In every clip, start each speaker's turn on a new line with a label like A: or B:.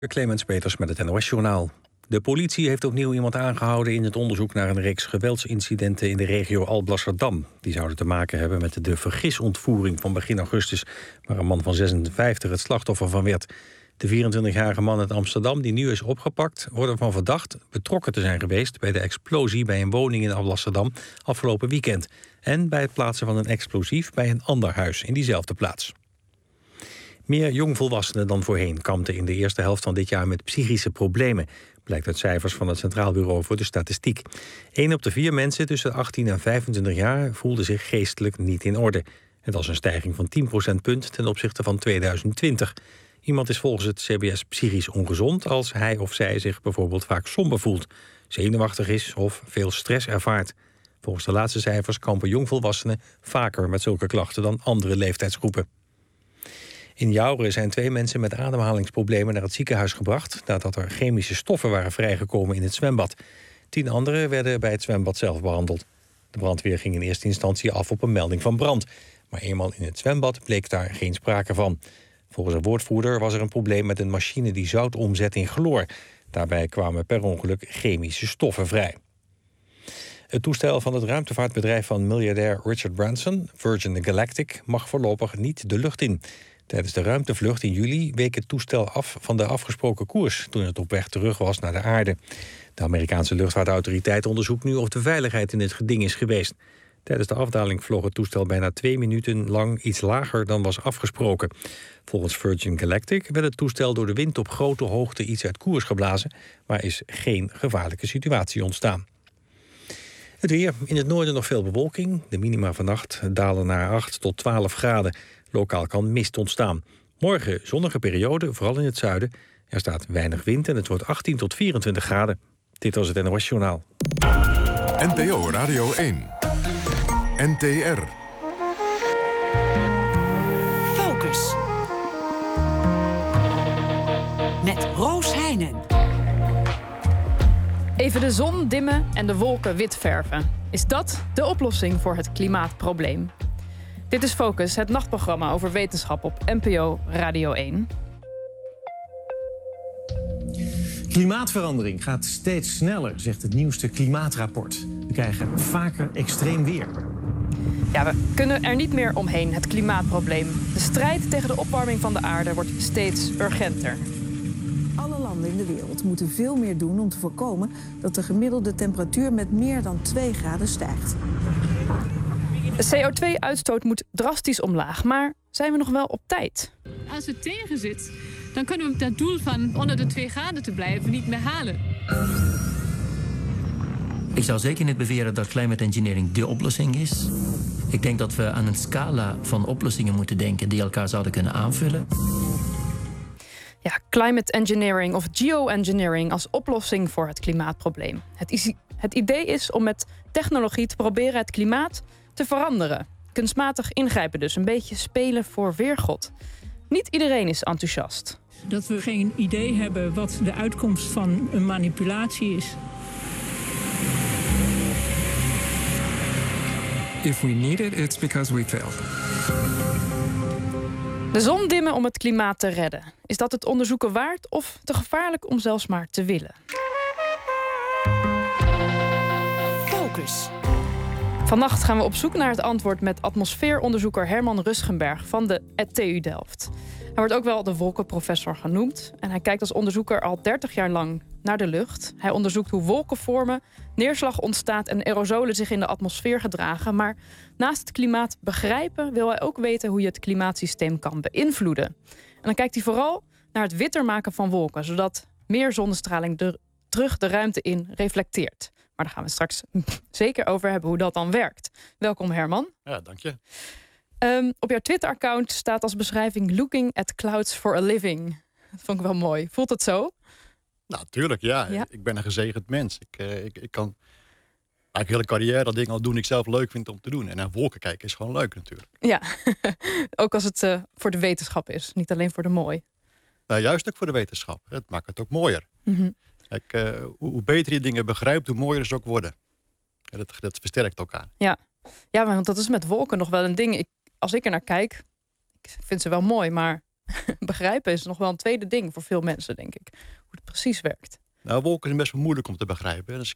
A: Clemens Peters met het NOS-journaal. De politie heeft opnieuw iemand aangehouden in het onderzoek naar een reeks geweldsincidenten in de regio Alblasserdam. Die zouden te maken hebben met de vergisontvoering van begin augustus, waar een man van 56 het slachtoffer van werd. De 24-jarige man uit Amsterdam, die nu is opgepakt, wordt ervan verdacht betrokken te zijn geweest bij de explosie bij een woning in Alblasserdam afgelopen weekend. En bij het plaatsen van een explosief bij een ander huis in diezelfde plaats. Meer jongvolwassenen dan voorheen kampten in de eerste helft van dit jaar met psychische problemen, blijkt uit cijfers van het Centraal Bureau voor de Statistiek. 1 op de 4 mensen tussen 18 en 25 jaar voelde zich geestelijk niet in orde. En dat is een stijging van 10 procentpunt ten opzichte van 2020. Iemand is volgens het CBS psychisch ongezond als hij of zij zich bijvoorbeeld vaak somber voelt, zenuwachtig is of veel stress ervaart. Volgens de laatste cijfers kampen jongvolwassenen vaker met zulke klachten dan andere leeftijdsgroepen. In Jouren zijn 2 mensen met ademhalingsproblemen naar het ziekenhuis gebracht nadat er chemische stoffen waren vrijgekomen in het zwembad. 10 anderen werden bij het zwembad zelf behandeld. De brandweer ging in eerste instantie af op een melding van brand. Maar eenmaal in het zwembad bleek daar geen sprake van. Volgens een woordvoerder was er een probleem met een machine die zout omzet in chloor. Daarbij kwamen per ongeluk chemische stoffen vrij. Het toestel van het ruimtevaartbedrijf van miljardair Richard Branson, Virgin Galactic, mag voorlopig niet de lucht in. Tijdens de ruimtevlucht in juli week het toestel af van de afgesproken koers toen het op weg terug was naar de aarde. De Amerikaanse luchtvaartautoriteit onderzoekt nu of de veiligheid in het geding is geweest. Tijdens de afdaling vloog het toestel bijna 2 minuten lang iets lager dan was afgesproken. Volgens Virgin Galactic werd het toestel door de wind op grote hoogte iets uit koers geblazen, maar is geen gevaarlijke situatie ontstaan. Het weer. In het noorden nog veel bewolking. De minima vannacht dalen naar 8 tot 12 graden. Lokaal kan mist ontstaan. Morgen zonnige periode, vooral in het zuiden. Er staat weinig wind en het wordt 18 tot 24 graden. Dit was het NOS Journaal.
B: NPO Radio 1. NTR.
C: Focus. Met Roos Heijnen.
D: Even de zon dimmen en de wolken wit verven. Is dat de oplossing voor het klimaatprobleem? Dit is Focus, het nachtprogramma over wetenschap op NPO Radio 1.
E: Klimaatverandering gaat steeds sneller, zegt het nieuwste klimaatrapport. We krijgen vaker extreem weer.
D: Ja, we kunnen er niet meer omheen, het klimaatprobleem. De strijd tegen de opwarming van de aarde wordt steeds urgenter.
F: Alle landen in de wereld moeten veel meer doen om te voorkomen dat de gemiddelde temperatuur met meer dan 2 graden stijgt.
D: De CO2-uitstoot moet drastisch omlaag, maar zijn we nog wel op tijd?
G: Als het tegen zit, dan kunnen we dat doel van onder de 2 graden te blijven niet meer halen.
H: Ik zou zeker niet beweren dat climate engineering de oplossing is. Ik denk dat we aan een scala van oplossingen moeten denken die elkaar zouden kunnen aanvullen.
D: Ja, climate engineering of geoengineering als oplossing voor het klimaatprobleem. Het idee is om met technologie te proberen het klimaat te veranderen. Kunstmatig ingrijpen dus, een beetje spelen voor weergod. Niet iedereen is enthousiast.
I: Dat we geen idee hebben wat de uitkomst van een manipulatie is.
J: If we need it, it's because we failed.
D: De zon dimmen om het klimaat te redden. Is dat het onderzoeken waard of te gevaarlijk om zelfs maar te willen?
C: Focus.
D: Vannacht gaan we op zoek naar het antwoord met atmosfeeronderzoeker Herman Rusgenberg van de TU Delft. Hij wordt ook wel de wolkenprofessor genoemd en hij kijkt als onderzoeker al 30 jaar lang naar de lucht. Hij onderzoekt hoe wolken vormen, neerslag ontstaat en aerosolen zich in de atmosfeer gedragen. Maar naast het klimaat begrijpen wil hij ook weten hoe je het klimaatsysteem kan beïnvloeden. En dan kijkt hij vooral naar het witter maken van wolken, zodat meer zonnestraling terug de ruimte in reflecteert. Maar daar gaan we straks zeker over hebben hoe dat dan werkt. Welkom Herman.
K: Ja, dank je.
D: Op jouw Twitter-account staat als beschrijving Looking at clouds for a living. Dat vond ik wel mooi. Voelt het zo?
K: Nou, tuurlijk, ja. Ik ben een gezegend mens. Ik kan eigenlijk hele carrière dat dingen al doen die ik zelf leuk vind om te doen. En naar wolken kijken is gewoon leuk natuurlijk.
D: Ja, ook als het voor de wetenschap is. Niet alleen voor de mooi.
K: Nou, juist ook voor de wetenschap. Het maakt het ook mooier.
D: Mm-hmm.
K: Kijk, hoe beter je dingen begrijpt, hoe mooier ze ook worden. Dat versterkt elkaar.
D: Ja, want dat is met wolken nog wel een ding. Als ik er naar kijk, ik vind ze wel mooi, maar begrijpen is nog wel een tweede ding voor veel mensen, denk ik. Hoe het precies werkt.
K: Nou, wolken zijn best wel moeilijk om te begrijpen. Dus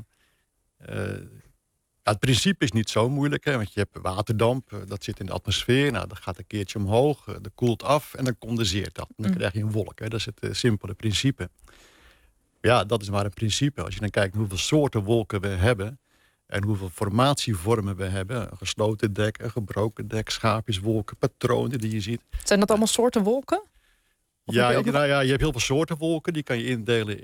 K: het principe is niet zo moeilijk. Hè, want je hebt waterdamp, dat zit in de atmosfeer. Nou, dat gaat een keertje omhoog, dat koelt af en dan condenseert dat. En dan krijg je een wolk. Hè. Dat is het simpele principe. Ja, dat is maar een principe. Als je dan kijkt hoeveel soorten wolken we hebben en hoeveel formatievormen we hebben. Een gesloten dek, een gebroken dek, schaapjeswolken, patronen die je ziet.
D: Zijn dat allemaal soorten wolken?
K: Ja, je hebt heel veel soorten wolken. Die kan je indelen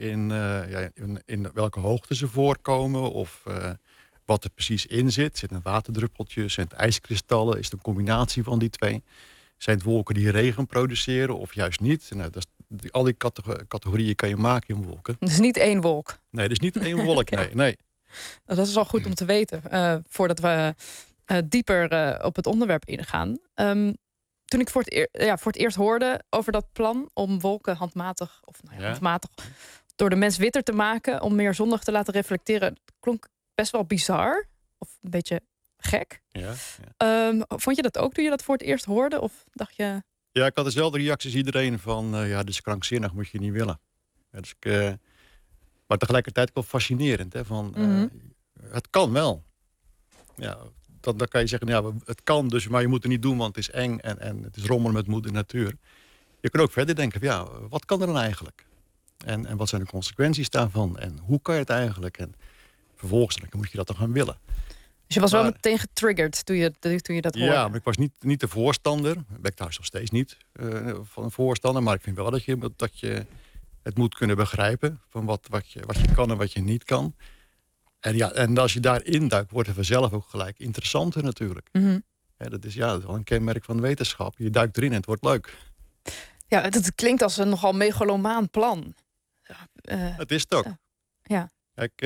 K: in welke hoogte ze voorkomen of wat er precies in zit. Zit een waterdruppeltje, zijn het ijskristallen, is het een combinatie van die twee? Zijn het wolken die regen produceren of juist niet? Nou, al die categorieën kan je maken in wolken.
D: Het is niet één wolk.
K: Nee, het is niet één wolk, nee.
D: Dat is al goed om te weten, voordat we dieper op het onderwerp ingaan. Toen ik voor het eerst hoorde over dat plan om wolken handmatig door de mens witter te maken, om meer zonnig te laten reflecteren, klonk best wel bizar. Of een beetje gek.
K: Ja.
D: Vond je dat ook toen je dat voor het eerst hoorde? Of dacht je...
K: Ja, ik had dezelfde reacties iedereen van, dit is krankzinnig, moet je niet willen. Ja, dus maar tegelijkertijd ook wel fascinerend. Hè, van, het kan wel. Ja, dan kan je zeggen, ja, het kan dus, maar je moet het niet doen, want het is eng en het is rommel met moeder natuur. Je kunt ook verder denken, ja, wat kan er dan eigenlijk? En wat zijn de consequenties daarvan? En hoe kan je het eigenlijk? En vervolgens moet je dat dan gaan willen.
D: Dus je was wel meteen getriggerd toen je dat hoorde?
K: Ja, maar ik was niet de voorstander. Ben ik trouwens nog steeds niet van een voorstander. Maar ik vind wel dat je het moet kunnen begrijpen. Van wat je kan en wat je niet kan. En als je daarin duikt, wordt het vanzelf ook gelijk interessanter natuurlijk.
D: Mm-hmm.
K: Ja, dat is wel een kenmerk van de wetenschap. Je duikt erin en het wordt leuk.
D: Ja, het klinkt als een nogal megalomaan plan.
K: Het is het ook.
D: Ja.
K: Kijk,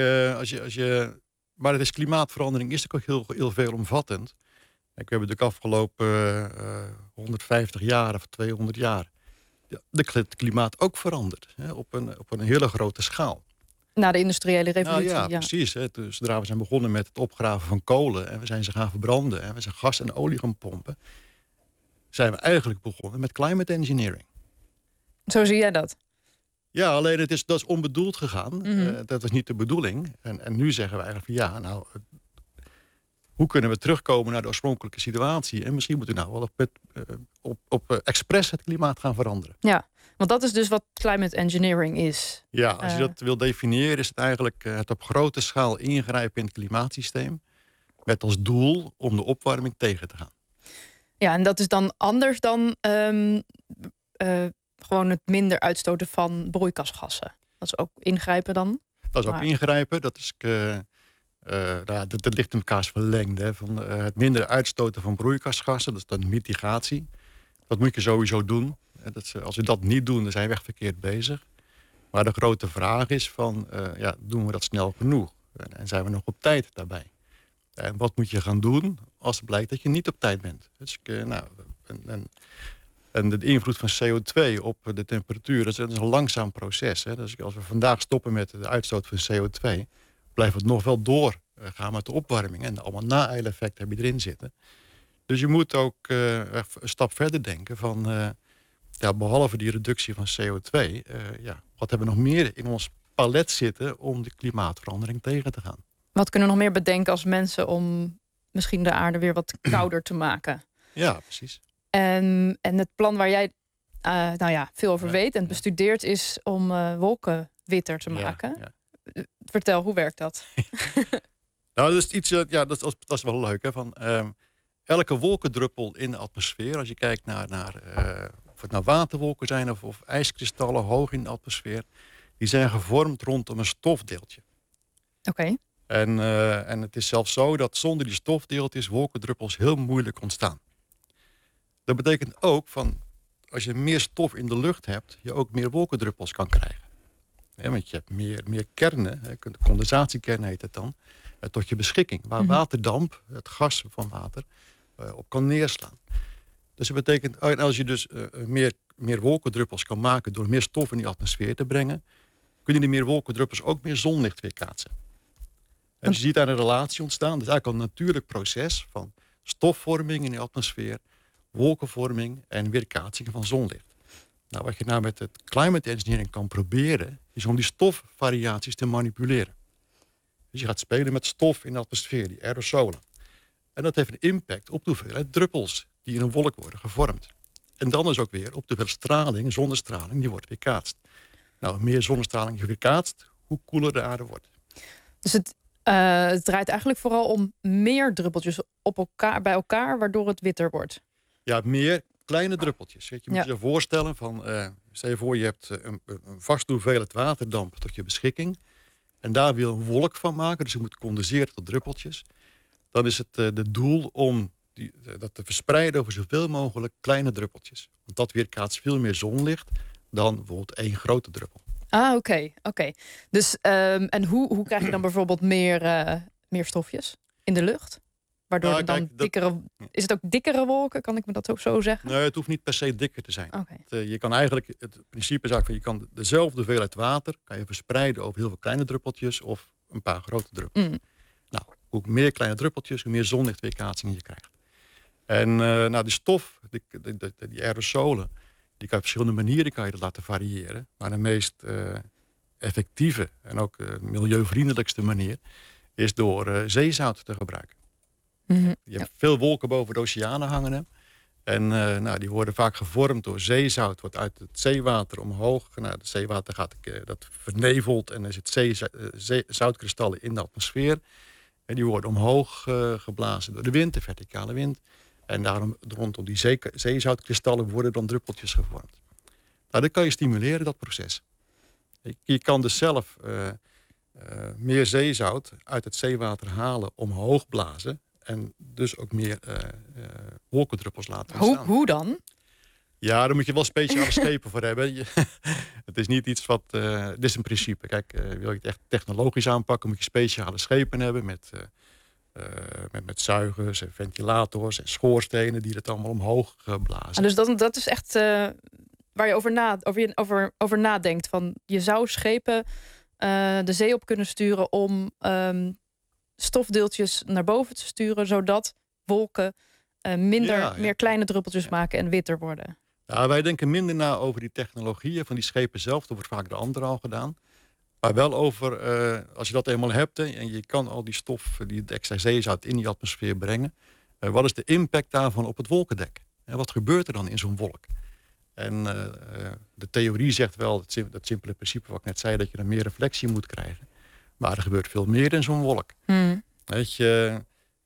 K: maar het is klimaatverandering is ook heel veelomvattend. We hebben de afgelopen 150 jaar of 200 jaar het klimaat ook veranderd. Hè, op een hele grote schaal.
D: Na de industriële revolutie.
K: Nou ja, precies. Hè, zodra we zijn begonnen met het opgraven van kolen en we zijn ze gaan verbranden en we zijn gas en olie gaan pompen, zijn we eigenlijk begonnen met climate engineering.
D: Zo zie jij dat?
K: Ja, alleen dat is onbedoeld gegaan. Mm-hmm. Dat was niet de bedoeling. En nu zeggen we eigenlijk van hoe kunnen we terugkomen naar de oorspronkelijke situatie? En misschien moeten we nou wel op expres het klimaat gaan veranderen.
D: Ja, want dat is dus wat climate engineering is.
K: Ja, als je dat wil definiëren, is het eigenlijk het op grote schaal ingrijpen in het klimaatsysteem. Met als doel om de opwarming tegen te gaan.
D: Ja, en dat is dan anders dan gewoon het minder uitstoten van broeikasgassen. Dat is ook ingrijpen dan?
K: Dat is ook ingrijpen. Dat is... dat ligt in elkaars verlengde. Hè, van het minder uitstoten van broeikasgassen, dat is dan mitigatie. Dat moet je sowieso doen. Als we dat niet doen, dan zijn we echt verkeerd bezig. Maar de grote vraag is van, doen we dat snel genoeg? En zijn we nog op tijd daarbij? En wat moet je gaan doen als het blijkt dat je niet op tijd bent? Dus, en de invloed van CO2 op de temperatuur, dat is een langzaam proces. Hè. Dus als we vandaag stoppen met de uitstoot van CO2... blijft het nog wel doorgaan met de opwarming. En allemaal na-eileffecten heb je erin zitten. Dus je moet ook een stap verder denken van... behalve die reductie van CO2... wat hebben we nog meer in ons palet zitten om de klimaatverandering tegen te gaan?
D: Wat kunnen we nog meer bedenken als mensen om misschien de aarde weer wat kouder te maken?
K: Ja, precies.
D: En het plan waar jij veel over weet en bestudeert... is om wolken witter te maken. Ja. Vertel, hoe werkt dat?
K: Nou, dat is iets, dat is wel leuk. Hè, van, elke wolkendruppel in de atmosfeer, als je kijkt naar of het nou waterwolken zijn of ijskristallen hoog in de atmosfeer, die zijn gevormd rondom een stofdeeltje.
D: Oké.
K: En het is zelfs zo dat zonder die stofdeeltjes wolkendruppels heel moeilijk ontstaan. Dat betekent ook van, als je meer stof in de lucht hebt, je ook meer wolkendruppels kan krijgen. Want je hebt meer kernen, condensatiekernen heet het dan, tot je beschikking. Waar waterdamp, het gas van water, op kan neerslaan. Dus dat betekent, als je dus meer wolkendruppels kan maken door meer stof in die atmosfeer te brengen, kunnen die meer wolkendruppels ook meer zonlicht weerkaatsen. En dus je ziet daar een relatie ontstaan. Dat is eigenlijk al een natuurlijk proces van stofvorming in de atmosfeer, wolkenvorming en weerkaatsing van zonlicht. Nou, wat je nou met het climate engineering kan proberen, is om die stofvariaties te manipuleren. Dus je gaat spelen met stof in de atmosfeer, die aerosolen. En dat heeft een impact op de hoeveelheid druppels die in een wolk worden gevormd. En dan is ook weer op de hoeveelheid straling, zonnestraling, die wordt weerkaatst. Nou, hoe meer zonnestraling je weerkaatst, hoe koeler de aarde wordt.
D: Dus het draait eigenlijk vooral om meer druppeltjes bij elkaar, waardoor het witter wordt.
K: Ja, meer kleine druppeltjes. Je moet je voorstellen van, stel je voor, je hebt een vaste hoeveelheid waterdamp tot je beschikking. En daar wil je een wolk van maken, dus je moet condenseren tot druppeltjes. Dan is het het doel om dat te verspreiden over zoveel mogelijk kleine druppeltjes. Want dat weerkaatst veel meer zonlicht dan bijvoorbeeld 1 grote druppel.
D: Ah, oké. Dus, en hoe krijg je dan bijvoorbeeld meer stofjes in de lucht? Waardoor er dan dikkere... Is het ook dikkere wolken? Kan ik me dat ook zo zeggen?
K: Nee, het hoeft niet per se dikker te zijn.
D: Okay.
K: Je kan eigenlijk, het principe is eigenlijk van, je kan dezelfde hoeveelheid water kan je verspreiden over heel veel kleine druppeltjes of een paar grote druppels. Nou, hoe meer kleine druppeltjes, hoe meer zonlichtweerkaatsing je krijgt. En die stof, die aerosolen, die kan op verschillende manieren kan je dat laten variëren. Maar de meest effectieve en ook milieuvriendelijkste manier is door zeezout te gebruiken. Je hebt veel wolken boven de oceanen hangen. En die worden vaak gevormd door zeezout. Wordt uit het zeewater omhoog. Nou, het zeewater dat vernevelt en er zit zoutkristallen in de atmosfeer. En die worden omhoog geblazen door de wind, de verticale wind. En daarom rondom die zeezoutkristallen worden dan druppeltjes gevormd. Nou, dat kan je stimuleren, dat proces. Je kan dus zelf meer zeezout uit het zeewater halen, omhoog blazen. En dus ook meer wolkendruppels laten ontstaan.
D: Hoe dan?
K: Ja, daar moet je wel speciale schepen voor hebben. Het is niet iets wat... dit is een principe. Kijk, wil je het echt technologisch aanpakken, moet je speciale schepen hebben met zuigers en ventilators en schoorstenen die het allemaal omhoog blazen.
D: Dus dat is echt waar je over nadenkt. Van, je zou schepen de zee op kunnen sturen om stofdeeltjes naar boven te sturen, zodat wolken meer kleine druppeltjes maken en witter worden.
K: Ja, wij denken minder na over die technologieën van die schepen zelf. Dat wordt vaak door anderen al gedaan. Maar wel over, als je dat eenmaal hebt en je kan al die stof, die extra zeezout in die atmosfeer brengen. Wat is de impact daarvan op het wolkendek? En wat gebeurt er dan in zo'n wolk? En de theorie zegt wel, dat simpele principe wat ik net zei, dat je dan meer reflectie moet krijgen. Maar er gebeurt veel meer in zo'n wolk. Weet je,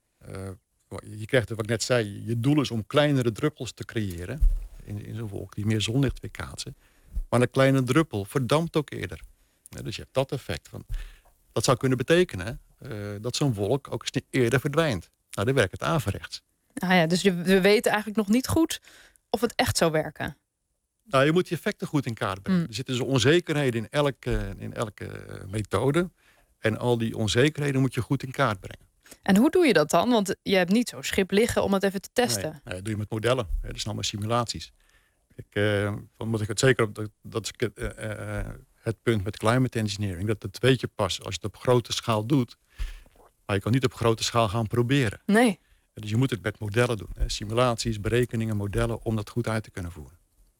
K: je krijgt, wat ik net zei, je doel is om kleinere druppels te creëren in zo'n wolk die meer zonlicht weerkaatsen. Maar een kleine druppel verdampt ook eerder. Dus je hebt dat effect van. Dat zou kunnen betekenen dat zo'n wolk ook eerder verdwijnt. Nou, dan werkt het averechts.
D: Ah ja, dus we weten eigenlijk nog niet goed of het echt zou werken.
K: Nou, je moet die effecten goed in kaart brengen. Er zitten dus onzekerheden in elke methode. En al die onzekerheden moet je goed in kaart brengen.
D: En hoe doe je dat dan? Want je hebt niet zo'n schip liggen om het even te testen.
K: Nee, dat doe je met modellen. Dat zijn allemaal simulaties. Dan moet ik het zeker op. Dat is het punt met climate engineering. Dat weet je pas als je het op grote schaal doet. Maar je kan niet op grote schaal gaan proberen.
D: Nee.
K: Dus je moet het met modellen doen. Simulaties, berekeningen, modellen, om dat goed uit te kunnen voeren.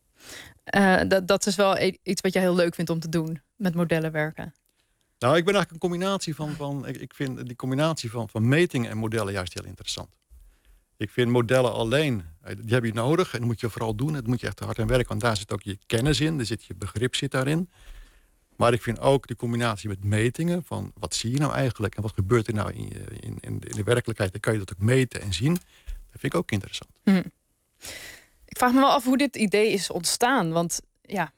D: Dat is wel iets wat jij heel leuk vindt om te doen. Met modellen werken.
K: Nou, ik ben eigenlijk een combinatie ik vind die combinatie van metingen en modellen juist heel interessant. Ik vind modellen alleen, die heb je nodig. En dat moet je vooral doen. Dat moet je echt hard aan werken. Want daar zit ook je kennis in. Er zit je begrip zit daarin. Maar ik vind ook de combinatie met metingen. Van wat zie je nou eigenlijk? En wat gebeurt er nou in de werkelijkheid? Dan kan je dat ook meten en zien. Dat vind ik ook interessant.
D: Ik vraag me wel af hoe dit idee is ontstaan. Want ja,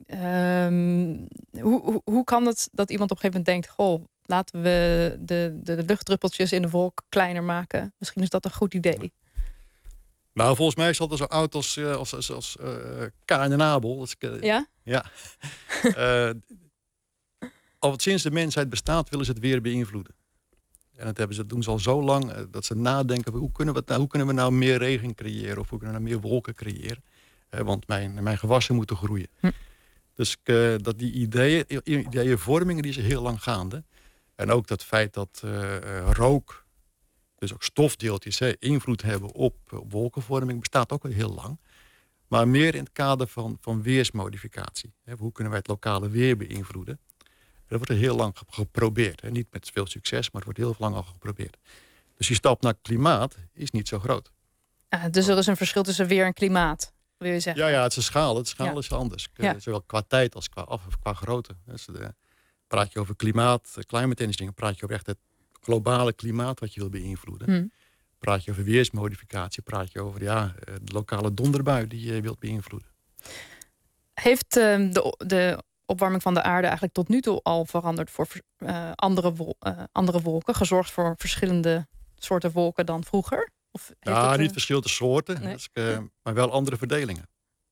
D: hoe kan het dat iemand op een gegeven moment denkt, goh, laten we de luchtdruppeltjes in de wolk kleiner maken. Misschien is dat een goed idee.
K: Nou, volgens mij is dat zo oud als Kain en Abel.
D: Ja?
K: Ja. Al sinds de mensheid bestaat willen ze het weer beïnvloeden. En dat doen ze al zo lang dat ze nadenken, hoe kunnen we nou meer regen creëren? Of hoe kunnen we nou meer wolken creëren? Want mijn gewassen moeten groeien. Dus dat die ideeënvormingen die is heel lang gaande. En ook dat feit dat rook, dus ook stofdeeltjes, invloed hebben op wolkenvorming, bestaat ook al heel lang. Maar meer in het kader van weersmodificatie. Hoe kunnen wij het lokale weer beïnvloeden? Dat wordt er heel lang geprobeerd. Niet met veel succes, maar het wordt heel lang al geprobeerd. Dus die stap naar klimaat is niet zo groot.
D: Dus er is een verschil tussen weer en klimaat, wil je zeggen?
K: Ja, het is een schaal. Het schaal is anders. Zowel qua tijd als qua grootte. Dus praat je over klimaat, climate engineering, praat je over echt het globale klimaat wat je wil beïnvloeden. Praat je over weersmodificatie, praat je over de lokale donderbui die je wilt beïnvloeden.
D: Heeft de opwarming van de aarde eigenlijk tot nu toe al veranderd voor andere wolken? Gezorgd voor verschillende soorten wolken dan vroeger? Of
K: niet verschillende soorten, nee. Maar wel andere verdelingen.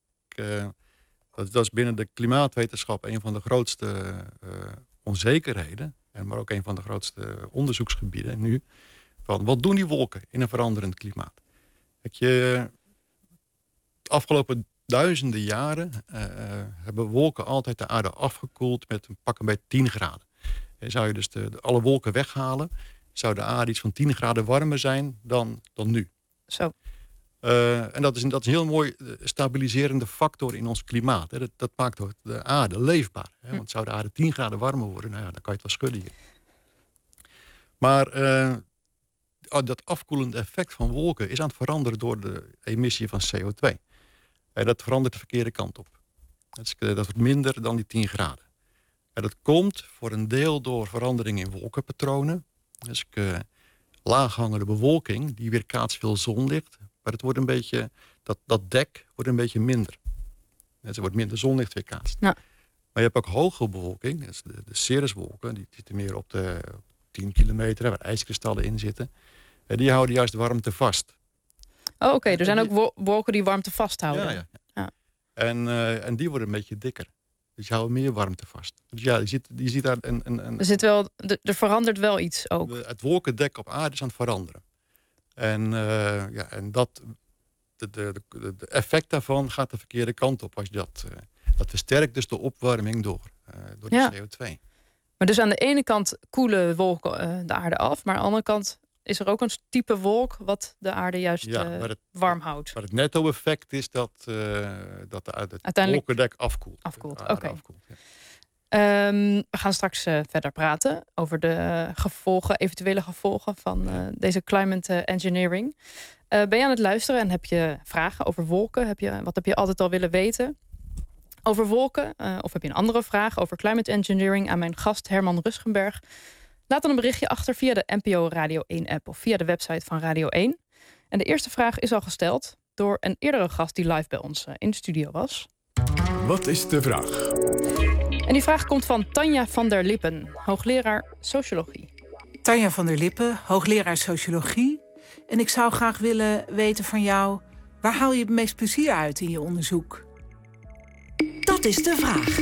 K: Dat is binnen de klimaatwetenschap een van de grootste onzekerheden. Maar ook een van de grootste onderzoeksgebieden nu. Van wat doen die wolken in een veranderend klimaat? De afgelopen duizenden jaren hebben wolken altijd de aarde afgekoeld met pakken bij 10 graden. Zou je dus alle wolken weghalen, zou de aarde iets van 10 graden warmer zijn dan nu.
D: Zo.
K: En dat is een heel mooi stabiliserende factor in ons klimaat. Hè. Dat maakt de aarde leefbaar. Hè. Want zou de aarde 10 graden warmer worden, dan kan je het wel schudden hier. Maar dat afkoelende effect van wolken is aan het veranderen door de emissie van CO2. Dat verandert de verkeerde kant op. Dat wordt minder dan die 10 graden. Dat komt voor een deel door verandering in wolkenpatronen. Dus laaghangende bewolking, die weerkaatst veel zonlicht. Maar het wordt een beetje, dat dek wordt een beetje minder. Er wordt minder zonlicht weerkaatst. Ja. Maar je hebt ook hoge bewolking. Dus de cirruswolken, die zitten meer op de 10 kilometer, waar ijskristallen in zitten. Die houden juist warmte vast.
D: Oh, oké. Er zijn ook wolken die warmte vasthouden.
K: Ja. En die worden een beetje dikker. Dus je houdt meer warmte vast. Dus ja, je ziet daar
D: er verandert wel iets ook.
K: Het wolkendek op aarde is aan het veranderen. En de effect daarvan gaat de verkeerde kant op. Als je dat versterkt dus de opwarming door de CO2.
D: Maar dus aan de ene kant koelen wolken de aarde af. Maar aan de andere kant is er ook een type wolk wat de aarde juist warm houdt.
K: Maar het netto-effect is dat het wolkendek afkoelt.
D: Oké. We gaan straks verder praten over de eventuele gevolgen van deze climate engineering. Ben je aan het luisteren en heb je vragen over wolken? Wat heb je altijd al willen weten over wolken? Of heb je een andere vraag over climate engineering aan mijn gast Herman Rusgenberg? Laat dan een berichtje achter via de NPO Radio 1 app of via de website van Radio 1. En de eerste vraag is al gesteld door een eerdere gast die live bij ons in de studio was.
B: Wat is de vraag?
D: En die vraag komt van Tanja van der Lippen, hoogleraar sociologie.
L: Tanja van der Lippen, hoogleraar sociologie. En ik zou graag willen weten van jou, waar haal je het meest plezier uit in je onderzoek?
C: Dat is de vraag.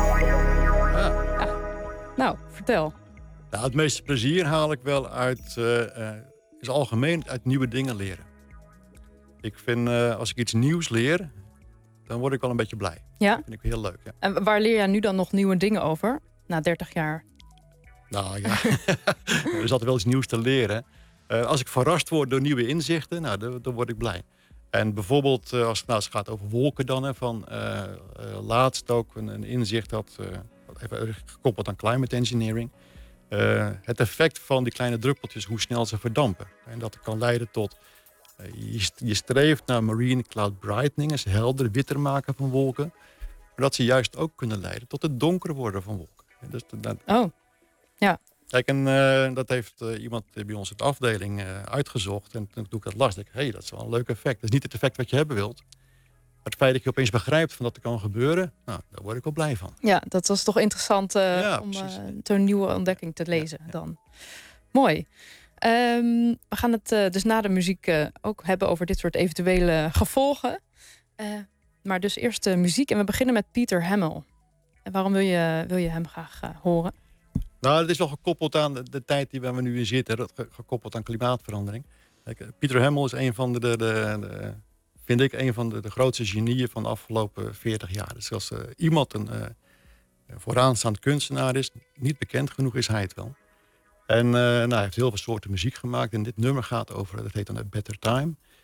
D: Nou, vertel.
K: Nou, het meeste plezier haal ik wel uit, is algemeen uit nieuwe dingen leren. Ik vind, als ik iets nieuws leer, dan word ik wel een beetje blij.
D: Ja?
K: Dat vind ik heel leuk. Ja.
D: En waar leer jij nu dan nog nieuwe dingen over, na 30 jaar?
K: Nou ja, er is altijd wel iets nieuws te leren. Als ik verrast word door nieuwe inzichten, dan word ik blij. En bijvoorbeeld, als het gaat over wolken dan, laatst ook een inzicht had, even gekoppeld aan climate engineering. Het effect van die kleine druppeltjes, hoe snel ze verdampen. En dat kan leiden tot, je streeft naar marine cloud brightening, is helder, witter maken van wolken. Maar dat ze juist ook kunnen leiden tot het donker worden van wolken. Dus
D: ja.
K: Kijk, en dat heeft iemand bij ons in de afdeling uitgezocht. En toen ik dat las, dacht ik, dat is wel een leuk effect. Dat is niet het effect wat je hebben wilt. Maar het feit dat je opeens begrijpt van dat er kan gebeuren, daar word ik wel blij van.
D: Ja, dat was toch interessant om zo'n nieuwe ontdekking te lezen dan. Mooi. We gaan het dus na de muziek ook hebben over dit soort eventuele gevolgen. Maar dus eerst de muziek. En we beginnen met Peter Hamel. En waarom wil je hem graag horen?
K: Nou, het is wel gekoppeld aan de tijd die we nu in zitten. Gekoppeld aan klimaatverandering. Peter Hamel is een van vind ik een van de grootste genieën van de afgelopen 40 jaar. Dus als iemand een vooraanstaand kunstenaar is, niet bekend genoeg is hij het wel. En hij heeft heel veel soorten muziek gemaakt. En dit nummer gaat over, dat heet dan A Better Time.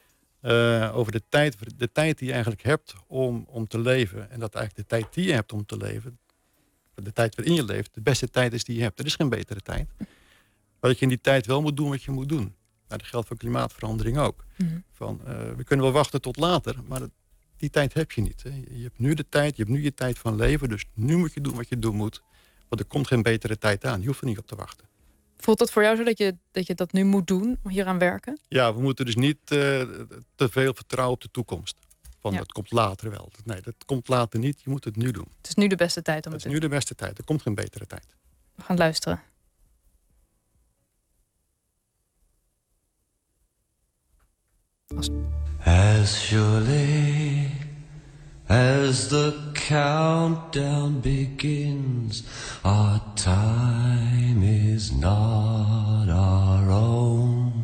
K: over de tijd die je eigenlijk hebt om te leven. En dat eigenlijk de tijd die je hebt om te leven, de tijd waarin je leeft, de beste tijd is die je hebt. Er is geen betere tijd. Maar dat je in die tijd wel moet doen wat je moet doen. Nou, dat geldt voor klimaatverandering ook. We kunnen wel wachten tot later, maar die tijd heb je niet. Hè. Je hebt nu de tijd, je hebt nu je tijd van leven. Dus nu moet je doen wat je doen moet. Want er komt geen betere tijd aan. Je hoeft er niet op te wachten.
D: Voelt dat voor jou zo dat je dat nu moet doen, hieraan werken?
K: Ja, we moeten dus niet te veel vertrouwen op de toekomst. Dat komt later wel. Nee, dat komt later niet. Je moet het nu doen.
D: Het is nu de beste tijd om het te doen.
K: Het is nu de beste tijd. Er komt geen betere tijd.
D: We gaan luisteren.
M: As surely as the countdown begins, our time is not our own.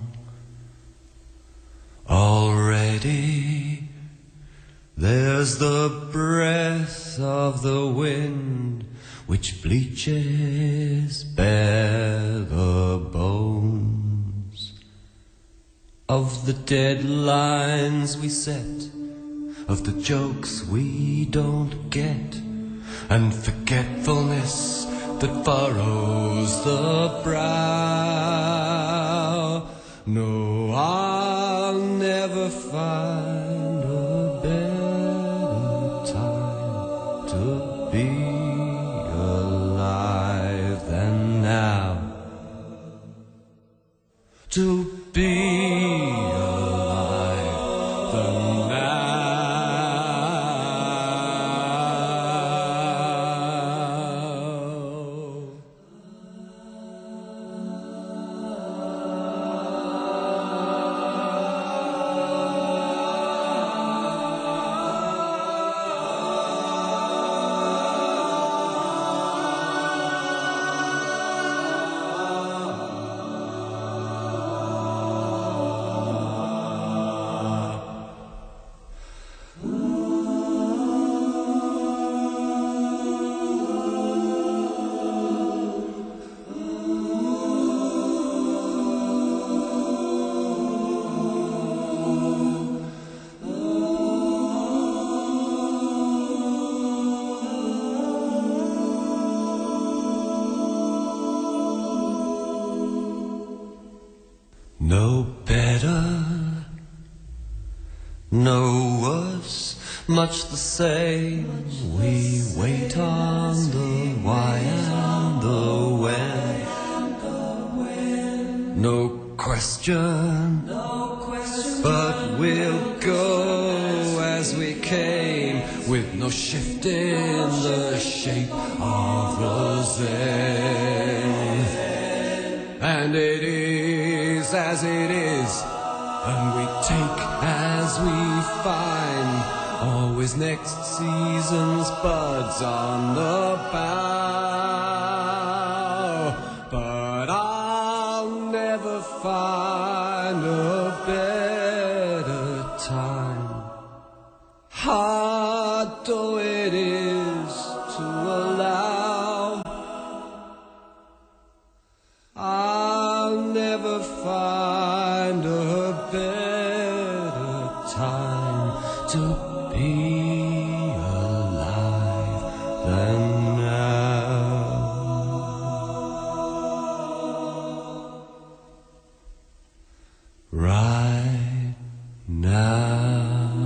M: Already there's the breath of the wind which bleaches bare the bones of the deadlines we set, of the jokes we don't get, and forgetfulness that furrows the brow. No, I'll never find a better time to be alive than now. To be no better, no worse, much the same. We wait on the why and the when. No question, but we'll go as we came, with no shift in the shape of the Zen. And it is as it is, and we take as we find, always next season's buds on the bough. But I'll never find a better time, hard though it is to allow. I'll never find a better time to be alive than now. Right now.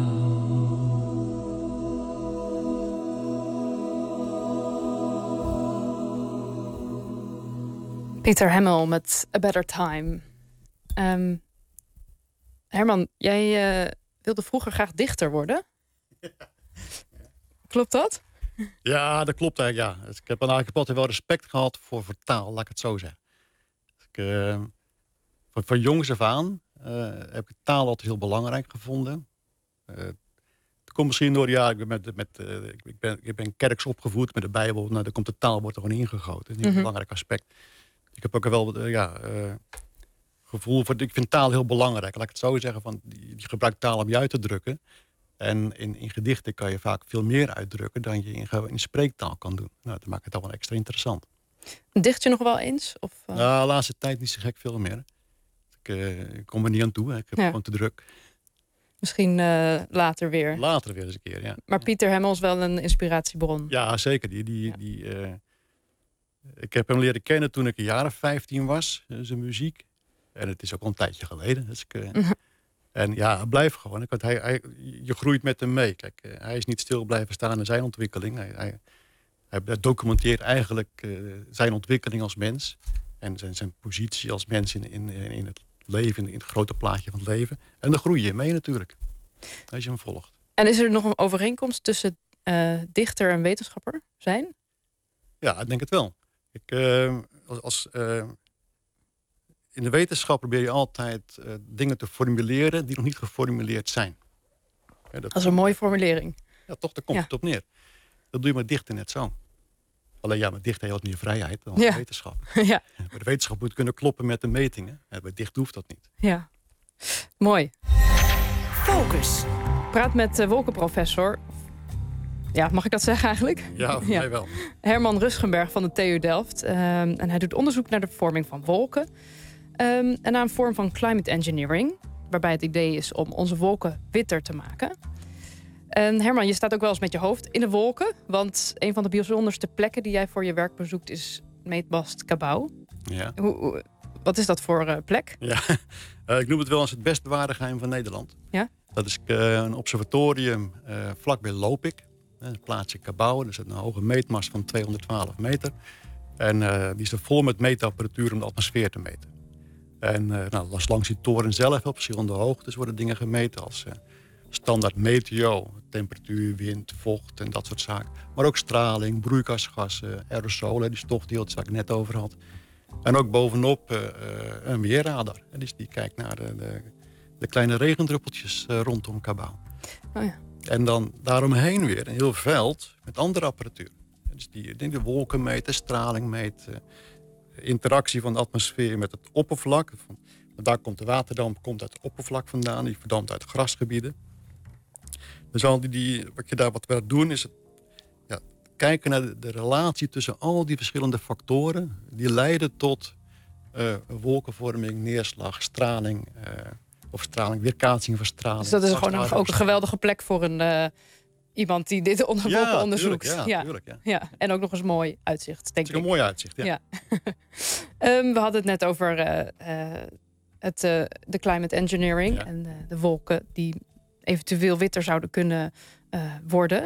D: Pieter Hemmel met A Better Time. Herman, jij wilde vroeger graag dichter worden. Klopt dat?
K: Ja, dat klopt eigenlijk, ja. Dus ik heb altijd wel respect gehad voor taal, laat ik het zo zeggen. Dus van jongs af aan heb ik taal altijd heel belangrijk gevonden. Het komt misschien door, ja, ik ben kerks opgevoed met de Bijbel. Nou, dan komt de taal wordt er gewoon ingegoten. Dat is een belangrijk aspect. Ik heb ook wel gevoel voor. Ik vind taal heel belangrijk. Laat ik het zo zeggen. Van, je gebruikt taal om je uit te drukken. En in gedichten kan je vaak veel meer uitdrukken dan je in spreektaal kan doen. Nou, dat maakt het allemaal extra interessant.
D: Dicht je nog wel eens? Of,
K: Nou, de laatste tijd niet zo gek veel meer. Ik kom er niet aan toe. Hè. Ik heb gewoon te druk.
D: Misschien later weer.
K: Later weer eens een keer, ja.
D: Maar Pieter Hemmel is wel een inspiratiebron.
K: Ja, zeker. Ik heb hem leren kennen toen ik een jaar of 15 was, zijn muziek. En het is ook al een tijdje geleden. Dus en ja, hij blijft gewoon. Want je groeit met hem mee. Kijk, hij is niet stil blijven staan in zijn ontwikkeling. Hij documenteert eigenlijk zijn ontwikkeling als mens. En zijn positie als mens in het leven, in het grote plaatje van het leven. En daar groei je mee natuurlijk, als je hem volgt.
D: En is er nog een overeenkomst tussen dichter en wetenschapper zijn?
K: Ja, ik denk het wel. In de wetenschap probeer je altijd dingen te formuleren die nog niet geformuleerd zijn. Ja,
D: dat is een mooie formulering.
K: Ja, toch, daar komt het op neer. Dat doe je met dichten net zo. Alleen ja, met dichten heeft meer vrijheid dan wetenschap. Ja. Maar de wetenschap moet kunnen kloppen met de metingen. En bij dicht hoeft dat niet.
D: Ja, mooi.
C: Focus.
D: Praat met wolkenprofessor. Ja, mag ik dat zeggen eigenlijk?
K: Ja, voor mij wel.
D: Herman Rüschenberg van de TU Delft. En hij doet onderzoek naar de vorming van wolken. En naar een vorm van climate engineering. Waarbij het idee is om onze wolken witter te maken. En Herman, je staat ook wel eens met je hoofd in de wolken. Want een van de bijzonderste plekken die jij voor je werk bezoekt is Meetmast Cabauw.
K: Ja.
D: Wat is dat voor plek?
K: Ja, ik noem het wel eens het best bewaarde geheim van Nederland.
D: Ja?
K: Dat is een observatorium vlakbij Lopik. Een plaatsje Cabauw. Er zit een hoge meetmast van 212 meter. En die is er vol met meetapparatuur om de atmosfeer te meten. En langs die toren zelf op verschillende hoogtes worden dingen gemeten als standaard meteo, temperatuur, wind, vocht en dat soort zaken. Maar ook straling, broeikasgassen, aerosolen, die stofdeeltjes waar ik net over had. En ook bovenop een weerradar. Dus die kijkt naar de kleine regendruppeltjes rondom Cabauw.
D: Oh ja.
K: En dan daaromheen weer een heel veld met andere apparatuur. Dus die de wolken meten, straling meten, interactie van de atmosfeer met het oppervlak. Daar komt de waterdamp uit het oppervlak vandaan, die verdampt uit grasgebieden. Dus wat we doen is kijken naar de relatie tussen al die verschillende factoren die leiden tot wolkenvorming, neerslag, straling, weerkaatsing van straling.
D: Dus dat is gewoon ook een geweldige plek voor iemand die dit wolken onderzoekt.
K: Tuurlijk.
D: Ja, en ook nog eens mooi uitzicht, denk ik.
K: Een mooi uitzicht, ja.
D: We hadden het net over de climate engineering en de wolken die eventueel witter zouden kunnen worden.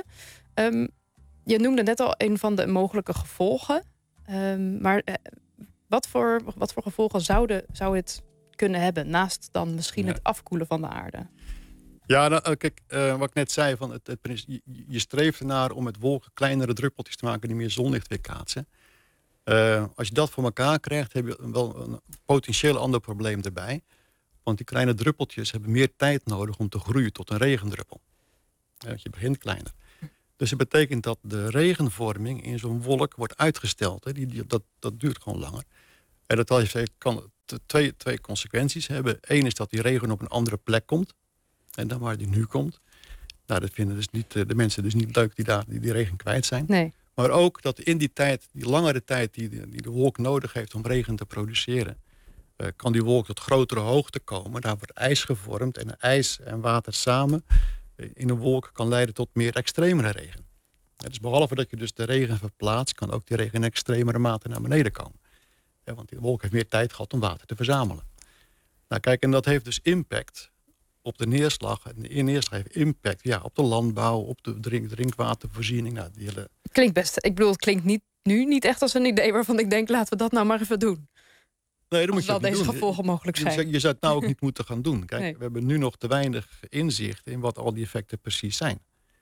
D: Je noemde net al een van de mogelijke gevolgen. Maar wat voor gevolgen zou het kunnen hebben, naast dan misschien het afkoelen van de aarde?
K: Ja, kijk, wat ik net zei, je streeft ernaar om met wolken kleinere druppeltjes te maken die meer zonlicht weerkaatsen. Als je dat voor elkaar krijgt, heb je wel een potentieel ander probleem erbij. Want die kleine druppeltjes hebben meer tijd nodig om te groeien tot een regendruppel. Je begint kleiner. Dus het betekent dat de regenvorming in zo'n wolk wordt uitgesteld. Hè. Dat duurt gewoon langer. En dat kan twee consequenties hebben. Eén is dat die regen op een andere plek komt. En dan waar die nu komt. Nou, dat vinden dus niet, de mensen dus niet leuk die regen kwijt zijn.
D: Nee.
K: Maar ook dat in die tijd, die langere tijd die de wolk nodig heeft om regen te produceren, kan die wolk tot grotere hoogte komen. Daar wordt ijs gevormd en ijs en water samen in een wolk kan leiden tot meer extremere regen. Dus behalve dat je dus de regen verplaatst, kan ook die regen in extremere mate naar beneden komen. Want die wolk heeft meer tijd gehad om water te verzamelen. Nou kijk, en dat heeft dus impact op de neerslag. En de neerslag heeft impact op de landbouw, op de drinkwatervoorziening. Nou, die hele...
D: Klinkt best. Ik bedoel, het klinkt niet echt als een idee waarvan ik denk, laten we dat nou maar even doen.
K: Nee, dat moet je
D: niet doen. Als deze gevolgen mogelijk zijn.
K: Je zou het nou ook niet moeten gaan doen. Kijk, we hebben nu nog te weinig inzicht in wat al die effecten precies zijn.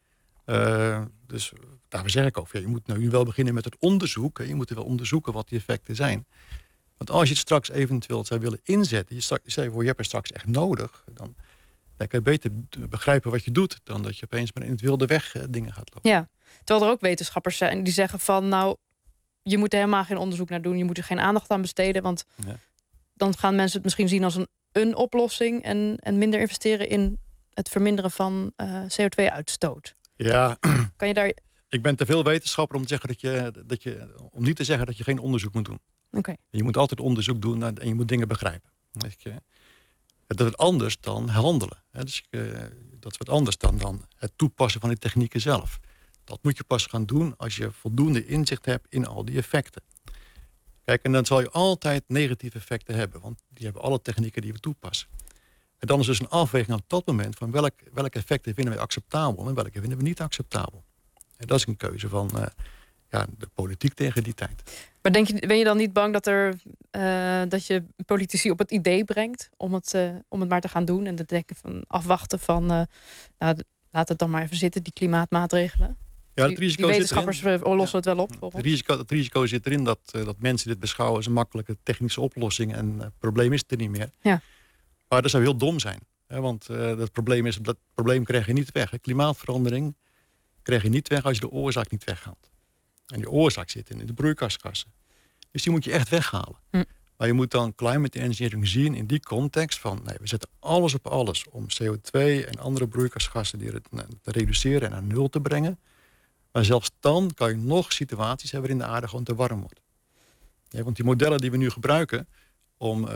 K: Dus daar zeg ik over. Je moet nu wel beginnen met het onderzoek. Je moet wel onderzoeken wat die effecten zijn. Want als je het straks eventueel zou willen inzetten, je hebt er straks echt nodig, dan kan je beter begrijpen wat je doet dan dat je opeens maar in het wilde weg dingen gaat lopen.
D: Ja, terwijl er ook wetenschappers zijn die zeggen van, nou, je moet er helemaal geen onderzoek naar doen, je moet er geen aandacht aan besteden, want dan gaan mensen het misschien zien als een oplossing en minder investeren in het verminderen van CO2-uitstoot.
K: Ja,
D: kan je daar...
K: Ik ben te veel wetenschapper om te zeggen om niet te zeggen dat je geen onderzoek moet doen.
D: Okay.
K: Je moet altijd onderzoek doen en je moet dingen begrijpen. Dat is wat anders dan handelen. Dus, dat is wat anders dan het toepassen van die technieken zelf. Dat moet je pas gaan doen als je voldoende inzicht hebt in al die effecten. Kijk, en dan zal je altijd negatieve effecten hebben. Want die hebben alle technieken die we toepassen. En dan is dus een afweging op dat moment van welke effecten vinden we acceptabel en welke vinden we niet acceptabel. En dat is een keuze van de politiek tegen die tijd.
D: Maar ben je dan niet bang dat je politici op het idee brengt om het maar te gaan doen en te denken van afwachten van laat het dan maar even zitten, die klimaatmaatregelen?
K: Ja, het risico
D: die wetenschappers lossen het wel op.
K: Het risico zit erin dat mensen dit beschouwen als een makkelijke technische oplossing en het probleem is er niet meer.
D: Ja.
K: Maar dat zou heel dom zijn. Want dat probleem krijg je niet weg. Klimaatverandering krijg je niet weg als je de oorzaak niet weghaalt. En die oorzaak zit in de broeikasgassen. Dus die moet je echt weghalen. Maar je moet dan climate engineering zien in die context van nee, we zetten alles op alles om CO2 en andere broeikasgassen te reduceren en naar nul te brengen. Maar zelfs dan kan je nog situaties hebben waarin de aarde gewoon te warm wordt. Ja, want die modellen die we nu gebruiken om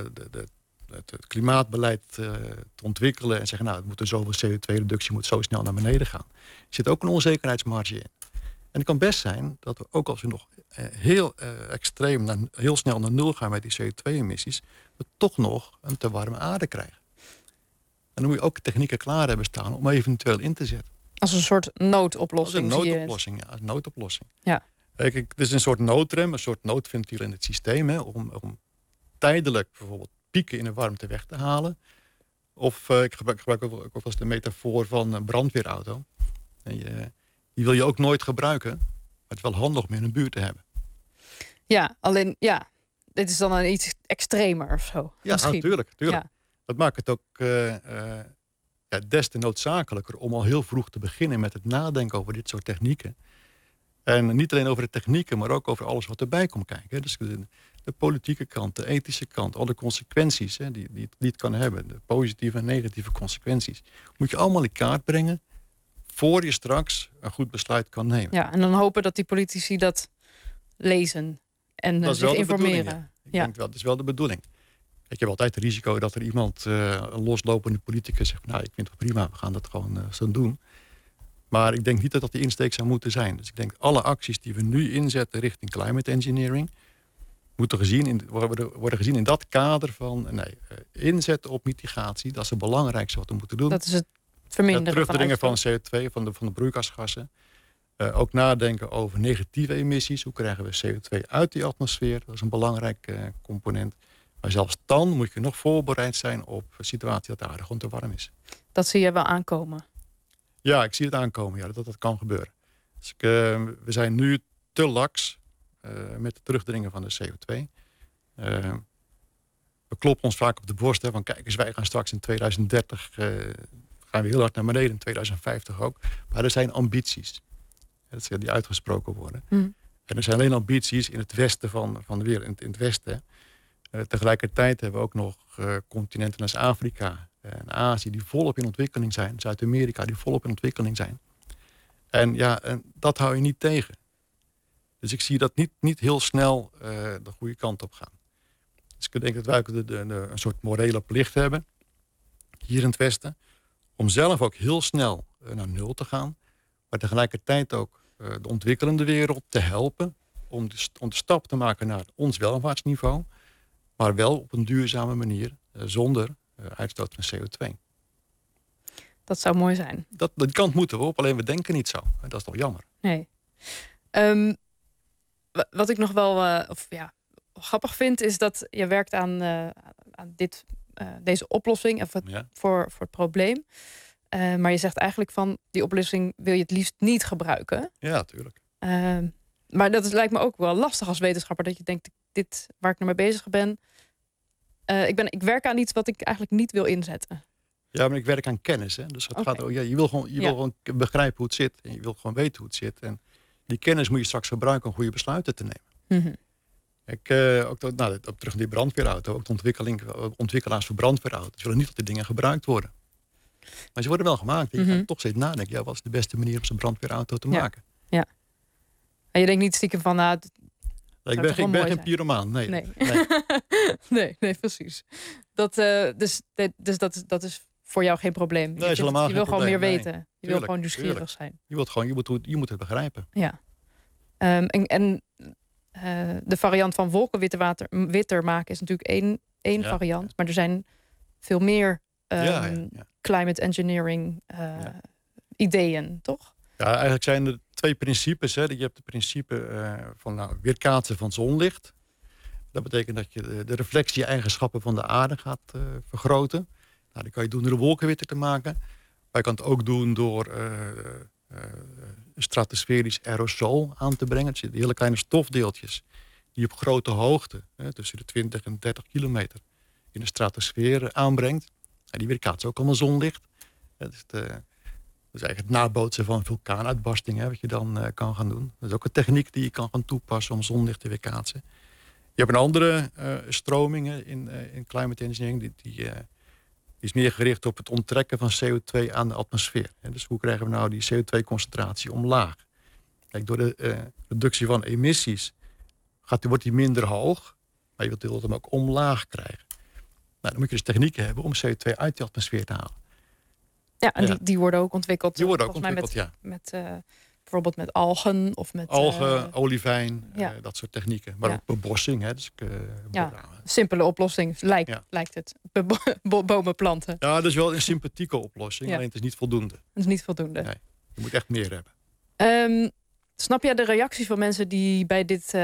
K: het klimaatbeleid te ontwikkelen en zeggen, nou, het moet er zoveel CO2-reductie moet zo snel naar beneden gaan. Er zit ook een onzekerheidsmarge in. En het kan best zijn dat we ook als we nog heel extreem, heel snel naar nul gaan met die CO2-emissies, we toch nog een te warme aarde krijgen. En dan moet je ook technieken klaar hebben staan om eventueel in te zetten.
D: Als een soort noodoplossing.
K: Als een noodoplossing, ja. Een noodoplossing.
D: Ja.
K: Kijk, het is een soort noodrem, een soort noodventiel in het systeem, om tijdelijk bijvoorbeeld pieken in de warmte weg te halen. Of ik gebruik ook wel eens de metafoor van een brandweerauto. En die wil je ook nooit gebruiken, maar het is wel handig om in een buurt te hebben.
D: Ja, alleen dit is dan iets extremer of zo.
K: Ja, natuurlijk. Ja. Dat maakt het ook des te noodzakelijker om al heel vroeg te beginnen met het nadenken over dit soort technieken. En niet alleen over de technieken, maar ook over alles wat erbij komt kijken. Dus de politieke kant, de ethische kant, al de consequenties die het kan hebben. De positieve en negatieve consequenties. Moet je allemaal in kaart brengen voor je straks een goed besluit kan nemen.
D: Ja, en dan hopen dat die politici dat lezen en zich informeren.
K: Ik denk wel, dat is wel de bedoeling. Ik heb altijd het risico dat er iemand, een loslopende politicus, zegt, nou, ik vind het prima, we gaan dat gewoon zo doen. Maar ik denk niet dat dat de insteek zou moeten zijn. Dus ik denk alle acties die we nu inzetten richting climate engineering moeten worden gezien in dat kader van inzetten op mitigatie. Dat is het belangrijkste wat we moeten doen.
D: Dat is het verminderen
K: het terugdringen van CO2, van de broeikasgassen. Ook nadenken over negatieve emissies. Hoe krijgen we CO2 uit die atmosfeer? Dat is een belangrijk component. Maar zelfs dan moet je nog voorbereid zijn op een situatie dat de aarde gewoon te warm is.
D: Dat zie je wel aankomen. Ja,
K: ik zie het aankomen, dat kan gebeuren. Dus we zijn nu te laks met het terugdringen van de CO2. We kloppen ons vaak op de borst van kijk eens, wij gaan straks in 2030 gaan we heel hard naar beneden, in 2050 ook. Maar er zijn ambities die uitgesproken worden. En er zijn alleen ambities in het westen van de wereld, in het westen. Tegelijkertijd hebben we ook nog continenten als Afrika en Azië die volop in ontwikkeling zijn. Zuid-Amerika die volop in ontwikkeling zijn. En dat hou je niet tegen. Dus ik zie dat niet heel snel de goede kant op gaan. Dus ik denk dat wij ook een soort morele plicht hebben, hier in het Westen, om zelf ook heel snel naar nul te gaan. Maar tegelijkertijd ook de ontwikkelende wereld te helpen om de stap te maken naar ons welvaartsniveau. Maar wel op een duurzame manier, zonder uitstoot van CO2.
D: Dat zou mooi zijn.
K: Die kant moeten we op, alleen we denken niet zo. Dat is toch jammer.
D: Nee. Wat ik nog wel grappig vind, is dat je werkt aan deze oplossing voor het probleem. Maar je zegt eigenlijk van, die oplossing wil je het liefst niet gebruiken.
K: Ja, tuurlijk.
D: Maar dat lijkt me ook wel lastig als wetenschapper, dat je denkt, dit waar ik nou mee bezig ben, ik werk aan iets wat ik eigenlijk niet wil inzetten.
K: Ja, maar ik werk aan kennis. Dus het gaat over, je wil gewoon begrijpen hoe het zit. En je wil gewoon weten hoe het zit. En die kennis moet je straks gebruiken om goede besluiten te nemen. Terug naar die brandweerauto. Ook de ontwikkelaars voor brandweerauto's willen niet dat die dingen gebruikt worden. Maar ze worden wel gemaakt. En je gaat toch steeds nadenken. Wat is de beste manier om zo'n brandweerauto te maken?
D: Ja. En je denkt niet stiekem van,
K: ik ben geen pyromaan. Nee.
D: Nee, precies. Dus dat is voor jou geen probleem.
K: Nee, je
D: wil gewoon meer
K: nee.
D: weten. Je wil gewoon nieuwsgierig zijn.
K: Je moet het begrijpen.
D: Ja. De variant van wolken witter maken is natuurlijk één variant. Maar er zijn veel meer climate engineering ideeën, toch? Ja,
K: eigenlijk zijn er 2 principes. Hè. Je hebt het principe van weerkaatsen van zonlicht. Dat betekent dat je de reflectie-eigenschappen van de aarde gaat vergroten. Nou, dat kan je doen door de wolken witter te maken. Maar je kan het ook doen door een stratosferisch aerosol aan te brengen. Het zijn hele kleine stofdeeltjes die op grote hoogte, tussen de 20 en 30 kilometer, in de stratosfeer aanbrengt. En die weerkaatsen ook allemaal zonlicht. Dat is eigenlijk het nabootsen van vulkaanuitbarstingen, wat je dan kan gaan doen. Dat is ook een techniek die je kan gaan toepassen om zonlicht te weerkaatsen. Je hebt een andere stroming in climate engineering. Die is meer gericht op het onttrekken van CO2 aan de atmosfeer. Dus hoe krijgen we nou die CO2-concentratie omlaag? Kijk, door de reductie van emissies wordt die minder hoog. Maar je wilt hem ook omlaag krijgen. Nou, dan moet je dus technieken hebben om CO2 uit de atmosfeer te halen.
D: Ja, en die worden ook ontwikkeld.
K: Die worden ook ontwikkeld,
D: bijvoorbeeld met algen of met...
K: Algen, olivijn, dat soort technieken. Maar ook bebossing. Dus,
D: simpele oplossing, lijkt het. Bomen planten.
K: Ja, dat is wel een sympathieke oplossing. Alleen het is niet voldoende.
D: Het is niet voldoende.
K: Nee, je moet echt meer hebben.
D: Snap jij de reacties van mensen die bij dit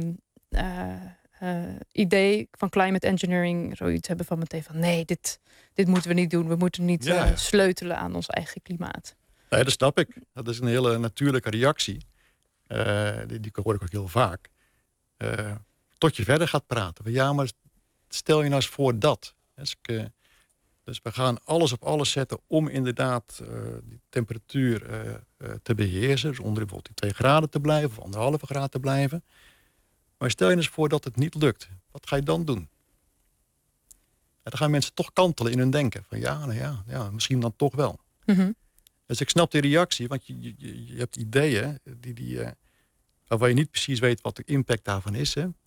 D: idee van climate engineering zoiets hebben van meteen van nee, dit moeten we niet doen. We moeten niet sleutelen aan ons eigen klimaat.
K: Nee, dat snap ik. Dat is een hele natuurlijke reactie. Die hoor ik ook heel vaak. Tot je verder gaat praten. Van, ja, maar stel je nou eens voor dat. Dus we gaan alles op alles zetten om inderdaad die temperatuur te beheersen. Dus onder bijvoorbeeld die 2 graden te blijven of 1,5 graden te blijven. Maar stel je eens voor dat het niet lukt. Wat ga je dan doen? En dan gaan mensen toch kantelen in hun denken. Van ja, misschien dan toch wel.
D: Mm-hmm.
K: Dus ik snap die reactie, want je hebt ideeën waarvan je niet precies weet wat de impact daarvan is. Hè?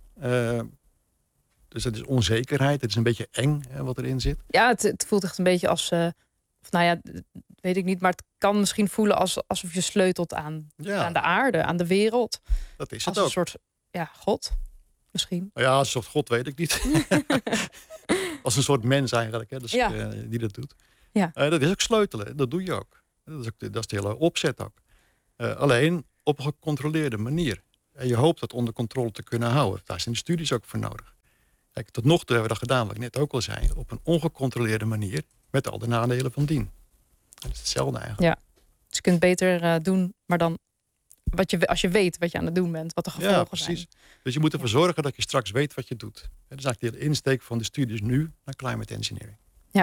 K: Dus het is onzekerheid, het is een beetje eng wat erin zit.
D: Ja, het voelt echt een beetje als, weet ik niet, maar het kan misschien voelen alsof je sleutelt aan de aarde, aan de wereld.
K: Dat is
D: als
K: het ook.
D: Een soort, God, misschien.
K: Ja, als een soort God weet ik niet. Als een soort mens eigenlijk, hè, dus, die dat doet.
D: Ja.
K: Dat is ook sleutelen, dat doe je ook. Dat is de hele opzet ook. Alleen op een gecontroleerde manier. En je hoopt dat onder controle te kunnen houden. Daar zijn de studies ook voor nodig. Kijk, tot nog toe hebben we dat gedaan, wat ik net ook al zei. Op een ongecontroleerde manier, met al de nadelen van dien. Dat is hetzelfde eigenlijk.
D: Ja, dus je kunt beter doen, maar dan als je weet wat je aan het doen bent, wat de gevolgen zijn.
K: Ja, precies. Dus je moet ervoor zorgen dat je straks weet wat je doet. Dat is eigenlijk de insteek van de studies nu naar climate engineering.
D: Ja.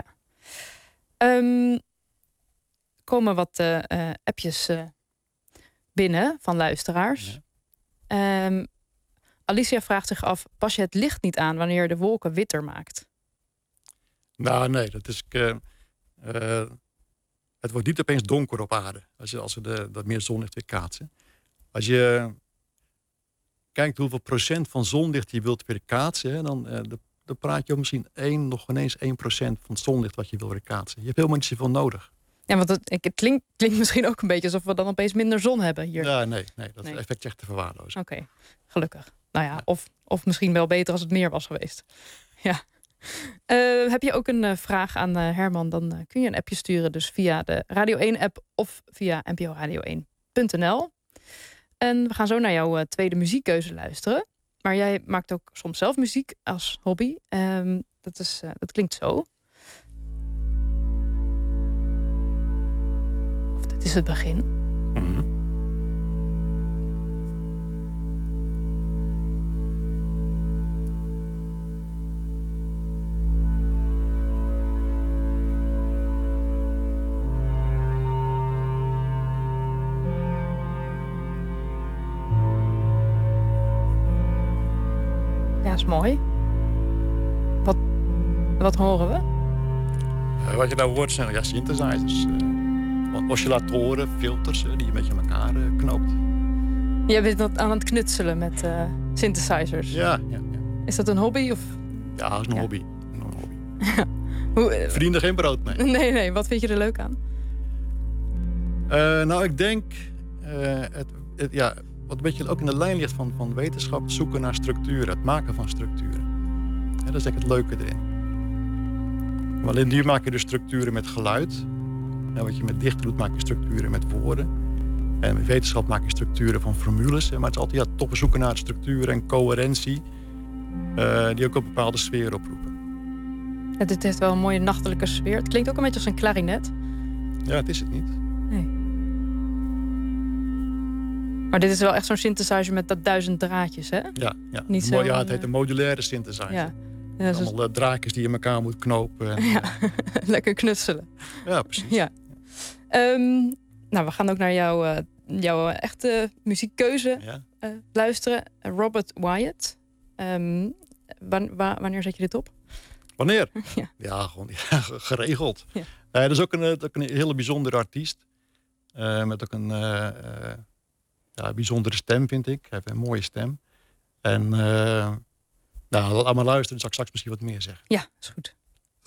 D: Komen wat appjes binnen van luisteraars. Ja. Alicia vraagt zich af, pas je het licht niet aan wanneer je de wolken witter maakt?
K: Nou, nee, dat is... het wordt niet opeens donker op aarde als we dat meer zonlicht weer kaatsen. Als je kijkt hoeveel procent van zonlicht je wilt weer kaatsen, dan praat je om misschien nog ineens 1% van het zonlicht wat je wil weer kaatsen. Je hebt helemaal niet zoveel nodig.
D: Ja, want het klinkt misschien ook een beetje alsof we dan opeens minder zon hebben hier.
K: Ja, nee, dat effect is echt te verwaarlozen.
D: Oké, gelukkig. Nou ja, of misschien wel beter als het meer was geweest. Ja. Heb je ook een vraag aan Herman, dan kun je een appje sturen. Dus via de Radio 1-app of via nporadio1.nl. En we gaan zo naar jouw tweede muziekkeuze luisteren. Maar jij maakt ook soms zelf muziek als hobby. Dat klinkt zo. Of dit is het begin.
K: Mm-hmm.
D: Ja, is mooi. Wat horen we?
K: Wat je nou hoort zijn synthesizers. Oscillatoren, filters die je met je elkaar knoopt.
D: Jij bent aan het knutselen met synthesizers.
K: Ja.
D: Is dat een hobby? Of?
K: Ja, dat is een hobby. Verdienen geen brood mee.
D: Nee, wat vind je er leuk aan?
K: Nou, ik denk... wat een beetje ook in de lijn ligt van wetenschap... zoeken naar structuren, het maken van structuren. Ja, dat is eigenlijk het leuke erin. Maar alleen hier maak je dus structuren met geluid. En wat je met dichter doet, maak je structuren met woorden. En met wetenschap maak je structuren van formules. Maar het is altijd toch zoeken naar structuur en coherentie... die ook een bepaalde sfeer oproepen.
D: Ja, dit heeft wel een mooie nachtelijke sfeer. Het klinkt ook een beetje als een klarinet.
K: Ja, het is het niet.
D: Nee. Maar dit is wel echt zo'n synthesizer met dat 1000 draadjes, hè?
K: Ja.
D: Niet
K: Het heet een modulaire synthesizer.
D: Ja.
K: Allemaal draadjes die je elkaar moet knopen. En,
D: lekker knutselen.
K: Ja, precies.
D: Ja. We gaan ook naar jouw echte muziekkeuze luisteren. Robert Wyatt. Wanneer zet je dit op?
K: Wanneer?
D: Ja,
K: gewoon geregeld.
D: Ja.
K: Dat is ook een hele bijzondere artiest. Met ook een bijzondere stem, vind ik. Hij heeft een mooie stem. En laat maar luisteren, dan zal ik straks misschien wat meer zeggen.
D: Ja, is goed.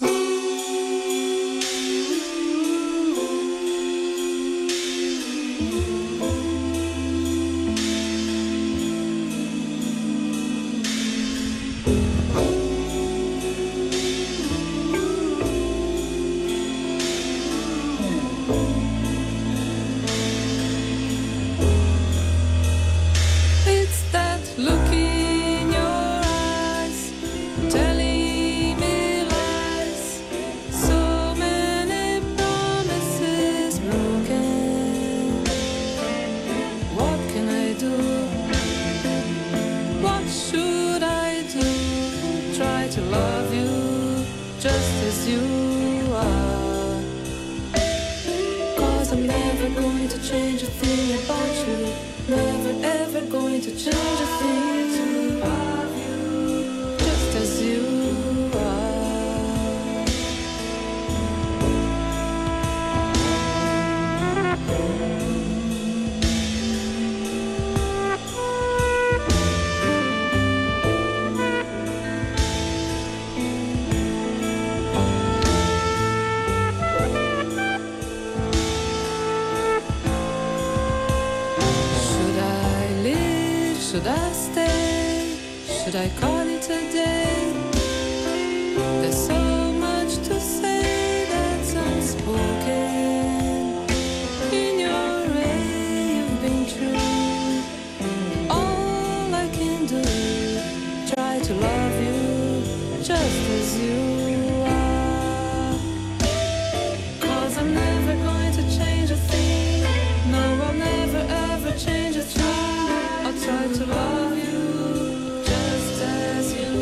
N: Should I stay? Should I call it a day? There's so much to say that's unspoken. In your way you've been true. All I can do, try to love you just as you are. 'Cause I'm never going to change a thing. No, I'll never ever change a thing. Try to love you just as you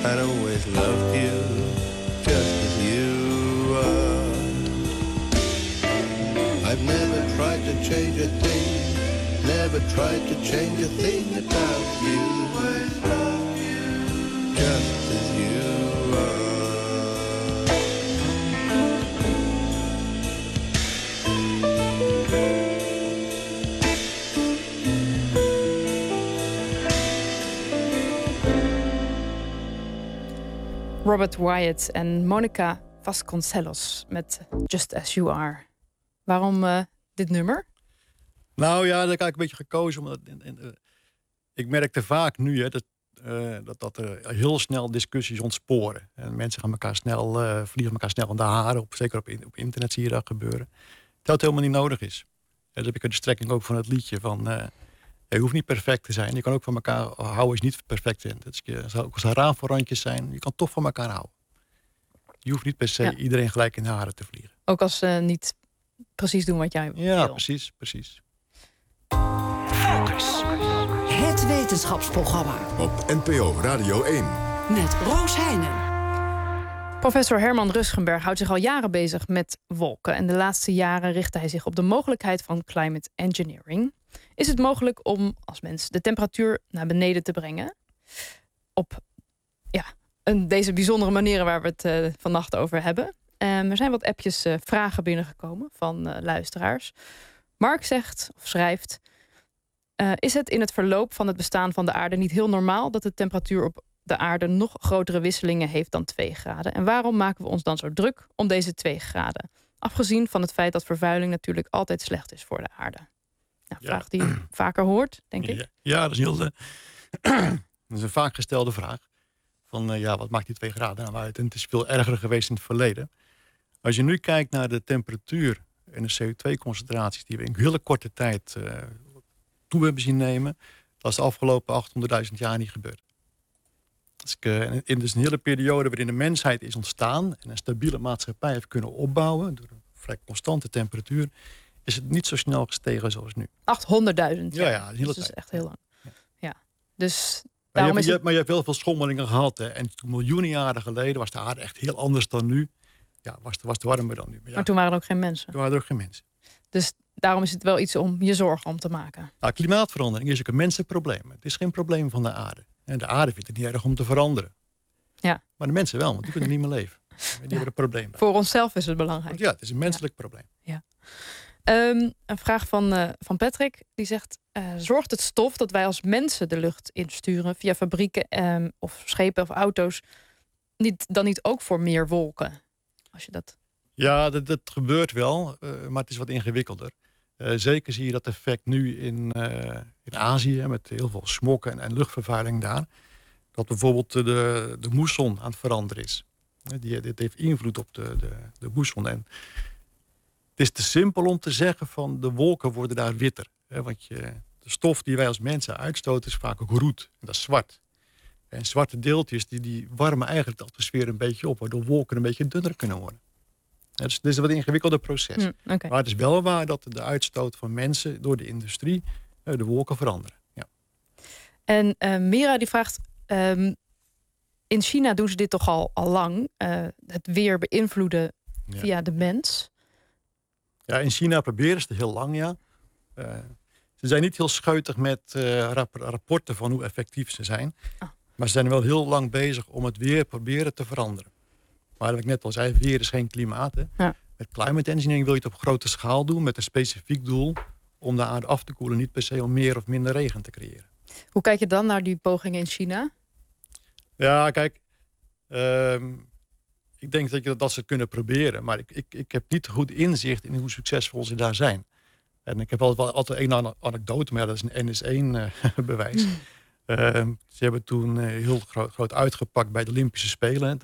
O: I'd always loved you just as you are. I've never tried to change a thing, never tried to change a thing about you. Just as you are.
D: Robert Wyatt en Monica Vasconcelos met Just As You Are. Waarom dit nummer?
K: Nou ja, dat heb ik een beetje gekozen. Omdat ik merkte vaak nu dat er heel snel discussies ontsporen. En mensen gaan elkaar snel, vliegen elkaar snel aan de haren. Zeker op internet zie je dat gebeuren. Terwijl het helemaal niet nodig is. En dat heb ik de strekking ook van het liedje. Je hoeft niet perfect te zijn. Je kan ook van elkaar houden als je niet perfect bent. Het zou ook als raamforrandjes zijn. Je kan toch van elkaar houden. Je hoeft niet per se iedereen gelijk in de haren te vliegen.
D: Ook als ze niet precies doen wat jij wil.
K: Ja, precies.
C: Focus. Het wetenschapsprogramma.
B: Op NPO Radio 1.
C: Met Roos Heijnen.
D: Professor Herman Rusgenberg houdt zich al jaren bezig met wolken. En de laatste jaren richtte hij zich op de mogelijkheid van climate engineering. Is het mogelijk om als mens de temperatuur naar beneden te brengen? Op deze bijzondere manieren waar we het vannacht over hebben. Er zijn wat appjes vragen binnengekomen van luisteraars. Mark zegt of schrijft: is het in het verloop van het bestaan van de aarde niet heel normaal dat de temperatuur op de aarde nog grotere wisselingen heeft dan 2 graden? En waarom maken we ons dan zo druk om deze 2 graden? Afgezien van het feit dat vervuiling natuurlijk altijd slecht is voor de aarde. Nou, vraag die je vaker hoort, denk ik.
K: Ja, dat is heel dat is een vaak gestelde vraag. Van wat maakt die 2 graden nou uit? En het is veel erger geweest in het verleden. Als je nu kijkt naar de temperatuur en de CO2-concentraties die we in hele korte tijd toe hebben zien nemen, dat is de afgelopen 800.000 jaar niet gebeurd. In dus een hele periode waarin de mensheid is ontstaan en een stabiele maatschappij heeft kunnen opbouwen door een vrij constante temperatuur, is het niet zo snel gestegen zoals nu.
D: 800.000 jaar.
K: Ja,
D: dus dat is echt heel lang. Ja. Dus
K: maar je hebt wel veel schommelingen gehad. Hè? En miljoenen jaren geleden was de aarde echt heel anders dan nu. Ja, was het warmer dan nu.
D: Maar toen waren er ook geen mensen.
K: Toen waren er ook geen mensen.
D: Dus daarom is het wel iets om je zorgen om te maken.
K: Nou, klimaatverandering is ook een mensenprobleem. Het is geen probleem van de aarde. En de aarde vindt het niet erg om te veranderen.
D: Ja.
K: Maar de mensen wel, want die kunnen niet meer leven. Die hebben er een probleem bij.
D: Voor onszelf is het belangrijk.
K: Ja, het is een menselijk probleem.
D: Ja. Een vraag van Patrick. Die zegt: zorgt het stof dat wij als mensen de lucht insturen via fabrieken of schepen of auto's dan niet ook voor meer wolken? Als je dat...
K: Ja, dat gebeurt wel, maar het is wat ingewikkelder. Zeker zie je dat effect nu in Azië met heel veel smog en luchtvervuiling daar. Dat bijvoorbeeld de moesson aan het veranderen is. Dit heeft invloed op de moesson. En het is te simpel om te zeggen van de wolken worden daar witter. Want de stof die wij als mensen uitstoten is vaak ook roet. En dat is zwart. En zwarte deeltjes die warmen eigenlijk de atmosfeer een beetje op, waardoor wolken een beetje dunner kunnen worden. Dus het is een wat ingewikkelder proces.
D: Okay.
K: Maar het is wel waar dat de uitstoot van mensen door de industrie de wolken veranderen. Ja.
D: En Mira die vraagt: in China doen ze dit toch al lang, het weer beïnvloeden via de mens?
K: Ja, in China proberen ze het heel lang, ja. Ze zijn niet heel scheutig met rapporten van hoe effectief ze zijn. Maar ze zijn wel heel lang bezig om het weer proberen te veranderen. Maar wat ik net al zei, weer is geen klimaat. Hè.
D: Ja.
K: Met climate engineering wil je het op grote schaal doen met een specifiek doel om de aarde af te koelen. Niet per se om meer of minder regen te creëren.
D: Hoe kijk je dan naar die pogingen in China?
K: Ja, kijk. Ik denk dat ze het kunnen proberen. Maar ik heb niet goed inzicht in hoe succesvol ze daar zijn. En ik heb altijd één anekdote, maar dat is een NS1 bewijs. Ze hebben toen heel groot uitgepakt bij de Olympische Spelen.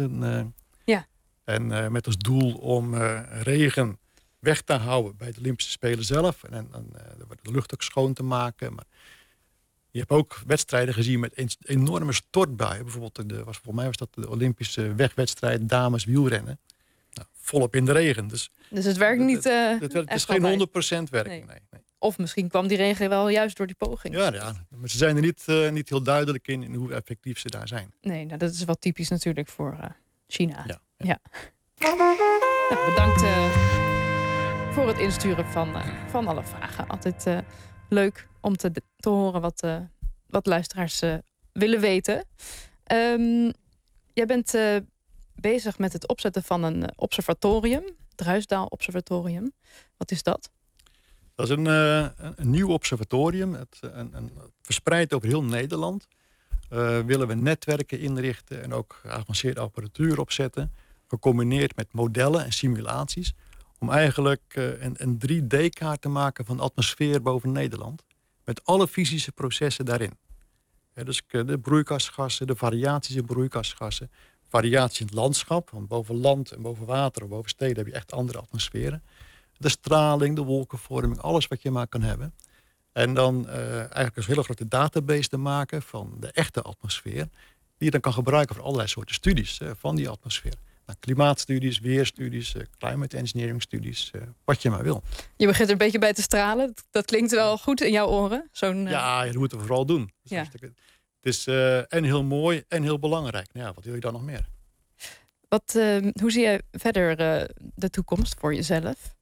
K: En met als doel om regen weg te houden bij de Olympische Spelen zelf. En de lucht ook schoon te maken. Maar je hebt ook wedstrijden gezien met enorme stortbuien. Bijvoorbeeld, volgens mij was dat de Olympische wegwedstrijd dames wielrennen. Nou, volop in de regen. Dus
D: het werkt niet.
K: Het is geen 100% werking. Nee.
D: Of misschien kwam die regen wel juist door die poging.
K: Ja, maar ze zijn er niet heel duidelijk in hoe effectief ze daar zijn.
D: Nee, nou, dat is wel typisch natuurlijk voor China.
K: Ja.
D: Nou, bedankt voor het insturen van alle vragen. Altijd leuk om te horen wat luisteraars willen weten. Jij bent bezig met het opzetten van een observatorium. Het Ruisdaal Observatorium. Wat is dat?
K: Dat is een nieuw observatorium. Verspreid over heel Nederland. Willen we netwerken inrichten en ook geavanceerde apparatuur opzetten. Gecombineerd met modellen en simulaties. Om eigenlijk een 3D-kaart te maken van de atmosfeer boven Nederland. Met alle fysische processen daarin. Dus de broeikasgassen, de variaties in broeikasgassen. Variatie in het landschap. Want boven land en boven water of boven steden heb je echt andere atmosferen. De straling, de wolkenvorming, alles wat je maar kan hebben. En dan eigenlijk een hele grote database te maken van de echte atmosfeer. Die je dan kan gebruiken voor allerlei soorten studies van die atmosfeer. Nou, klimaatstudies, weerstudies, climate engineering studies, wat je maar wil.
D: Je begint er een beetje bij te stralen. Dat klinkt wel goed in jouw oren.
K: Ja, dat moeten we vooral doen.
D: Ja.
K: Het is en heel mooi en heel belangrijk. Nou ja, wat wil je dan nog meer?
D: Hoe zie jij verder de toekomst voor jezelf?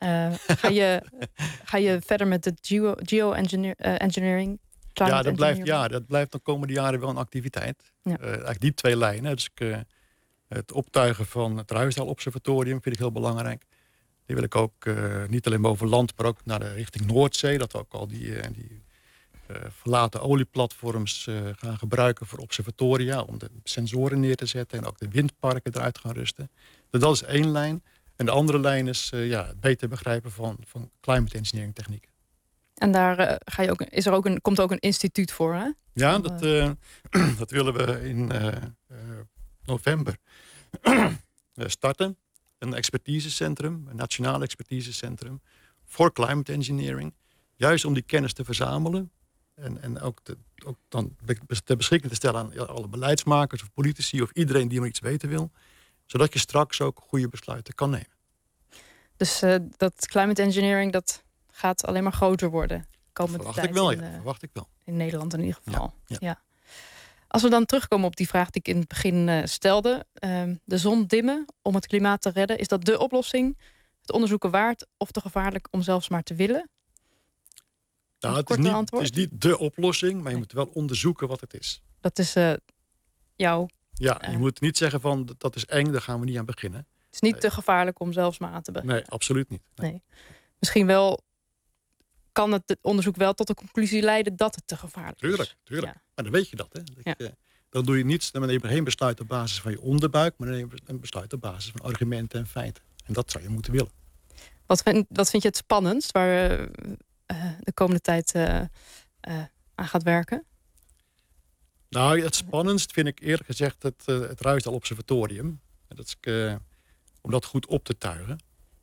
D: Ga je verder met de geo-engineering? Dat blijft de komende jaren wel een activiteit.
K: Ja. Eigenlijk die 2 lijnen. Dus het optuigen van het Ruisdaal Observatorium vind ik heel belangrijk. Die wil ik ook niet alleen boven land, maar ook naar de richting Noordzee. Dat we ook al die verlaten olieplatforms gaan gebruiken voor observatoria. Om de sensoren neer te zetten en ook de windparken eruit gaan rusten. Dus dat is 1 lijn. En de andere lijn is het beter begrijpen van climate engineering technieken.
D: En daar komt ook een instituut voor, hè?
K: Ja, dat willen we in november starten. Een expertisecentrum, een nationaal expertisecentrum voor climate engineering. Juist om die kennis te verzamelen. En ook dan ter beschikking te stellen aan alle beleidsmakers of politici of iedereen die maar iets weten wil. Zodat je straks ook goede besluiten kan nemen.
D: Dus dat climate engineering, dat gaat alleen maar groter worden.
K: Verwacht ik wel.
D: In Nederland in ieder geval.
K: Ja.
D: Als we dan terugkomen op die vraag die ik in het begin stelde. De zon dimmen om het klimaat te redden. Is dat de oplossing? Het onderzoeken waard of te gevaarlijk om zelfs maar te willen?
K: Nou, het is niet de oplossing, maar je moet wel onderzoeken wat het is.
D: Dat is jouw...
K: Ja, je moet niet zeggen van dat is eng, daar gaan we niet aan beginnen.
D: Het is niet te gevaarlijk om zelfs maar aan te beginnen.
K: Nee, absoluut niet.
D: Nee. Misschien wel kan het onderzoek wel tot de conclusie leiden dat het te gevaarlijk is.
K: Tuurlijk. Ja. Maar dan weet je dat. Hè? Dan doe je niets, dan neem je geen besluit op basis van je onderbuik, maar dan neem je een besluit op basis van argumenten en feiten. En dat zou je moeten willen.
D: Wat vind je het spannendst waar de komende tijd aan gaat werken?
K: Nou, het spannendst vind ik eerlijk gezegd het Ruisdaal Observatorium. Om dat goed op te tuigen.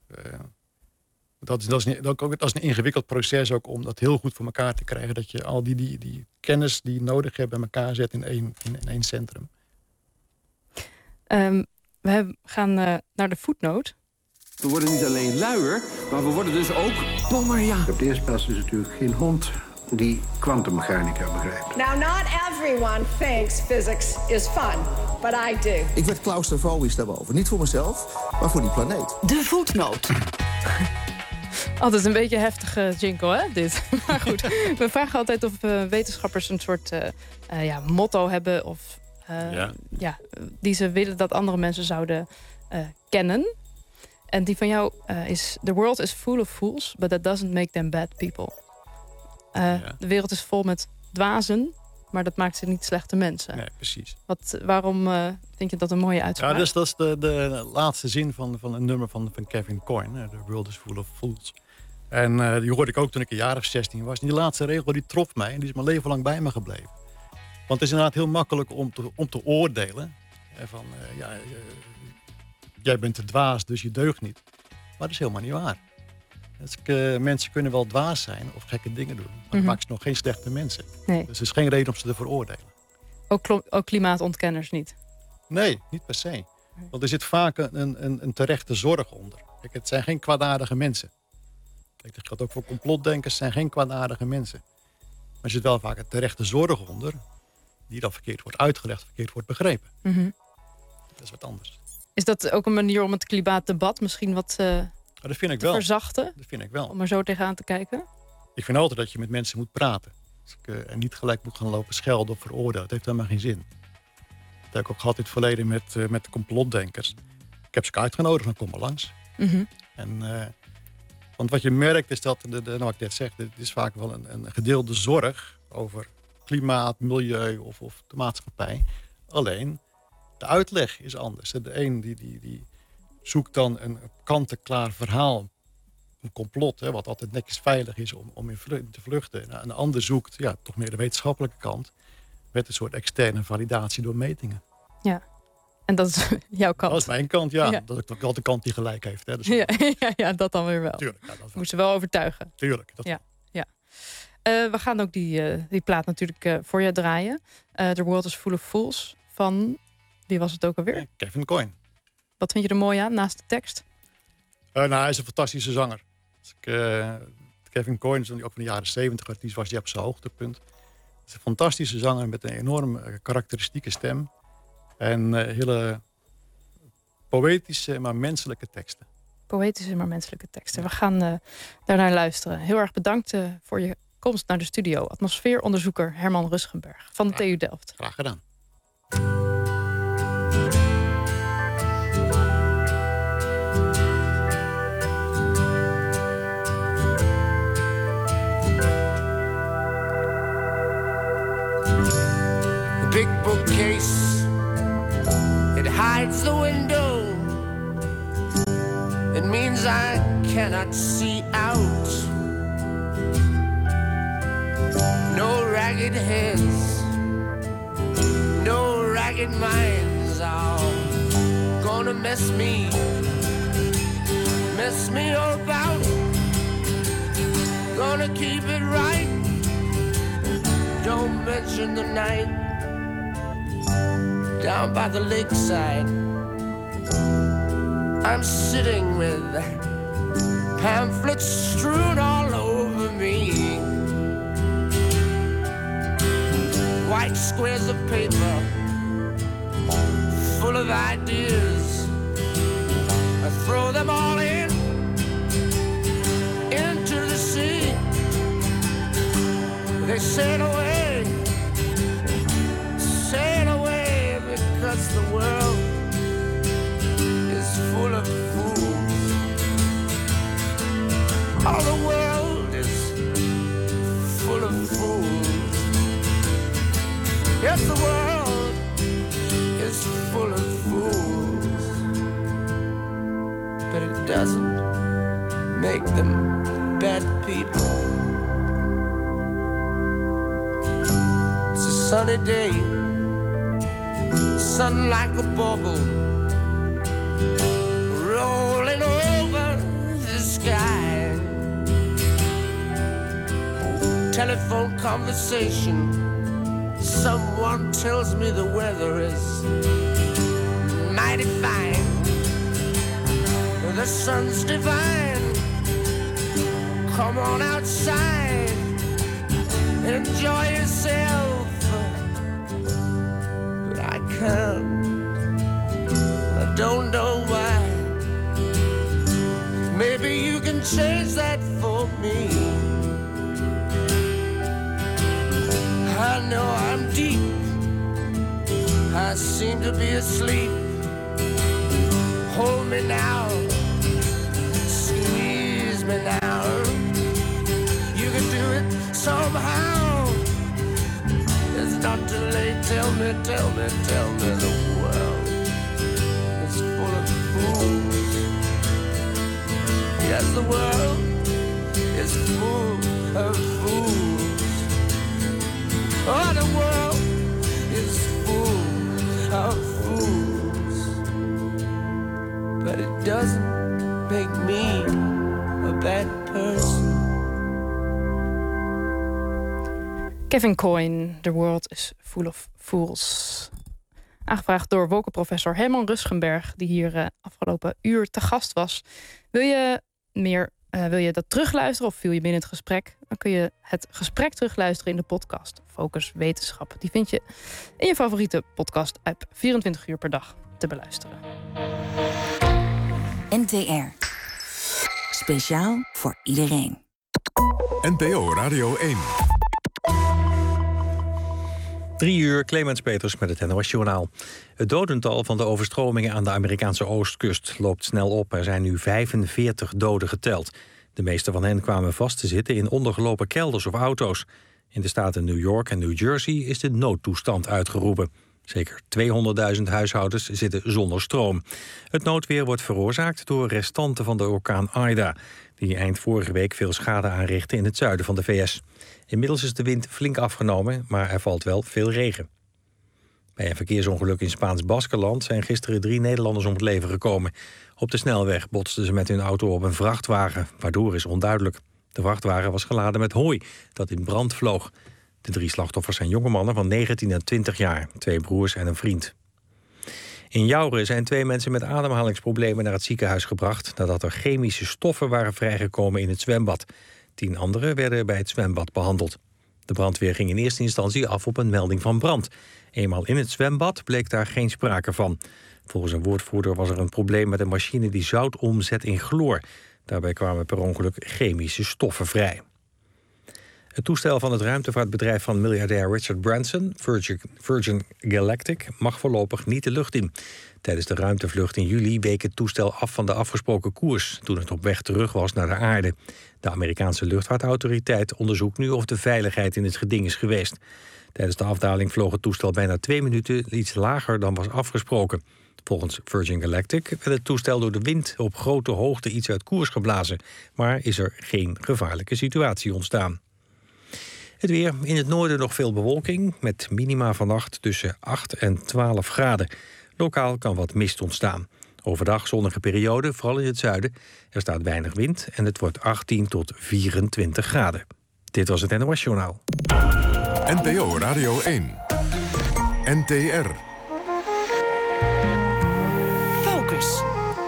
K: Dat is een ingewikkeld proces ook om dat heel goed voor elkaar te krijgen. Dat je al die kennis die je nodig hebt bij elkaar zet in één centrum.
D: We gaan naar de footnote.
P: We worden niet alleen luier, maar we worden dus ook dommer, ja.
Q: Op de eerste plaats is natuurlijk geen hond die kwantummechanica begrijpt.
R: Now, not everyone thinks physics is fun, but I do.
S: Ik werd claustrofobisch daarboven. Niet voor mezelf, maar voor die planeet.
C: De voetnoot.
D: Altijd een beetje heftige jingle, hè, dit. Maar goed, we vragen altijd of wetenschappers een soort motto hebben... of die ze willen dat andere mensen zouden kennen. En die van jou is... The world is full of fools, but that doesn't make them bad people. De wereld is vol met dwazen, maar dat maakt ze niet slechte mensen.
K: Nee, precies.
D: Waarom vind je dat een mooie uitspraak?
K: Ja, dus dat is de laatste zin van een nummer van Kevin Coyne. The world is full of fools. En die hoorde ik ook toen ik een jaar of 16 was. En die laatste regel die trof mij en die is mijn leven lang bij me gebleven. Want het is inderdaad heel makkelijk om te oordelen. Jij bent te dwaas, dus je deugt niet. Maar dat is helemaal niet waar. Mensen kunnen wel dwaas zijn of gekke dingen doen. Maar dat maakt ze nog geen slechte mensen.
D: Nee.
K: Dus er is geen reden om ze te veroordelen.
D: Ook klimaatontkenners niet?
K: Nee, niet per se. Want er zit vaak een terechte zorg onder. Kijk, het zijn geen kwaadaardige mensen. Kijk, dat geldt ook voor complotdenkers, zijn geen kwaadaardige mensen. Maar er zit wel vaak een terechte zorg onder, die dan verkeerd wordt uitgelegd, verkeerd wordt begrepen.
D: Mm-hmm.
K: Dat is wat anders.
D: Is dat ook een manier om het klimaatdebat misschien wat
K: dat vind ik
D: te
K: wel.
D: verzachten?
K: Dat vind ik wel.
D: Om er zo tegenaan te kijken?
K: Ik vind altijd dat je met mensen moet praten. Dus en niet gelijk moet gaan lopen schelden of veroordelen. Dat heeft helemaal geen zin. Dat heb ik ook gehad in het verleden met complotdenkers. Ik heb ze ook uitgenodigd, dan kom maar langs.
D: Mm-hmm.
K: Want wat je merkt is dat, wat ik net zeg, dit is vaak wel een gedeelde zorg over klimaat, milieu of de maatschappij. Alleen, de uitleg is anders. De een die zoekt dan een kant-en-klaar verhaal, een complot, wat altijd netjes veilig is om in te vluchten. En een ander zoekt toch meer de wetenschappelijke kant, met een soort externe validatie door metingen.
D: Ja. En dat is jouw kant.
K: Dat is mijn kant, ja. Dat is ook wel de kant die gelijk heeft. Hè. Dus
D: ja, dat dan weer wel.
K: Tuurlijk. Ja, dat
D: moest ze wel overtuigen.
K: Tuurlijk.
D: Ja. We gaan ook die plaat natuurlijk voor je draaien. The World is Full of Fools van, wie was het ook alweer?
K: Kevin Coyne.
D: Wat vind je er mooi aan, naast de tekst?
K: Hij is een fantastische zanger. Kevin Coyne is ook van de jaren 70 artiest, was hij op zijn hoogtepunt. Het is een fantastische zanger met een enorm karakteristieke stem. En hele poëtische, maar menselijke teksten.
D: Poëtische, maar menselijke teksten. We gaan daarnaar luisteren. Heel erg bedankt voor je komst naar de studio. Atmosfeeronderzoeker Herman Ruschenberg van de TU Delft.
K: Graag gedaan.
T: Big bookcase, it hides the window. It means I cannot see out. No ragged heads, no ragged minds are gonna mess me about. Gonna keep it right. Don't mention the night down by the lakeside. I'm sitting with pamphlets strewn all over me. White squares of paper full of ideas. I throw them all into the sea. They sail away because the world is full of fools. All the world is full of fools. Yes, the world is full of fools. But it doesn't make them bad people. It's a sunny day, sun like a bubble rolling over the sky. Telephone conversation, someone tells me the weather is mighty fine. The sun's divine. Come on outside, enjoy yourself. I don't know why. Maybe you can change that for me. I know I'm deep, I seem to be asleep. Hold me now, squeeze me now. You can do it somehow. It's not too late. Tell me the world is full of fools. Yes, the world is full of fools. Oh, the world is full of fools. But it doesn't make me a bad person.
D: Kevin Coyne, The World is Full of Fools. Aangevraagd door wolkenprofessor Herman Ruschenberg, die hier afgelopen uur te gast was. Wil je meer Wil je dat terugluisteren of viel je binnen het gesprek? Dan kun je het gesprek terugluisteren in de podcast Focus Wetenschap. Die vind je in je favoriete podcast-app 24 uur per dag te beluisteren.
U: NTR. Speciaal voor iedereen.
B: NPO Radio 1.
A: 3 uur, Clemens Peters met het NOS Journaal. Het dodental van de overstromingen aan de Amerikaanse oostkust loopt snel op. Er zijn nu 45 doden geteld. De meeste van hen kwamen vast te zitten in ondergelopen kelders of auto's. In de staten New York en New Jersey is de noodtoestand uitgeroepen. Zeker 200.000 huishoudens zitten zonder stroom. Het noodweer wordt veroorzaakt door restanten van de orkaan Ida, die eind vorige week veel schade aanrichtte in het zuiden van de VS. Inmiddels is de wind flink afgenomen, maar er valt wel veel regen. Bij een verkeersongeluk in Spaans-Baskenland zijn gisteren 3 Nederlanders om het leven gekomen. Op de snelweg botsten ze met hun auto op een vrachtwagen, waardoor is onduidelijk. De vrachtwagen was geladen met hooi dat in brand vloog. De 3 slachtoffers zijn jonge mannen van 19 en 20 jaar, 2 broers en een vriend. In Jouren zijn 2 mensen met ademhalingsproblemen naar het ziekenhuis gebracht nadat er chemische stoffen waren vrijgekomen in het zwembad. 10 anderen werden bij het zwembad behandeld. De brandweer ging in eerste instantie af op een melding van brand. Eenmaal in het zwembad bleek daar geen sprake van. Volgens een woordvoerder was er een probleem met een machine die zout omzet in chloor. Daarbij kwamen per ongeluk chemische stoffen vrij. Het toestel van het ruimtevaartbedrijf van miljardair Richard Branson, Virgin Galactic, mag voorlopig niet de lucht in. Tijdens de ruimtevlucht in juli week het toestel af van de afgesproken koers toen het op weg terug was naar de aarde. De Amerikaanse luchtvaartautoriteit onderzoekt nu of de veiligheid in het geding is geweest. Tijdens de afdaling vloog het toestel bijna 2 minuten iets lager dan was afgesproken. Volgens Virgin Galactic werd het toestel door de wind op grote hoogte iets uit koers geblazen, maar is er geen gevaarlijke situatie ontstaan. Het weer, in het noorden nog veel bewolking, met minima vannacht tussen 8 en 12 graden. Lokaal kan wat mist ontstaan. Overdag zonnige periode, vooral in het zuiden. Er staat weinig wind en het wordt 18 tot 24 graden. Dit was het NOS Journaal.
B: NPO Radio 1. NTR.
C: Focus.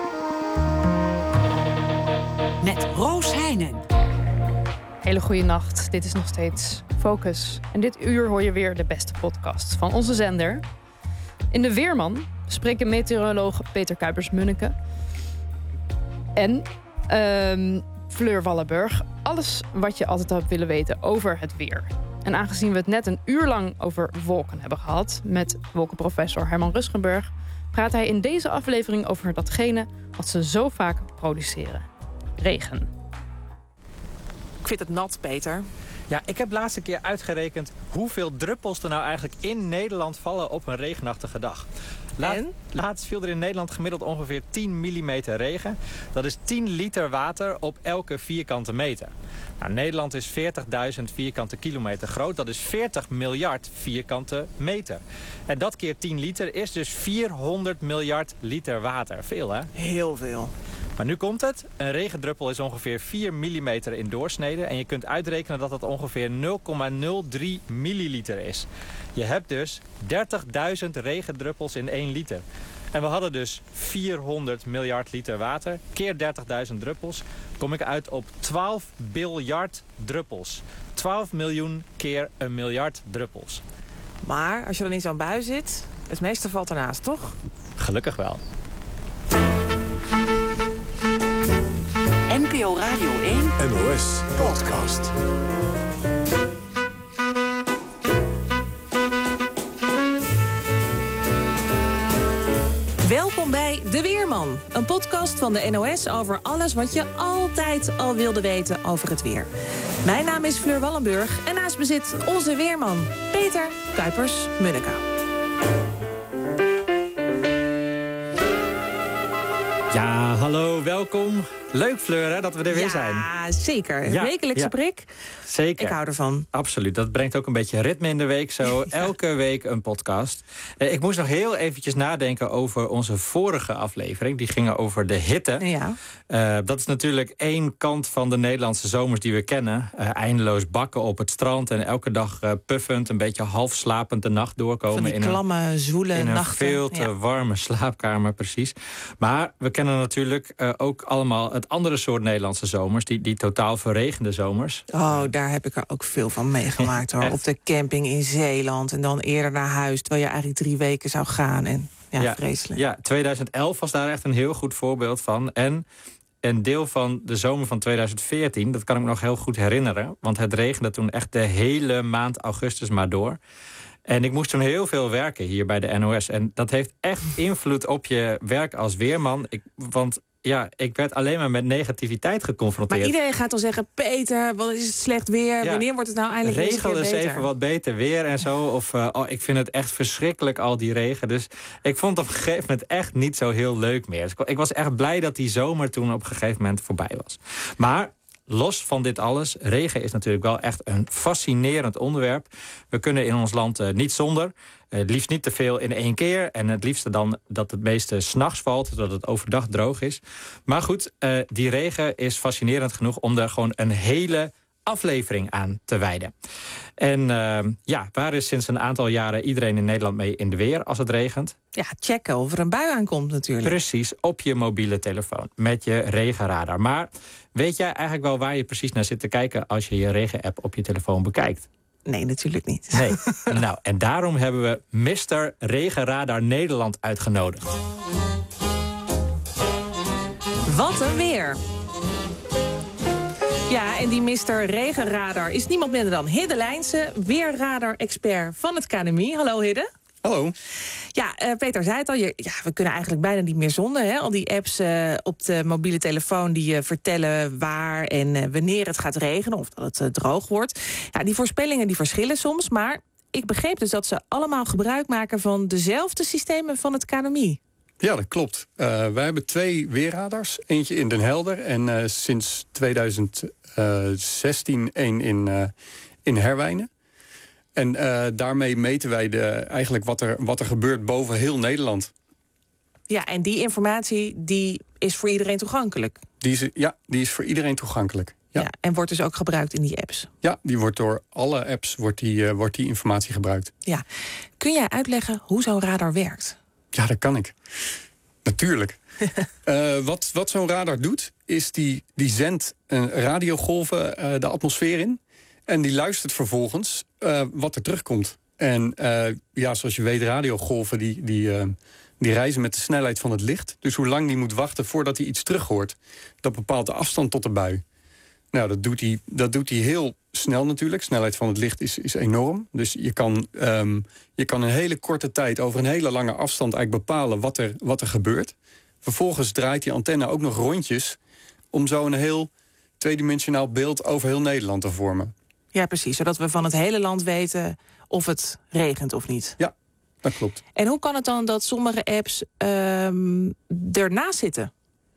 C: Met Roos Heijnen.
D: Hele goede nacht. Dit is nog steeds Focus. En dit uur hoor je weer de beste podcast van onze zender. In de Weerman spreken meteoroloog Peter Kuipers-Munneke en Fleur Wallenburg. Alles wat je altijd hebt willen weten over het weer. En aangezien we het net een uur lang over wolken hebben gehad met wolkenprofessor Herman Rusgenberg, praat hij in deze aflevering over datgene wat ze zo vaak produceren. Regen.
V: Ik vind het nat, Peter.
W: Ja, ik heb de laatste keer uitgerekend hoeveel druppels er nou eigenlijk in Nederland vallen op een regenachtige dag. Laatst viel er in Nederland gemiddeld ongeveer 10 mm regen. Dat is 10 liter water op elke vierkante meter. Nou, Nederland is 40.000 vierkante kilometer groot. Dat is 40 miljard vierkante meter. En dat keer 10 liter is dus 400 miljard liter water. Veel, hè?
V: Heel veel.
W: Maar nu komt het. Een regendruppel is ongeveer 4 mm in doorsnede. En je kunt uitrekenen dat dat ongeveer 0,03 milliliter is. Je hebt dus 30.000 regendruppels in 1 liter. En we hadden dus 400 miljard liter water. Keer 30.000 druppels kom ik uit op 12 biljard druppels. 12 miljoen keer 1 miljard druppels.
V: Maar als je dan in zo'n bui zit, het meeste valt ernaast, toch?
W: Gelukkig wel.
U: NPO Radio 1
B: NOS Podcast.
X: Welkom bij De Weerman, een podcast van de NOS over alles wat je altijd al wilde weten over het weer. Mijn naam is Fleur Wallenburg en naast me zit onze weerman Peter Kuipers-Munneke.
W: Ja, hallo, welkom. Leuk, Fleur, hè, dat we er weer zijn.
X: Ja, zeker.
W: Ja,
X: wekelijkse prik.
W: Zeker.
X: Ik hou ervan.
W: Absoluut, dat brengt ook een beetje ritme in de week zo. Elke week een podcast. Ik moest nog heel eventjes nadenken over onze vorige aflevering. Die ging over de hitte.
X: Ja.
W: Dat is natuurlijk één kant van de Nederlandse zomers die we kennen. Eindeloos bakken op het strand en elke dag puffend, een beetje half slapend de nacht doorkomen.
X: Van die klamme, zwoele
W: in
X: nachten.
W: een veel te warme slaapkamer, precies. Maar we kennen natuurlijk ook allemaal het het andere soort Nederlandse zomers. Die totaal verregende zomers.
V: Oh, daar heb ik er ook veel van meegemaakt hoor. Op de camping in Zeeland en dan eerder naar huis, terwijl je eigenlijk 3 weken zou gaan. En vreselijk.
W: Ja, 2011 was daar echt een heel goed voorbeeld van. En een deel van de zomer van 2014, dat kan ik me nog heel goed herinneren. Want het regende toen echt de hele maand augustus maar door. En ik moest toen heel veel werken hier bij de NOS. En dat heeft echt invloed op je werk als weerman. Want ik werd alleen maar met negativiteit geconfronteerd.
V: Maar iedereen gaat dan zeggen, Peter, wat is het slecht weer? Wanneer wordt het nou eindelijk eens
W: regel eens
V: beter?
W: even wat beter weer en zo. Of ik vind het echt verschrikkelijk, al die regen. Dus ik vond het op een gegeven moment echt niet zo heel leuk meer. Dus ik was echt blij dat die zomer toen op een gegeven moment voorbij was. Maar los van dit alles, regen is natuurlijk wel echt een fascinerend onderwerp. We kunnen in ons land niet zonder. Het liefst niet te veel in één keer. En het liefste dan dat het meeste 's nachts valt, zodat het overdag droog is. Maar goed, die regen is fascinerend genoeg om er gewoon een hele aflevering aan te wijden. En waar is sinds een aantal jaren iedereen in Nederland mee in de weer als het regent?
V: Ja, checken of er een bui aankomt natuurlijk.
W: Precies, op je mobiele telefoon met je regenradar. Maar weet jij eigenlijk wel waar je precies naar zit te kijken als je je regenapp op je telefoon bekijkt?
V: Nee, natuurlijk niet.
W: Nee. Nou, en daarom hebben we Mr. Regenradar Nederland uitgenodigd.
X: Wat een weer! Ja, en die Mr. Regenradar is niemand minder dan Hidde Lijnse, weerradar-expert van het KNMI. Hallo Hidde.
E: Hallo.
X: Ja, Peter zei het al, we kunnen eigenlijk bijna niet meer zonder. Hè? Al die apps op de mobiele telefoon die vertellen waar en wanneer het gaat regenen, of dat het droog wordt. Ja, die voorspellingen die verschillen soms, maar ik begreep dus dat ze allemaal gebruik maken van dezelfde systemen van het KNMI.
E: Ja, dat klopt. Wij hebben 2 weerradars. Eentje in Den Helder en sinds 2016 één in Herwijnen. En daarmee meten wij eigenlijk wat er gebeurt boven heel Nederland.
X: Ja, en die informatie die is voor iedereen toegankelijk?
E: Die is voor iedereen toegankelijk. Ja,
X: en wordt dus ook gebruikt in die apps?
E: Ja, die wordt door alle apps wordt die informatie gebruikt.
X: Ja. Kun jij uitleggen hoe zo'n radar werkt?
E: Ja, dat kan ik. Natuurlijk. Wat zo'n radar doet, is die zendt radiogolven de atmosfeer in. En die luistert vervolgens wat er terugkomt. En zoals je weet, radiogolven die reizen met de snelheid van het licht. Dus hoe lang die moet wachten voordat hij iets terug hoort, dat bepaalt de afstand tot de bui. Nou, dat doet hij heel snel natuurlijk. Snelheid van het licht is enorm. Dus je kan een hele korte tijd, over een hele lange afstand, eigenlijk bepalen wat er gebeurt. Vervolgens draait die antenne ook nog rondjes om zo een heel tweedimensionaal beeld over heel Nederland te vormen.
X: Ja, precies. Zodat we van het hele land weten of het regent of niet.
E: Ja, dat klopt.
X: En hoe kan het dan dat sommige apps ernaast zitten?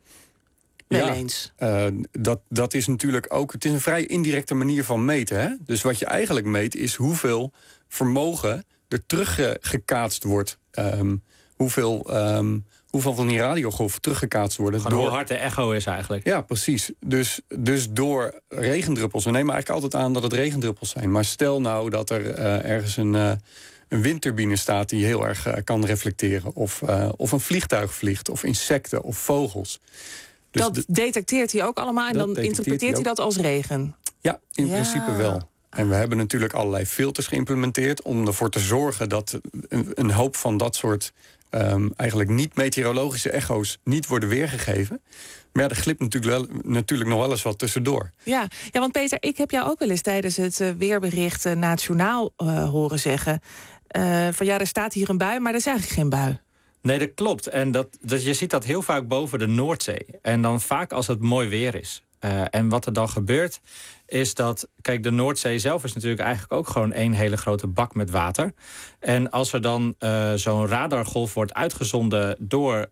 X: Wel eens.
E: Dat is natuurlijk ook. Het is een vrij indirecte manier van meten. Hè? Dus wat je eigenlijk meet is hoeveel vermogen er teruggekaatst wordt. Hoeveel van die radiogolven teruggekaatst worden.
W: Gewoon hoe hard de echo is eigenlijk.
E: Ja, precies. Dus door regendruppels. We nemen eigenlijk altijd aan dat het regendruppels zijn. Maar stel nou dat er ergens een windturbine staat die heel erg kan reflecteren. Of een vliegtuig vliegt. Of insecten of vogels. Dus
X: dat detecteert hij ook allemaal en dan interpreteert hij dat als regen?
E: Ja, in principe wel. En we hebben natuurlijk allerlei filters geïmplementeerd om ervoor te zorgen dat een hoop van dat soort eigenlijk niet-meteorologische echo's niet worden weergegeven. Maar ja, er glipt natuurlijk nog wel eens wat tussendoor.
X: Ja, want Peter, ik heb jou ook wel eens tijdens het weerbericht nationaal horen zeggen van er staat hier een bui, maar er is eigenlijk geen bui.
W: Nee, dat klopt. En je ziet dat heel vaak boven de Noordzee. En dan vaak als het mooi weer is. En wat er dan gebeurt, is dat... Kijk, de Noordzee zelf is natuurlijk eigenlijk ook gewoon één hele grote bak met water. En als er dan zo'n radargolf wordt uitgezonden door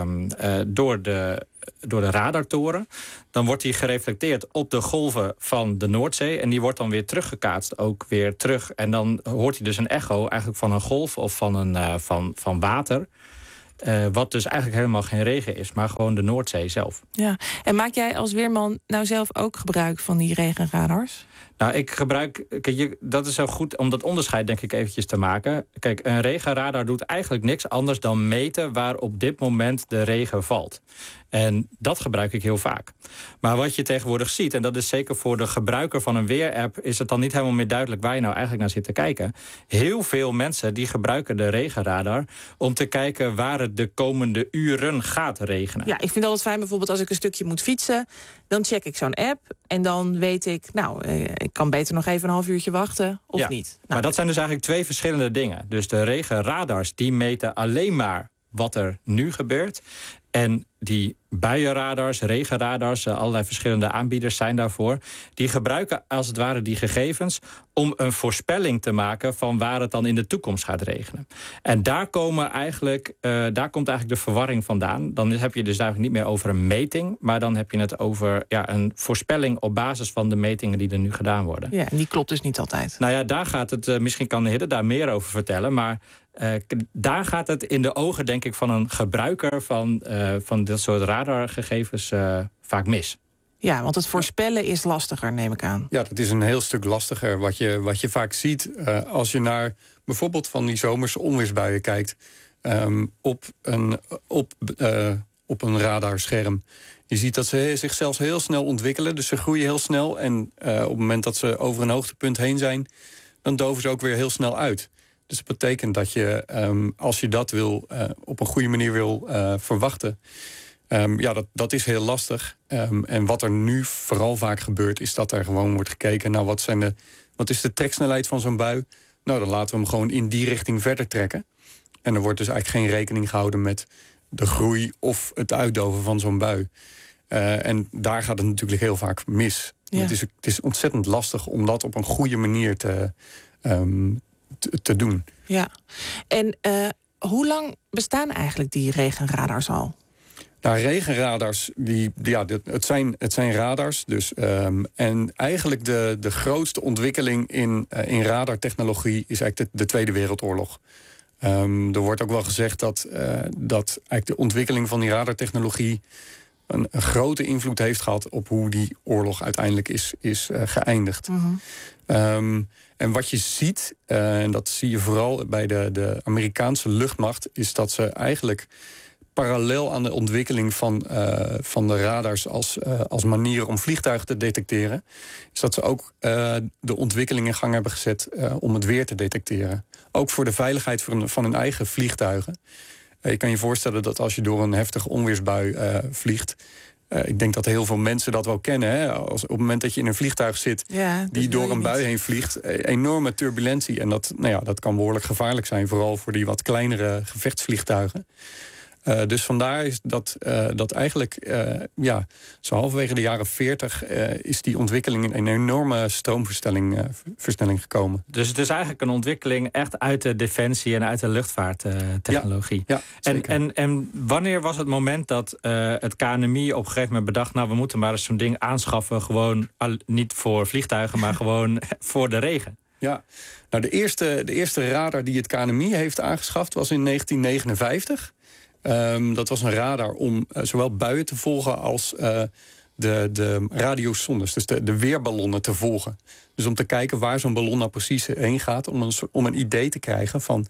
W: de radartoren, dan wordt die gereflecteerd op de golven van de Noordzee. En die wordt dan weer teruggekaatst, ook weer terug. En dan hoort hij dus een echo eigenlijk van een golf of van water. Wat dus eigenlijk helemaal geen regen is, maar gewoon de Noordzee zelf.
X: Ja, en maak jij als weerman nou zelf ook gebruik van die regenradars?
F: Nou, ik gebruik... Kijk, dat is zo goed om dat onderscheid denk ik eventjes te maken. Kijk, een regenradar doet eigenlijk niks anders dan meten waar op dit moment de regen valt. En dat gebruik ik heel vaak. Maar wat je tegenwoordig ziet, en dat is zeker voor de gebruiker van een weerapp, is het dan niet helemaal meer duidelijk waar je nou eigenlijk naar zit te kijken. Heel veel mensen die gebruiken de regenradar om te kijken waar het de komende uren gaat regenen.
V: Ja, ik vind altijd fijn bijvoorbeeld als ik een stukje moet fietsen, dan check ik zo'n app en dan weet ik, ik kan beter nog even een half uurtje wachten of niet. Nou,
F: maar dat zijn dus eigenlijk twee verschillende dingen. Dus de regenradars die meten alleen maar wat er nu gebeurt. En die buienradars, regenradars, allerlei verschillende aanbieders zijn daarvoor. Die gebruiken als het ware die gegevens om een voorspelling te maken van waar het dan in de toekomst gaat regenen. En daar komt eigenlijk de verwarring vandaan. Dan heb je dus eigenlijk niet meer over een meting, maar dan heb je het over een voorspelling op basis van de metingen die er nu gedaan worden.
V: Ja, en die klopt dus niet altijd.
F: Nou ja, daar gaat het, misschien kan de Hidde daar meer over vertellen, maar daar gaat het in de ogen, denk ik, van een gebruiker van dit soort radargegevens vaak mis.
V: Ja, want het voorspellen is lastiger, neem ik aan.
E: Ja, dat is een heel stuk lastiger. Wat je vaak ziet als je naar bijvoorbeeld van die zomerse onweersbuien kijkt op een radarscherm. Je ziet dat ze zich zelfs heel snel ontwikkelen. Dus ze groeien heel snel. En op het moment dat ze over een hoogtepunt heen zijn, dan doven ze ook weer heel snel uit. Dus dat betekent dat je, als je dat op een goede manier wil verwachten, dat is heel lastig. En wat er nu vooral vaak gebeurt, is dat er gewoon wordt gekeken naar wat is de treksnelheid van zo'n bui. Nou, dan laten we hem gewoon in die richting verder trekken. En er wordt dus eigenlijk geen rekening gehouden met de groei of het uitdoven van zo'n bui. En daar gaat het natuurlijk heel vaak mis. Ja. Het is ontzettend lastig om dat op een goede manier te doen.
V: Ja. En hoe lang bestaan eigenlijk die regenradars al?
E: Nou, regenradars, het zijn radars. Dus, en eigenlijk de grootste ontwikkeling in radartechnologie is eigenlijk de Tweede Wereldoorlog. Er wordt ook wel gezegd dat eigenlijk de ontwikkeling van die radartechnologie een grote invloed heeft gehad op hoe die oorlog uiteindelijk is geëindigd. Mm-hmm. En wat je ziet, en dat zie je vooral bij de Amerikaanse luchtmacht, is dat ze eigenlijk parallel aan de ontwikkeling van de radars als manier om vliegtuigen te detecteren, is dat ze ook de ontwikkeling in gang hebben gezet om het weer te detecteren. Ook voor de veiligheid van hun eigen vliegtuigen. Je kan je voorstellen dat als je door een heftige onweersbui vliegt, ik denk dat heel veel mensen dat wel kennen. Hè? Op het moment dat je in een vliegtuig zit die door een bui heen vliegt, enorme turbulentie. En dat kan behoorlijk gevaarlijk zijn, vooral voor die wat kleinere gevechtsvliegtuigen. Dus vandaar is dat eigenlijk, zo halverwege de jaren 40 is die ontwikkeling in een enorme stroomversnelling gekomen.
F: Dus het is eigenlijk een ontwikkeling echt uit de defensie en uit de luchtvaarttechnologie. Ja, en wanneer was het moment dat het KNMI op een gegeven moment bedacht, nou, we moeten maar eens zo'n ding aanschaffen, gewoon niet voor vliegtuigen, maar gewoon voor de regen?
E: Ja, nou de eerste radar die het KNMI heeft aangeschaft was in 1959. Dat was een radar om zowel buien te volgen als de radiosondes, dus de weerballonnen te volgen. Dus om te kijken waar zo'n ballon nou precies heen gaat, om een idee te krijgen van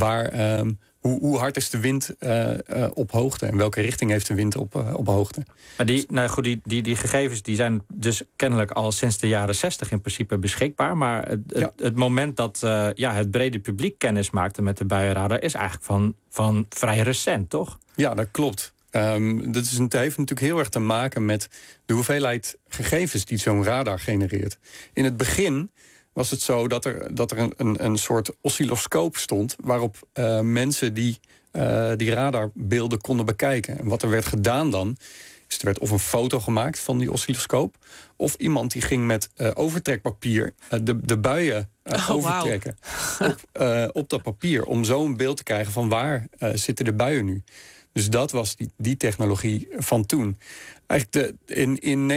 E: hoe hard is de wind op hoogte en welke richting heeft de wind op hoogte.
F: Maar die gegevens die zijn dus kennelijk al sinds de jaren 60 in principe beschikbaar. Maar het moment dat het brede publiek kennis maakte met de buienradar is eigenlijk van vrij recent, toch? Ja, dat klopt. Het heeft natuurlijk heel erg te maken met de hoeveelheid gegevens die zo'n radar genereert. In het begin was het zo dat er een soort oscilloscoop stond waarop mensen die radarbeelden konden bekijken. En wat er werd gedaan dan, is er werd of een foto gemaakt van die oscilloscoop, of iemand die ging met overtrekpapier de buien overtrekken op dat papier, om zo een beeld te krijgen van waar zitten de buien nu. Dus dat was die technologie van toen. Eigenlijk in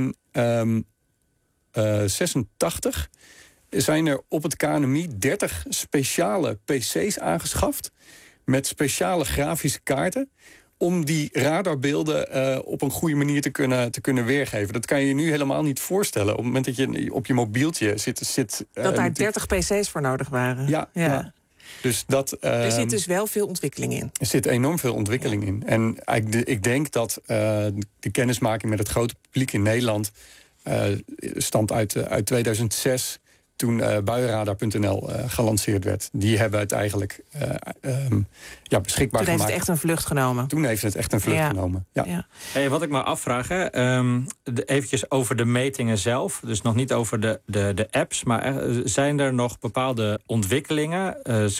F: 1986 zijn er op het KNMI 30 speciale PC's aangeschaft met speciale grafische kaarten
E: om die radarbeelden op een goede manier te kunnen weergeven. Dat kan je je nu helemaal niet voorstellen. Op het moment dat je op je mobieltje zit
V: dat daar 30 PC's voor nodig waren.
E: Ja. Dus
V: er zit dus wel veel ontwikkeling in.
E: Er zit enorm veel ontwikkeling in. En ik denk dat de kennismaking met het grote publiek in Nederland stamt uit 2006... toen buienradar.nl gelanceerd werd. Die hebben het eigenlijk beschikbaar gemaakt.
V: Toen heeft het echt een vlucht genomen.
E: Toen heeft het echt een vlucht genomen, ja.
F: Hey, wat ik me afvraag, eventjes over de metingen zelf. Dus nog niet over de apps. Maar zijn er nog bepaalde ontwikkelingen?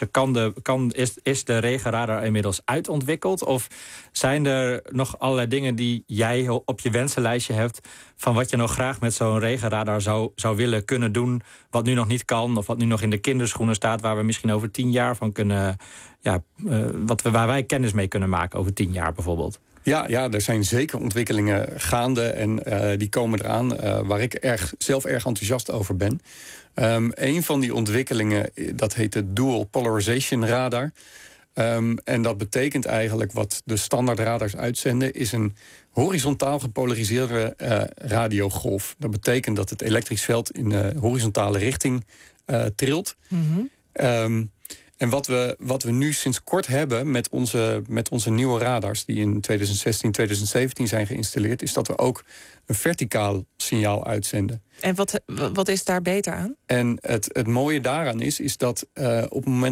F: Is de regenradar inmiddels uitontwikkeld? Of zijn er nog allerlei dingen die jij op je wensenlijstje hebt... van wat je nog graag met zo'n regenradar zou willen kunnen doen... wat nu nog niet kan, of wat nu nog in de kinderschoenen staat... waar we misschien over 10 jaar van kunnen... waar wij kennis mee kunnen maken over 10 jaar bijvoorbeeld.
E: Ja, er zijn zeker ontwikkelingen gaande en die komen eraan... waar ik zelf erg enthousiast over ben. Een van die ontwikkelingen, dat heet de Dual Polarization Radar... en dat betekent eigenlijk wat de standaard radars uitzenden... is een horizontaal gepolariseerde radiogolf. Dat betekent dat het elektrisch veld in de horizontale richting trilt.
V: Mm-hmm.
E: En wat we nu sinds kort hebben met onze nieuwe radars... die in 2016, 2017 zijn geïnstalleerd... is dat we ook een verticaal signaal uitzenden.
V: En wat is daar beter aan?
E: En het mooie daaraan is dat op het moment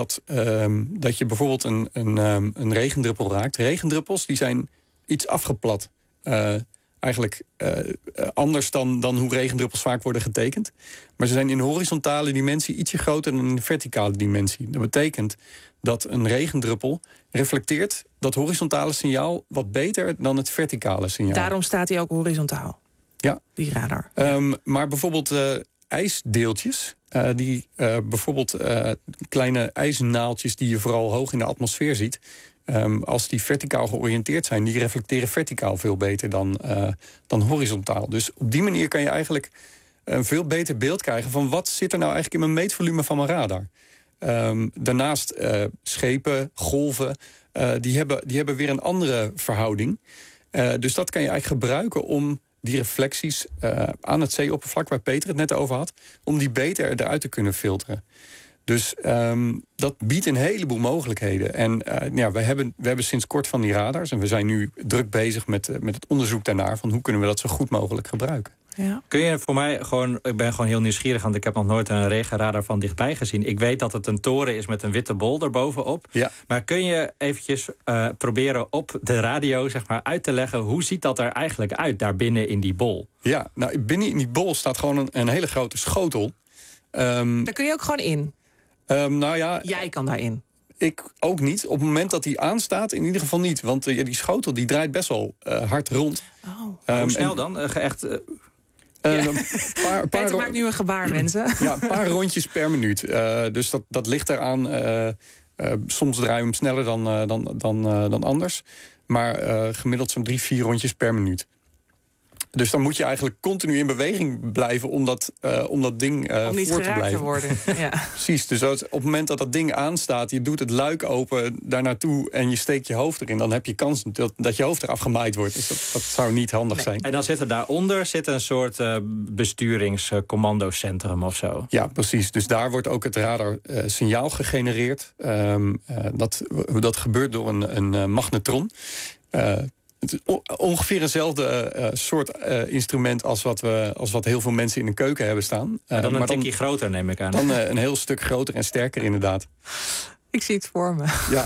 E: dat je bijvoorbeeld een regendruppel raakt... regendruppels die zijn iets afgeplat. Eigenlijk anders dan hoe regendruppels vaak worden getekend. Maar ze zijn in horizontale dimensie ietsje groter dan in de verticale dimensie. Dat betekent dat een regendruppel reflecteert dat horizontale signaal wat beter dan het verticale signaal.
V: Daarom staat hij ook horizontaal, die radar.
E: Maar bijvoorbeeld ijsdeeltjes, bijvoorbeeld kleine ijsnaaltjes die je vooral hoog in de atmosfeer ziet... als die verticaal georiënteerd zijn... die reflecteren verticaal veel beter dan horizontaal. Dus op die manier kan je eigenlijk een veel beter beeld krijgen... van wat zit er nou eigenlijk in mijn meetvolume van mijn radar. Daarnaast schepen, golven, die hebben weer een andere verhouding. Dus dat kan je eigenlijk gebruiken om die reflecties aan het zeeoppervlak... waar Peter het net over had, om die beter eruit te kunnen filteren. Dus dat biedt een heleboel mogelijkheden. En we hebben sinds kort van die radars... en we zijn nu druk bezig met het onderzoek daarnaar... van hoe kunnen we dat zo goed mogelijk gebruiken.
V: Ja.
F: Kun je voor mij ik ben gewoon heel nieuwsgierig... want ik heb nog nooit een regenradar van dichtbij gezien. Ik weet dat het een toren is met een witte bol erbovenop.
E: Ja.
F: Maar kun je eventjes proberen op de radio uit te leggen... hoe ziet dat er eigenlijk uit daar binnen in die bol?
E: Ja, nou binnen in die bol staat gewoon een hele grote schotel.
V: Daar kun je ook gewoon in? Jij kan daarin?
E: Ik ook niet. Op het moment dat die aanstaat, in ieder geval niet. Want die schotel die draait best wel hard rond.
F: Hoe snel dan?
V: Peter maakt nu een gebaar, mensen.
E: Ja, een paar rondjes per minuut. Dus dat ligt eraan. Soms draaien we hem sneller dan anders. Maar gemiddeld zo'n 3-4 rondjes per minuut. Dus dan moet je eigenlijk continu in beweging blijven om dat ding
V: om niet
E: voor te blijven.
V: Te worden. Ja.
E: Precies, dus op het moment dat dat ding aanstaat... je doet het luik open daar naartoe en je steekt je hoofd erin... dan heb je kans dat je hoofd eraf gemaaid wordt. Dus dat zou niet handig zijn.
F: En dan zit er daaronder een soort besturingscommandocentrum of zo?
E: Ja, precies. Dus daar wordt ook het radarsignaal gegenereerd. Dat gebeurt door een magnetron... Het is ongeveer eenzelfde soort instrument als wat heel veel mensen in de keuken hebben staan.
F: Dan een tikje groter, neem ik aan.
E: Dan een heel stuk groter en sterker, inderdaad.
V: Ik zie het voor me.
E: Ja.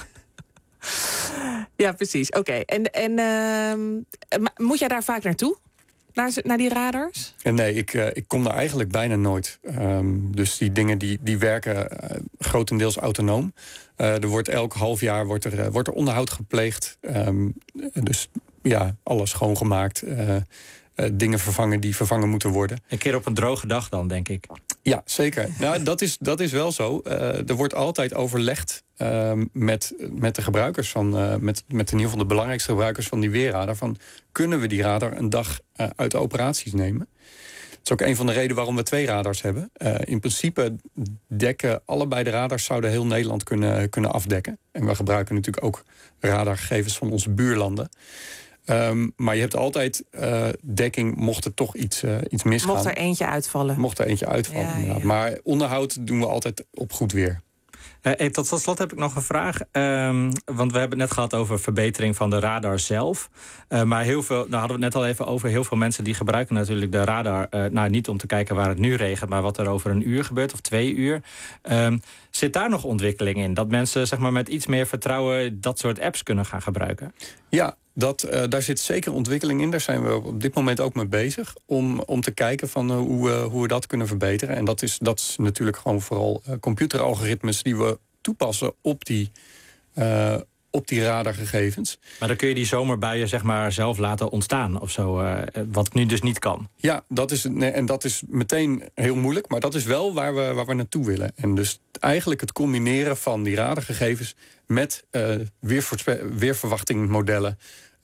V: Ja, precies. Oké. En moet jij daar vaak naartoe? Naar die radars?
E: Nee, ik kom daar eigenlijk bijna nooit. Dus die dingen die werken grotendeels autonoom. Er wordt elk half jaar wordt er onderhoud gepleegd. Dus ja, alles schoongemaakt. Dingen vervangen die vervangen moeten worden.
F: Een keer op een droge dag dan, denk ik.
E: Ja, zeker. Nou, dat is wel zo. Er wordt altijd overlegd met de gebruikers met in ieder geval de belangrijkste gebruikers van die weerradar. Van, kunnen we die radar een dag uit de operaties nemen? is ook een van de redenen waarom we 2 radars hebben. In principe dekken allebei de radars zouden heel Nederland kunnen afdekken. En we gebruiken natuurlijk ook radargegevens van onze buurlanden. Maar je hebt altijd dekking mocht er toch iets misgaan.
V: Mocht er eentje uitvallen.
E: Ja, inderdaad. Maar onderhoud doen we altijd op goed weer.
F: Tot slot heb ik nog een vraag. Want we hebben het net gehad over verbetering van de radar zelf. Maar heel veel, nou hadden we het net al even over, heel veel mensen die gebruiken natuurlijk de radar. Niet om te kijken waar het nu regent, maar wat er over een uur gebeurt of 2 uur. Zit daar nog ontwikkeling in? Dat mensen zeg maar, met iets meer vertrouwen dat soort apps kunnen gaan gebruiken?
E: Ja, daar zit zeker ontwikkeling in. Daar zijn we op dit moment ook mee bezig. Om te kijken van hoe we dat kunnen verbeteren. En dat is natuurlijk gewoon vooral computeralgoritmes die we toepassen op die radargegevens.
F: Maar dan kun je die zomerbuien zeg maar zelf laten ontstaan of zo. Wat nu dus niet kan. Ja,
E: dat is meteen heel moeilijk. Maar dat is wel waar we naartoe willen. En dus eigenlijk het combineren van die radargegevens met weerverwachtingmodellen.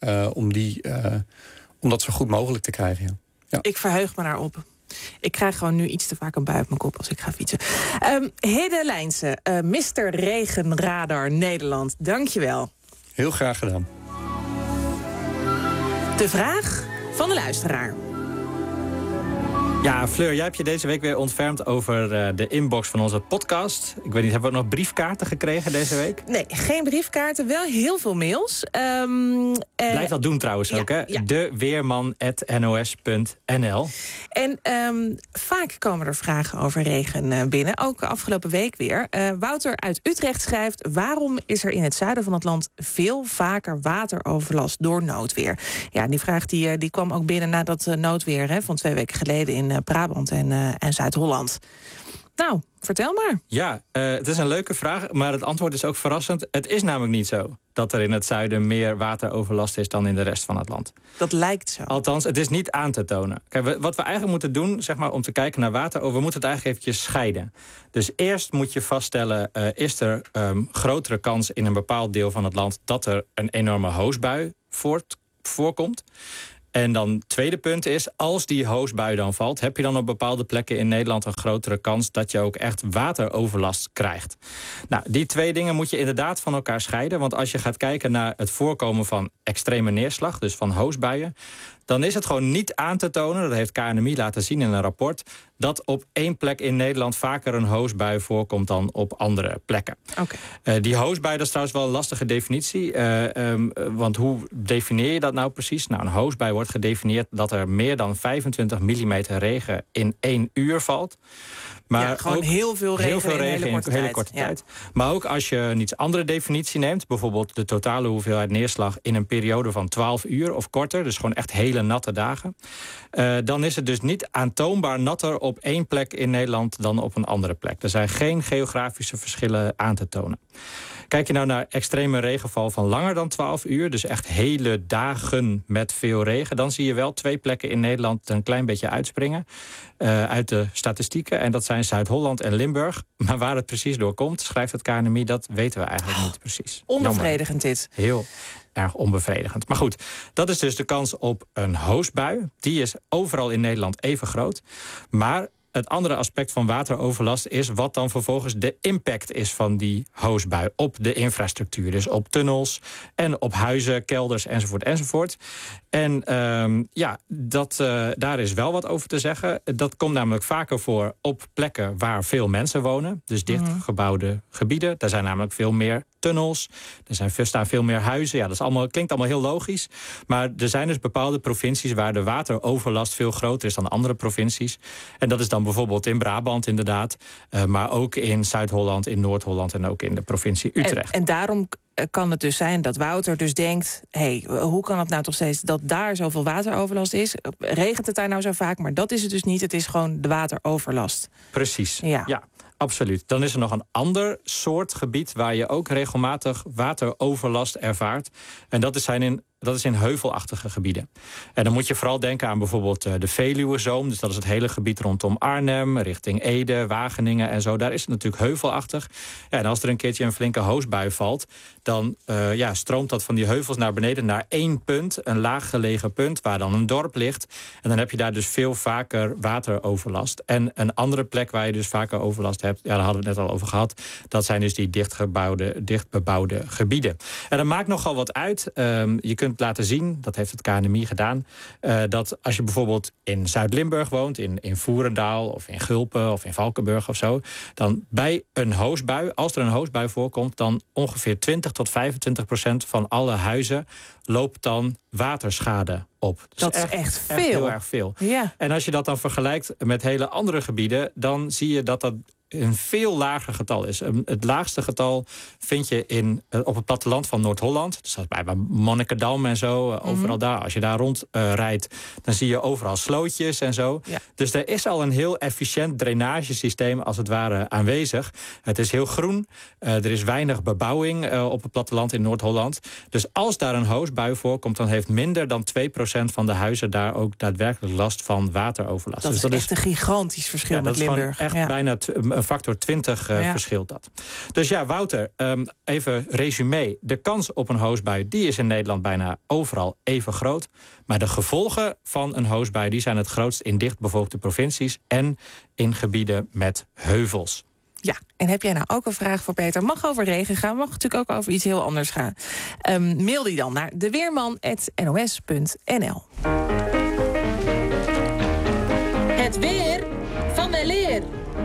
E: Om dat zo goed mogelijk te krijgen. Ja.
V: Ik verheug me daarop. Ik krijg gewoon nu iets te vaak een bui op mijn kop als ik ga fietsen. Hidde Lijnse, Mr. Regenradar Nederland, dankjewel.
E: Heel graag gedaan.
V: De vraag van de luisteraar.
F: Ja, Fleur, jij hebt je deze week weer ontfermd over de inbox van onze podcast. Ik weet niet, hebben we nog briefkaarten gekregen deze week?
V: Nee, geen briefkaarten, wel heel veel mails.
F: Blijf dat doen trouwens ook, hè? Ja. deweerman@nos.nl.
V: En vaak komen er vragen over regen binnen. Ook afgelopen week weer. Wouter uit Utrecht schrijft: waarom is er in het zuiden van het land veel vaker wateroverlast door noodweer? Ja, die vraag die kwam ook binnen na dat noodweer van 2 weken geleden in Brabant en Zuid-Holland. Nou, vertel maar.
F: Ja, het is een leuke vraag, maar het antwoord is ook verrassend. Het is namelijk niet zo dat er in het zuiden meer wateroverlast is dan in de rest van het land.
V: Dat lijkt zo.
F: Althans, het is niet aan te tonen. Kijk, wat we eigenlijk moeten doen, zeg maar, om te kijken naar water, we moeten het eigenlijk eventjes scheiden. Dus eerst moet je vaststellen, is er grotere kans in een bepaald deel van het land dat er een enorme hoosbui voorkomt. En dan het tweede punt is, als die hoosbui dan valt, heb je dan op bepaalde plekken in Nederland een grotere kans dat je ook echt wateroverlast krijgt. Nou, die 2 dingen moet je inderdaad van elkaar scheiden. Want als je gaat kijken naar het voorkomen van extreme neerslag, dus van hoosbuien, dan is het gewoon niet aan te tonen, dat heeft KNMI laten zien in een rapport, dat op 1 plek in Nederland vaker een hoosbui voorkomt dan op andere plekken.
V: Okay.
F: Die hoosbui, dat is trouwens wel een lastige definitie. Want hoe definieer je dat nou precies? Nou, een hoosbui wordt gedefinieerd dat er meer dan 25 mm regen in 1 uur valt. Maar
V: gewoon heel veel regen in een hele korte tijd.
F: Maar ook als je een iets andere definitie neemt, bijvoorbeeld de totale hoeveelheid neerslag in een periode van 12 uur of korter, dus gewoon echt hele natte dagen, dan is het dus niet aantoonbaar natter op 1 plek in Nederland dan op een andere plek. Er zijn geen geografische verschillen aan te tonen. Kijk je nou naar extreme regenval van langer dan 12 uur... dus echt hele dagen met veel regen... dan zie je wel 2 plekken in Nederland een klein beetje uitspringen... uit de statistieken. En dat zijn Zuid-Holland en Limburg. Maar waar het precies door komt, schrijft het KNMI... dat weten we eigenlijk niet precies.
V: Onbevredigend dit.
F: Heel erg onbevredigend. Maar goed, dat is dus de kans op een hoosbui. Die is overal in Nederland even groot. Maar het andere aspect van wateroverlast is wat dan vervolgens de impact is van die hoosbui op de infrastructuur. Dus op tunnels en op huizen, kelders enzovoort enzovoort. En daar is wel wat over te zeggen. Dat komt namelijk vaker voor op plekken waar veel mensen wonen. Dus dichtgebouwde gebieden. Daar zijn namelijk veel meer tunnels. Er staan veel meer huizen. Ja, dat klinkt allemaal heel logisch. Maar er zijn dus bepaalde provincies waar de wateroverlast veel groter is dan andere provincies. En dat is dan bijvoorbeeld in Brabant inderdaad. Maar ook in Zuid-Holland, in Noord-Holland en ook in de provincie Utrecht.
V: En daarom kan het dus zijn dat Wouter dus denkt, hoe kan het nou toch steeds dat daar zoveel wateroverlast is? Regent het daar nou zo vaak? Maar dat is het dus niet. Het is gewoon de wateroverlast.
F: Precies, ja. Absoluut. Dan is er nog een ander soort gebied waar je ook regelmatig wateroverlast ervaart. En dat zijn in dat is in heuvelachtige gebieden. En dan moet je vooral denken aan bijvoorbeeld de Veluwezoom. Dus dat is het hele gebied rondom Arnhem, richting Ede, Wageningen en zo. Daar is het natuurlijk heuvelachtig. Ja, en als er een keertje een flinke hoosbui valt, dan stroomt dat van die heuvels naar beneden naar 1 punt, een laaggelegen punt waar dan een dorp ligt. En dan heb je daar dus veel vaker wateroverlast. En een andere plek waar je dus vaker overlast hebt, daar hadden we het net al over gehad, dat zijn dus die dichtbebouwde gebieden. En dat maakt nogal wat uit. Je kunt laten zien, dat heeft het KNMI gedaan, dat als je bijvoorbeeld in Zuid-Limburg woont, in Voerendaal of in Gulpen of in Valkenburg of zo, dan bij een hoosbui, als er een hoosbui voorkomt, dan ongeveer 20-25% van alle huizen loopt dan waterschade op. Dus
V: dat is echt veel.
F: Heel erg veel.
V: Ja.
F: En als je dat dan vergelijkt met hele andere gebieden, dan zie je dat een veel lager getal is. Het laagste getal vind je op het platteland van Noord-Holland. Dus dat is bij Monnikendam en zo. Overal daar. Als je daar rond rijdt, dan zie je overal slootjes en zo. Ja. Dus er is al een heel efficiënt drainagesysteem als het ware aanwezig. Het is heel groen. Er is weinig bebouwing op het platteland in Noord-Holland. Dus als daar een hoosbui voorkomt, dan heeft minder dan 2% van de huizen daar ook daadwerkelijk last van wateroverlast.
V: Dat
F: dus
V: is echt een gigantisch verschil met Limburg.
F: Dat is echt bijna een factor 20 verschilt dat. Dus ja, Wouter, even resume. De kans op een hoosbui, die is in Nederland bijna overal even groot. Maar de gevolgen van een hoosbui, die zijn het grootst in dichtbevolkte provincies en in gebieden met heuvels.
V: Ja, en heb jij nou ook een vraag voor Peter? Mag over regen gaan, mag natuurlijk ook over iets heel anders gaan. Mail die dan naar deweerman@nos.nl.
X: Het weer van weleer.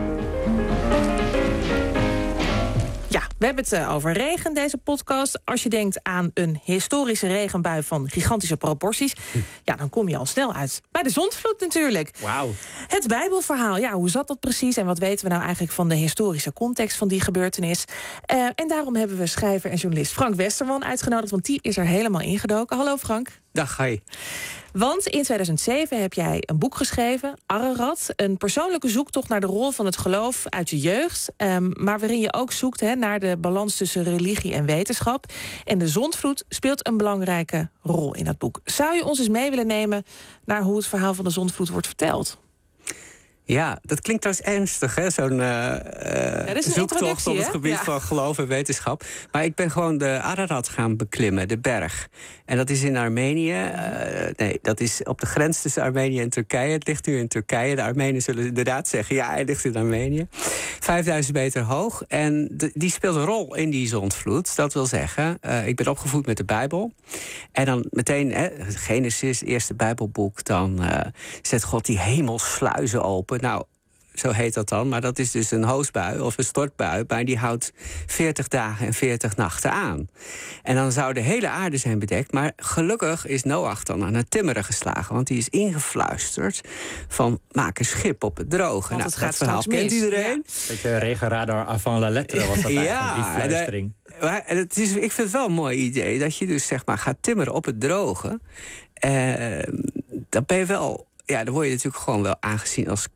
V: Ja, we hebben het over regen, deze podcast. Als je denkt aan een historische regenbui van gigantische proporties, ja, dan kom je al snel uit bij de zondvloed natuurlijk.
F: Wauw.
V: Het Bijbelverhaal, ja, hoe zat dat precies en wat weten we nou eigenlijk van de historische context van die gebeurtenis? En daarom hebben we schrijver en journalist Frank Westerman uitgenodigd, want die is er helemaal ingedoken. Hallo Frank.
G: Dag, hi.
V: Want in 2007 heb jij een boek geschreven, Ararat. Een persoonlijke zoektocht naar de rol van het geloof uit je jeugd. Maar waarin je ook zoekt naar de balans tussen religie en wetenschap. En de zondvloed speelt een belangrijke rol in dat boek. Zou je ons eens mee willen nemen naar hoe het verhaal van de zondvloed wordt verteld?
G: Ja, dat klinkt trouwens ernstig, hè? Zo'n zoektocht op het gebied van geloof en wetenschap. Maar ik ben gewoon de Ararat gaan beklimmen, de berg. En dat is in Armenië. Dat is op de grens tussen Armenië en Turkije. Het ligt nu in Turkije. De Armenen zullen inderdaad zeggen, ja, hij ligt in Armenië. 5000 meter hoog. En die speelt een rol in die zondvloed. Dat wil zeggen, ik ben opgevoed met de Bijbel. En dan meteen, Genesis, eerste Bijbelboek. Dan zet God die hemelsluizen open. Nou, zo heet dat dan. Maar dat is dus een hoosbui of een stortbui. Maar die houdt 40 dagen en 40 nachten aan. En dan zou de hele aarde zijn bedekt. Maar gelukkig is Noach dan aan het timmeren geslagen. Want die is ingefluisterd van maak een schip op het droge.
V: Want
G: nou, dat verhaal kent iedereen.
F: Beetje regenradar avant la lettre was dat eigenlijk, die fluistering.
G: Ik vind het wel een mooi idee dat je dus zeg maar gaat timmeren op het droge. Dan ben je wel... Ja, dan word je natuurlijk gewoon wel aangezien als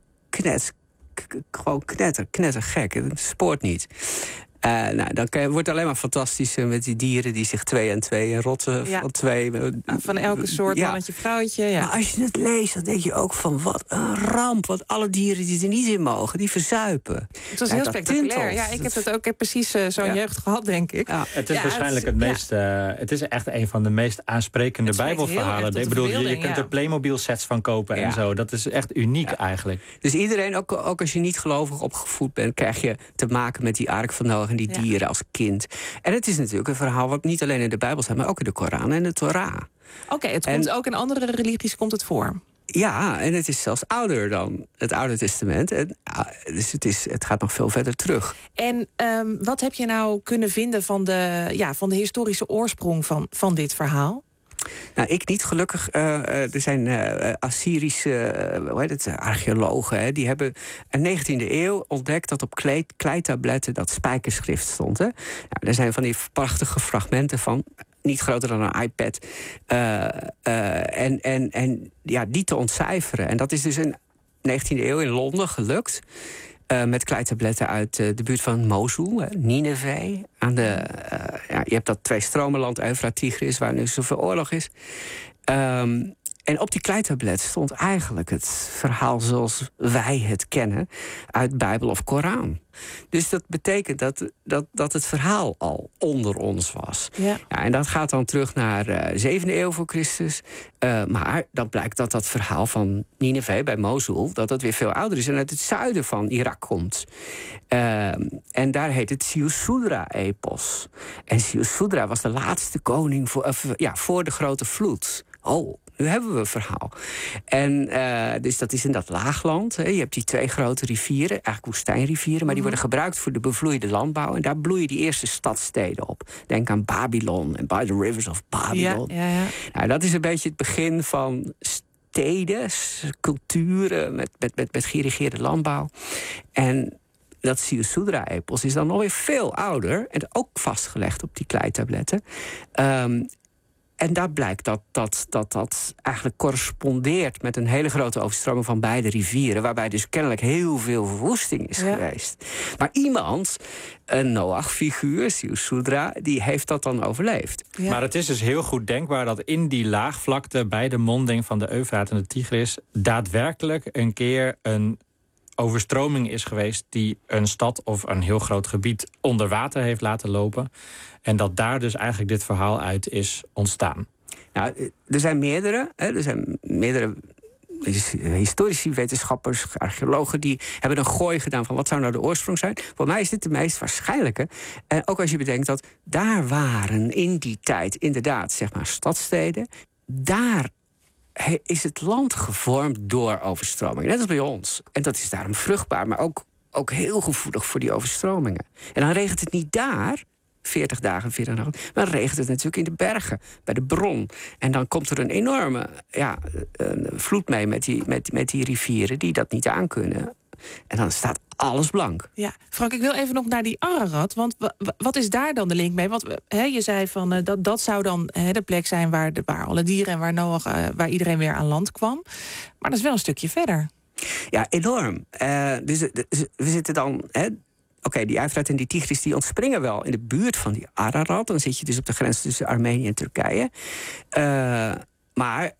G: knettergek. Het spoort niet. Dan wordt het alleen maar fantastisch met die dieren die zich 2 en 2 en rotten van 2.
V: Van elke soort, mannetje, vrouwtje. Ja.
G: Maar als je het leest, dan denk je ook van wat een ramp. Want alle dieren die er niet in mogen, die verzuipen.
V: Het was heel spectaculair. Ja, ik heb precies zo'n jeugd gehad, denk ik.
F: Ja. Het is waarschijnlijk het meest... het is echt een van de meest aansprekende Bijbelverhalen. Ik bedoel, je kunt er Playmobil sets van kopen en zo. Dat is echt uniek eigenlijk.
G: Dus iedereen, ook als je niet gelovig opgevoed bent, krijg je te maken met die ark van Noach en die dieren als kind. En het is natuurlijk een verhaal wat niet alleen in de Bijbel staat, maar ook in de Koran en de Torah.
V: Oké, het komt ook in andere religies komt het voor.
G: Ja, en het is zelfs ouder dan het Oude Testament. Dus het gaat nog veel verder terug.
V: En wat heb je nou kunnen vinden van de historische oorsprong van dit verhaal?
G: Nou, ik niet, gelukkig. Er zijn Assyrische archeologen. Die hebben in de 19e eeuw ontdekt dat op kleitabletten dat spijkerschrift stond. Hè. Nou, er zijn van die prachtige fragmenten van, niet groter dan een iPad. En die te ontcijferen. En dat is dus in de 19e eeuw in Londen gelukt. Met kleitabletten uit de buurt van Mosul, Nineveh. Je hebt dat twee-stromenland, Eufraat-Tigris, waar nu zoveel oorlog is. En op die kleitablet stond eigenlijk het verhaal zoals wij het kennen uit Bijbel of Koran. Dus dat betekent dat het verhaal al onder ons was. Ja. Ja, en dat gaat dan terug naar 7e eeuw voor Christus. Maar dan blijkt dat verhaal van Nineveh bij Mosul, dat weer veel ouder is en uit het zuiden van Irak komt. En daar heet het Ziusudra-epos. En Ziusudra was de laatste koning voor de grote vloed. Oh, nu hebben we een verhaal. En dus dat is in dat laagland. Je hebt die 2 grote rivieren, eigenlijk woestijnrivieren, maar die worden gebruikt voor de bevloeide landbouw. En daar bloeien die eerste stadsteden op. Denk aan Babylon en By the Rivers of Babylon. Ja. Nou, dat is een beetje het begin van steden, culturen met geïrrigeerde landbouw. En dat Ziusudra-epos is dan nog weer veel ouder en ook vastgelegd op die kleitabletten. En daar blijkt dat eigenlijk correspondeert met een hele grote overstroming van beide rivieren, waarbij dus kennelijk heel veel verwoesting is geweest. Maar iemand, een Noach-figuur, Ziusudra, die heeft dat dan overleefd.
F: Ja. Maar het is dus heel goed denkbaar dat in die laagvlakte bij de monding van de Eufraat en de Tigris daadwerkelijk een keer een overstroming is geweest die een stad of een heel groot gebied onder water heeft laten lopen. En dat daar dus eigenlijk dit verhaal uit is ontstaan.
G: Nou, er zijn meerdere historici, wetenschappers, archeologen, die hebben een gooi gedaan van wat zou nou de oorsprong zijn. Voor mij is dit de meest waarschijnlijke. En ook als je bedenkt dat daar waren in die tijd inderdaad, zeg maar, stadsteden. Daar is het land gevormd door overstromingen. Net als bij ons. En dat is daarom vruchtbaar, maar ook heel gevoelig voor die overstromingen. En dan regent het niet daar 40 dagen, 4 dagen. Maar dan regent het natuurlijk in de bergen, bij de bron. En dan komt er een enorme vloed mee met die rivieren die dat niet aankunnen. En dan staat alles blank.
V: Ja, Frank, ik wil even nog naar die Ararat. Want wat is daar dan de link mee? Want je zei van dat zou dan de plek zijn waar alle dieren en waar Noach, waar iedereen weer aan land kwam. Maar dat is wel een stukje verder.
G: Ja, enorm. Dus we zitten dan. Oké, die Eufraat en die Tigris die ontspringen wel in de buurt van die Ararat. Dan zit je dus op de grens tussen Armenië en Turkije. Maar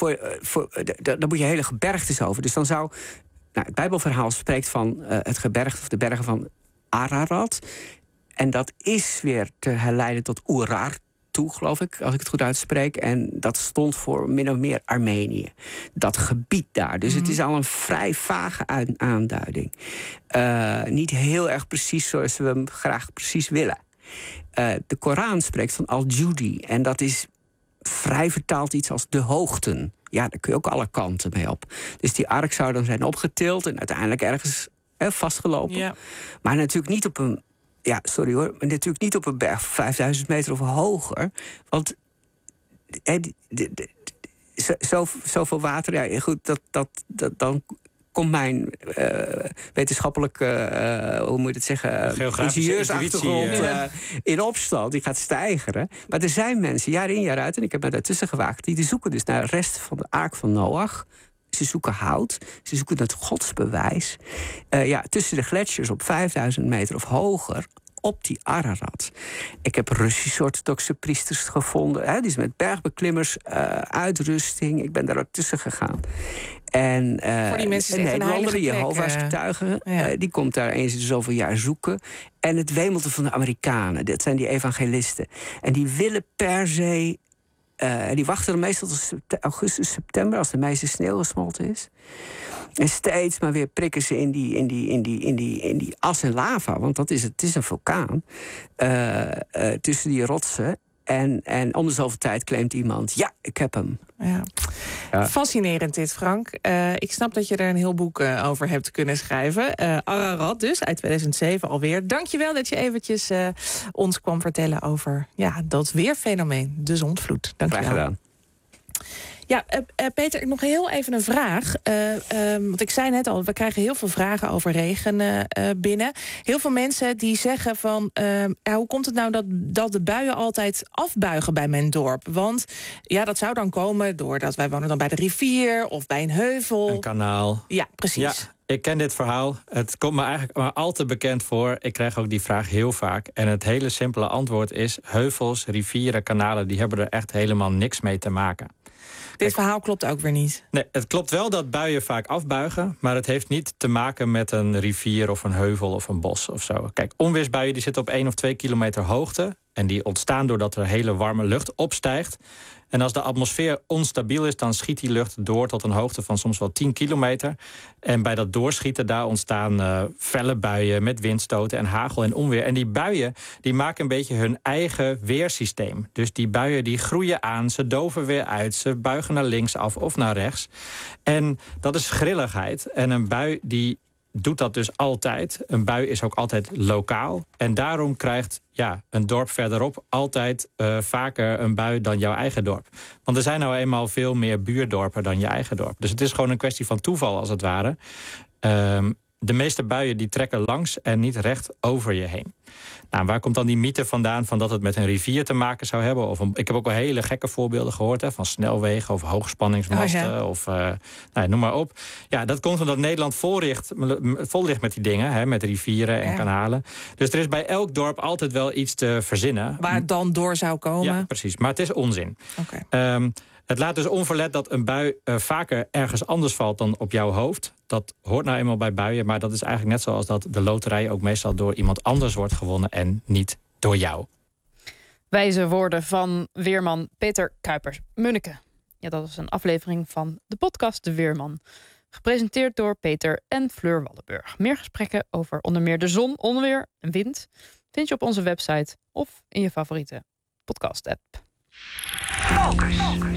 G: dan moet je hele gebergtes over. Dus dan zou. Het Bijbelverhaal spreekt van het gebergte of de bergen van Ararat. En dat is weer te herleiden tot Urartu, geloof ik, als ik het goed uitspreek. En dat stond voor min of meer Armenië. Dat gebied daar. Dus het is al een vrij vage aanduiding. Niet heel erg precies zoals we hem graag precies willen. De Koran spreekt van Al-Judi. En dat is vrij vertaald iets als de hoogten. Ja, daar kun je ook alle kanten mee op. Dus die ark zou dan zijn opgetild en uiteindelijk ergens vastgelopen. Ja. Maar natuurlijk niet op een. Ja, sorry hoor, maar natuurlijk niet op een berg 5000 meter of hoger. Want zoveel water, ja, goed, dan komt mijn wetenschappelijke, hoe moet je het zeggen, ingenieursachtergrond in opstand. Die gaat stijgeren. Maar er zijn mensen, jaar in jaar uit, en ik heb me daartussen gewaagd, die zoeken dus naar de rest van de ark van Noach. Ze zoeken hout, ze zoeken het godsbewijs. Tussen de gletsjers op 5000 meter of hoger, op die Ararat. Ik heb Russisch-orthodoxe priesters gevonden. Die is met bergbeklimmers, uitrusting. Ik ben daar ook tussen gegaan. En
V: voor die mensen
G: een Nederlander, Jehovah's getuigen, die komt daar eens in zoveel jaar zoeken. En het wemelte van de Amerikanen, dat zijn die evangelisten. En die willen per se. Die wachten dan meestal tot augustus, september, als de meeste sneeuw gesmolten is. En steeds maar weer prikken ze in die as en lava, want het is een vulkaan. Tussen die rotsen. En om de zoveel tijd claimt iemand, ja, ik heb hem.
V: Ja. Fascinerend dit, Frank. Ik snap dat je er een heel boek over hebt kunnen schrijven. Ararat dus, uit 2007 alweer. Dankjewel dat je eventjes ons kwam vertellen over dat weerfenomeen, de zondvloed. Dankjewel.
G: Graag gedaan.
V: Ja, Peter, nog heel even een vraag. Want ik zei net al, we krijgen heel veel vragen over regen binnen. Heel veel mensen die zeggen van, hoe komt het nou dat de buien altijd afbuigen bij mijn dorp? Want dat zou dan komen doordat wij wonen dan bij de rivier of bij een heuvel.
F: Een kanaal.
V: Ja, precies.
F: Ik ken dit verhaal. Het komt me eigenlijk maar al te bekend voor. Ik krijg ook die vraag heel vaak. En het hele simpele antwoord is... heuvels, rivieren, kanalen, die hebben er echt helemaal niks mee te maken.
V: Dit verhaal klopt ook weer niet.
F: Nee, het klopt wel dat buien vaak afbuigen... maar het heeft niet te maken met een rivier of een heuvel of een bos of zo. Kijk, onweersbuien die zitten op 1 of 2 kilometer hoogte... en die ontstaan doordat er hele warme lucht opstijgt... En als de atmosfeer onstabiel is, dan schiet die lucht door tot een hoogte van soms wel 10 kilometer. En bij dat doorschieten, daar ontstaan felle buien met windstoten en hagel en onweer. En die buien, die maken een beetje hun eigen weersysteem. Dus die buien die groeien aan, ze doven weer uit, ze buigen naar links af of naar rechts. En dat is grilligheid. En een bui die doet dat dus altijd. Een bui is ook altijd lokaal. En daarom krijgt een dorp verderop altijd vaker een bui dan jouw eigen dorp. Want er zijn nou eenmaal veel meer buurdorpen dan je eigen dorp. Dus het is gewoon een kwestie van toeval, als het ware. De meeste buien die trekken langs en niet recht over je heen. Nou, waar komt dan die mythe vandaan van dat het met een rivier te maken zou hebben? Ik heb ook wel hele gekke voorbeelden gehoord, van snelwegen of hoogspanningsmasten of noem maar op. Ja, dat komt omdat Nederland vol ligt met die dingen, met rivieren en kanalen. Dus er is bij elk dorp altijd wel iets te verzinnen.
V: Waar het dan door zou komen?
F: Ja, precies. Maar het is onzin. Okay. Het laat dus onverlet dat een bui vaker ergens anders valt dan op jouw hoofd. Dat hoort nou eenmaal bij buien, maar dat is eigenlijk net zoals dat de loterij ook meestal door iemand anders wordt gewonnen en niet door jou.
D: Wijze woorden van weerman Peter Kuipers-Munneke. Ja, dat is een aflevering van de podcast De Weerman. Gepresenteerd door Peter en Fleur Wallenburg. Meer gesprekken over onder meer de zon, onweer en wind vind je op onze website of in je favoriete podcast-app. Focus.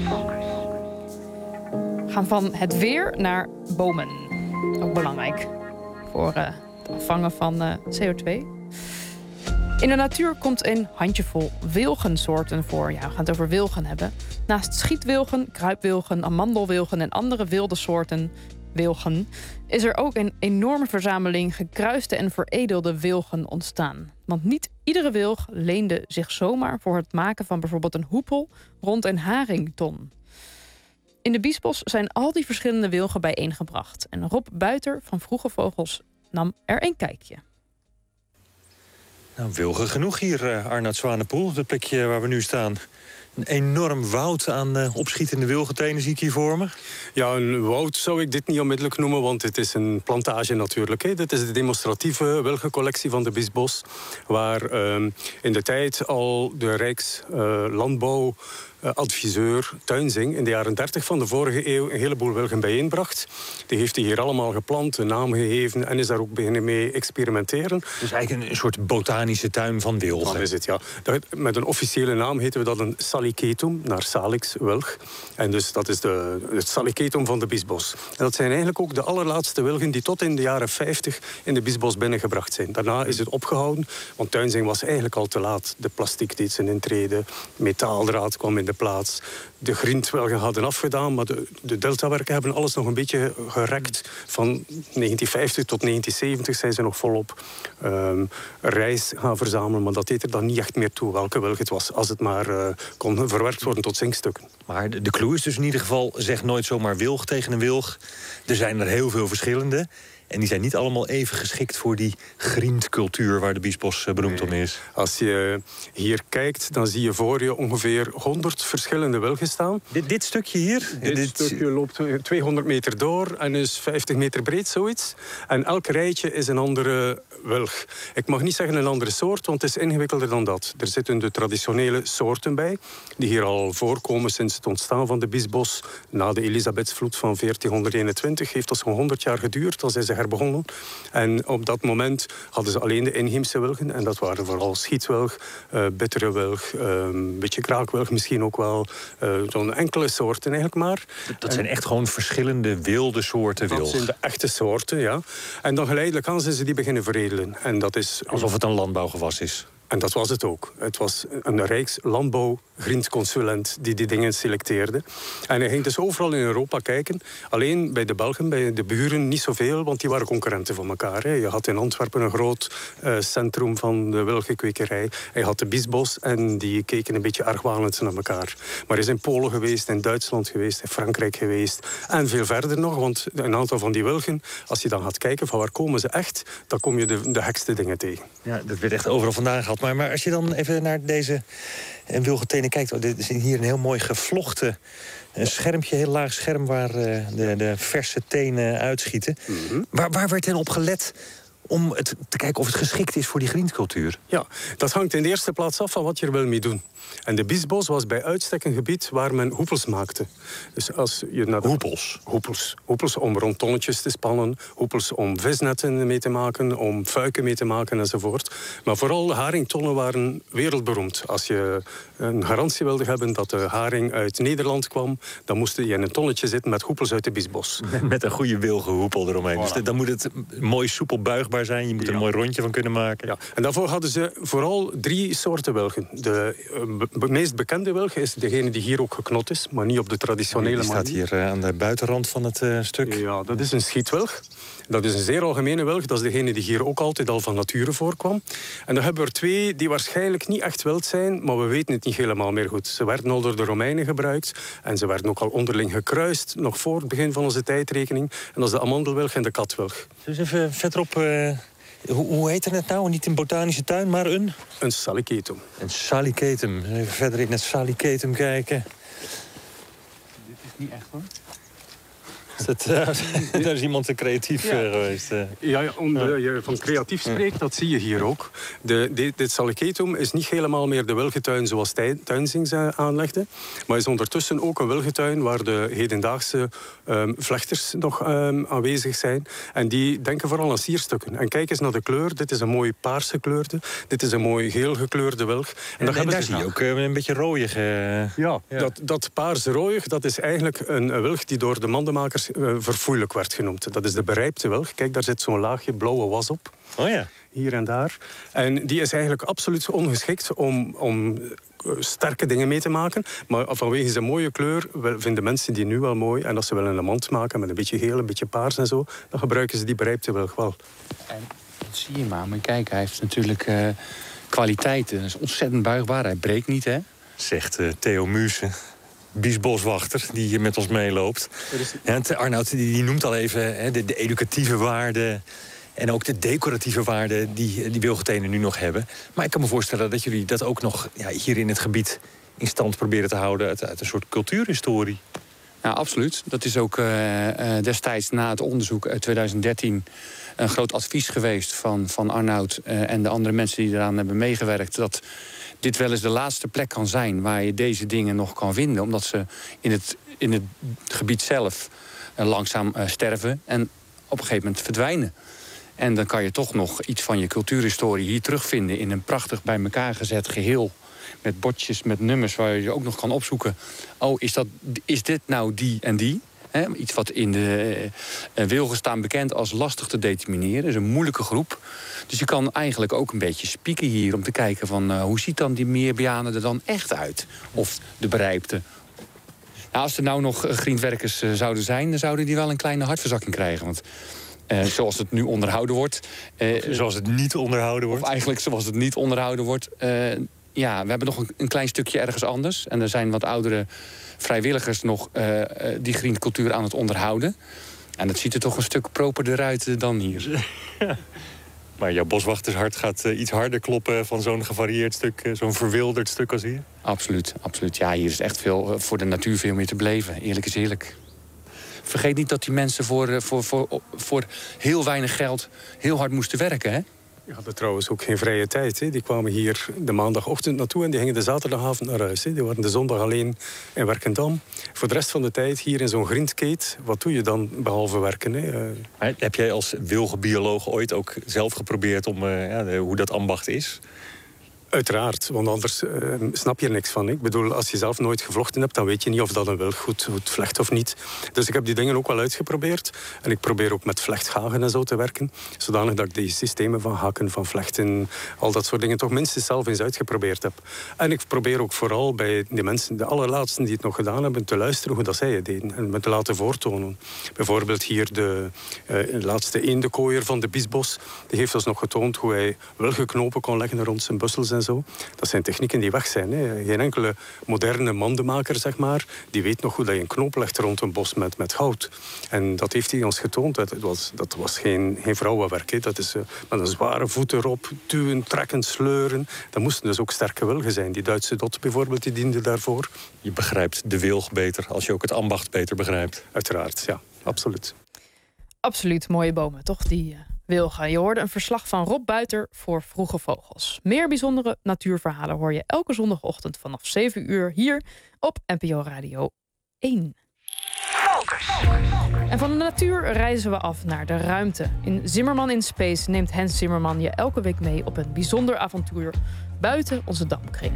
D: We gaan van het weer naar bomen. Ook belangrijk voor het afvangen van CO2. In de natuur komt een handjevol wilgensoorten voor. Ja, we gaan het over wilgen hebben. Naast schietwilgen, kruipwilgen, amandelwilgen en andere wilde soorten wilgen is er ook een enorme verzameling gekruiste en veredelde wilgen ontstaan. Want niet iedere wilg leende zich zomaar voor het maken van bijvoorbeeld een hoepel rond een harington. In de Biesbos zijn al die verschillende wilgen bijeengebracht. En Rob Buiter van Vroege Vogels nam er een kijkje.
H: Nou, wilgen genoeg hier, Arnoud Zwanepoel, op het plekje waar we nu staan. Een enorm woud aan opschietende wilgetenen zie ik hier voor me.
I: Ja, een woud zou ik dit niet onmiddellijk noemen, want het is een plantage natuurlijk. Hè. Dit is de demonstratieve wilgencollectie van de Biesbos, waar in de tijd al de Rijkslandbouw adviseur Tuinzing in de jaren 30 van de vorige eeuw een heleboel wilgen bijeenbracht. Die heeft hij hier allemaal geplant, een naam gegeven en is daar ook beginnen mee experimenteren.
H: Dus eigenlijk een soort botanische tuin van wilgen.
I: Dat is het, ja. Met een officiële naam heten we dat een salicetum, naar salix, wilg. En dus dat is het salicetum van de Biesbos. En dat zijn eigenlijk ook de allerlaatste wilgen die tot in de jaren 50 in de Biesbos binnengebracht zijn. Daarna is het opgehouden, want Tuinzing was eigenlijk al te laat. De plastic deed zijn intrede, metaaldraad kwam in de plaats. De grindwilgen hadden afgedaan, maar de deltawerken hebben alles nog een beetje gerekt. Van 1950 tot 1970 zijn ze nog volop rijst gaan verzamelen, maar dat deed er dan niet echt meer toe welke wilg het was, als het maar kon verwerkt worden tot zinkstukken.
H: Maar de clue is dus in ieder geval, zeg nooit zomaar wilg tegen een wilg. Er zijn er heel veel verschillende. En die zijn niet allemaal even geschikt voor die grindcultuur waar de Biesbos beroemd om is.
I: Als je hier kijkt, dan zie je voor je ongeveer 100 verschillende wilgen staan.
H: Dit stukje hier?
I: Dit stukje loopt 200 meter door en is 50 meter breed, zoiets. En elk rijtje is een andere wilg. Ik mag niet zeggen een andere soort, want het is ingewikkelder dan dat. Er zitten de traditionele soorten bij, die hier al voorkomen sinds het ontstaan van de Biesbos. Na de Elisabethsvloed van 1421 heeft dat zo'n 100 jaar geduurd. Dan zijn ze herbegonnen. En op dat moment hadden ze alleen de inheemse wilgen. En dat waren vooral schietwilg, bittere wilg, een beetje kraakwilg misschien ook wel. Zo'n enkele soorten eigenlijk maar.
H: Dat zijn echt gewoon verschillende wilde soorten wilg.
I: Dat zijn de echte soorten, ja. En dan geleidelijk aan zijn ze die beginnen veredelen. En dat is
H: alsof het een landbouwgewas is.
I: En dat was het ook. Het was een Rijkslandbouwgrindconsulent die dingen selecteerde. En hij ging dus overal in Europa kijken. Alleen bij de Belgen, bij de buren niet zoveel, want die waren concurrenten van elkaar. Hè. Je had in Antwerpen een groot centrum van de wilgenkwekerij. Hij had de Biesbos en die keken een beetje argwanend naar elkaar. Maar hij is in Polen geweest, in Duitsland geweest, in Frankrijk geweest. En veel verder nog, want een aantal van die wilgen, als je dan gaat kijken van waar komen ze echt, dan kom je de gekste dingen tegen.
H: Ja, dat werd echt overal vandaan gehad. Maar als je dan even naar deze wilgetenen kijkt, er is hier een heel mooi gevlochten schermpje, heel laag scherm waar de verse tenen uitschieten. Mm-hmm. Waar werd hen op gelet om te kijken of het geschikt is voor die grindcultuur?
I: Ja, dat hangt in de eerste plaats af van wat je er wil mee doen. En de Biesbos was bij uitstek een gebied waar men hoepels maakte. Dus als je naar hoepels om rondtonnetjes te spannen, hoepels om visnetten mee te maken, om fuiken mee te maken enzovoort. Maar vooral haringtonnen waren wereldberoemd. Als je een garantie wilde hebben dat de haring uit Nederland kwam, dan moest je in een tonnetje zitten met hoepels uit de Biesbos.
H: Met een goede wilgenhoepel eromheen. Voilà. Dus dan moet het mooi soepel buigbaar zijn. Je moet er een mooi rondje van kunnen maken.
I: Ja. En daarvoor hadden ze vooral 3 soorten wilgen. De meest bekende wilg is degene die hier ook geknot is, maar niet op de traditionele manier.
H: Die staat hier aan de buitenrand van het stuk.
I: Ja, dat is een schietwilg. Dat is een zeer algemene wilg. Dat is degene die hier ook altijd al van nature voorkwam. En dan hebben we er 2 die waarschijnlijk niet echt wild zijn, maar we weten het niet helemaal meer goed. Ze werden al door de Romeinen gebruikt en ze werden ook al onderling gekruist, nog voor het begin van onze tijdrekening. En dat is de amandelwilg en de katwilg.
H: Dus even verderop, hoe heet het nou? Niet een botanische tuin, maar een
I: salicetum.
H: Een salicetum. Even verder in het salicetum kijken.
V: Dit is niet echt, hoor.
H: Daar is iemand te creatief geweest.
I: Ja, omdat je van creatief spreekt, dat zie je hier ook. Dit salicetum is niet helemaal meer de wilgetuin zoals Tuinzing aanlegde, maar is ondertussen ook een wilgetuin waar de hedendaagse vlechters nog aanwezig zijn. En die denken vooral aan sierstukken. En kijk eens naar de kleur. Dit is een mooi paars gekleurde. Dit is een mooi geel gekleurde wilg.
H: En daar zie je ook een beetje rooiig.
I: Dat paars-rooig, dat is eigenlijk een wilg die door de mandenmakers verfoeilijk werd genoemd. Dat is de berijpte wilg. Kijk, daar zit zo'n laagje blauwe was op.
H: Oh ja.
I: Hier en daar. En die is eigenlijk absoluut ongeschikt om sterke dingen mee te maken. Maar vanwege zijn mooie kleur vinden mensen die nu wel mooi. En als ze willen een mand maken met een beetje geel, een beetje paars en zo, dan gebruiken ze die berijpte wilg wel.
V: En dat zie je maar. Maar kijk, hij heeft natuurlijk kwaliteiten. Dat is ontzettend buigbaar. Hij breekt niet, hè?
H: Zegt Theo Muuse, biesboswachter, die hier met ons meeloopt. Arnoud die noemt al even de educatieve waarde en ook de decoratieve waarde die wilgetenen nu nog hebben. Maar ik kan me voorstellen dat jullie dat ook nog hier in het gebied in stand proberen te houden uit een soort cultuurhistorie.
V: Ja, absoluut. Dat is ook destijds na het onderzoek uit 2013 een groot advies geweest van Arnoud en de andere mensen die eraan hebben meegewerkt, dat dit wel eens de laatste plek kan zijn waar je deze dingen nog kan vinden, omdat ze in het gebied zelf langzaam sterven en op een gegeven moment verdwijnen. En dan kan je toch nog iets van je cultuurhistorie hier terugvinden in een prachtig bij elkaar gezet geheel, met bordjes, met nummers waar je ook nog kan opzoeken. Oh, is dit nou die en die? Iets wat in de wilgen staan bekend als lastig te determineren. Dat is een moeilijke groep. Dus je kan eigenlijk ook een beetje spieken hier om te kijken van hoe ziet dan die meerbejanen er dan echt uit? Of de berijpte. Nou, als er nou nog grindwerkers zouden zijn, dan zouden die wel een kleine hartverzakking krijgen. Want zoals het nu onderhouden wordt.
H: Zoals het niet onderhouden wordt.
V: Of eigenlijk zoals het niet onderhouden wordt. Ja, we hebben nog een klein stukje ergens anders. En er zijn wat oudere vrijwilligers nog die grindcultuur aan het onderhouden. En dat ziet er toch een stuk properder uit dan hier.
H: Maar jouw boswachtershart gaat iets harder kloppen van zo'n gevarieerd stuk, zo'n verwilderd stuk als hier?
V: Absoluut, absoluut. Ja, hier is echt veel voor de natuur veel meer te beleven. Eerlijk is eerlijk. Vergeet niet dat die mensen voor heel weinig geld heel hard moesten werken, hè?
I: Die hadden trouwens ook geen vrije tijd. Hè. Die kwamen hier de maandagochtend naartoe en die gingen de zaterdagavond naar huis. Hè. Die waren de zondag alleen in Werkendam. Voor de rest van de tijd hier in zo'n grindkeet, wat doe je dan behalve werken? Hè?
H: Heb jij als wilgenbioloog ooit ook zelf geprobeerd om hoe dat ambacht is?
I: Uiteraard, want anders snap je er niks van. Ik bedoel, als je zelf nooit gevlochten hebt, dan weet je niet of dat een wilg goed vlecht of niet. Dus ik heb die dingen ook wel uitgeprobeerd. En ik probeer ook met vlechtgagen en zo te werken. Zodanig dat ik die systemen van haken, van vlechten, al dat soort dingen toch minstens zelf eens uitgeprobeerd heb. En ik probeer ook vooral bij de mensen, de allerlaatsten die het nog gedaan hebben, te luisteren hoe dat zij het deden. En me te laten voortonen. Bijvoorbeeld hier de laatste eendekooier van de Biesbos. Die heeft ons nog getoond hoe hij wilgenknopen kon leggen rond zijn bussels en zo. Dat zijn technieken die weg zijn. Hè. Geen enkele moderne mandenmaker, zeg maar, die weet nog hoe dat je een knoop legt rond een bos met goud. En dat heeft hij ons getoond. Dat was geen vrouwenwerk. Hè. Dat is met een zware voet erop, duwen, trekken, sleuren. Dat moesten dus ook sterke wilgen zijn. Die Duitse dot bijvoorbeeld, die diende daarvoor.
H: Je begrijpt de wilg beter als je ook het ambacht beter begrijpt.
I: Uiteraard, ja. Absoluut.
D: Absoluut mooie bomen, toch? Die wilgen. Je hoorde een verslag van Rob Buiter voor Vroege Vogels. Meer bijzondere natuurverhalen hoor je elke zondagochtend vanaf 7 uur hier op NPO Radio 1. Focus. En van de natuur reizen we af naar de ruimte. In Zimmerman in Space neemt Hans Zimmerman je elke week mee op een bijzonder avontuur buiten onze dampkring.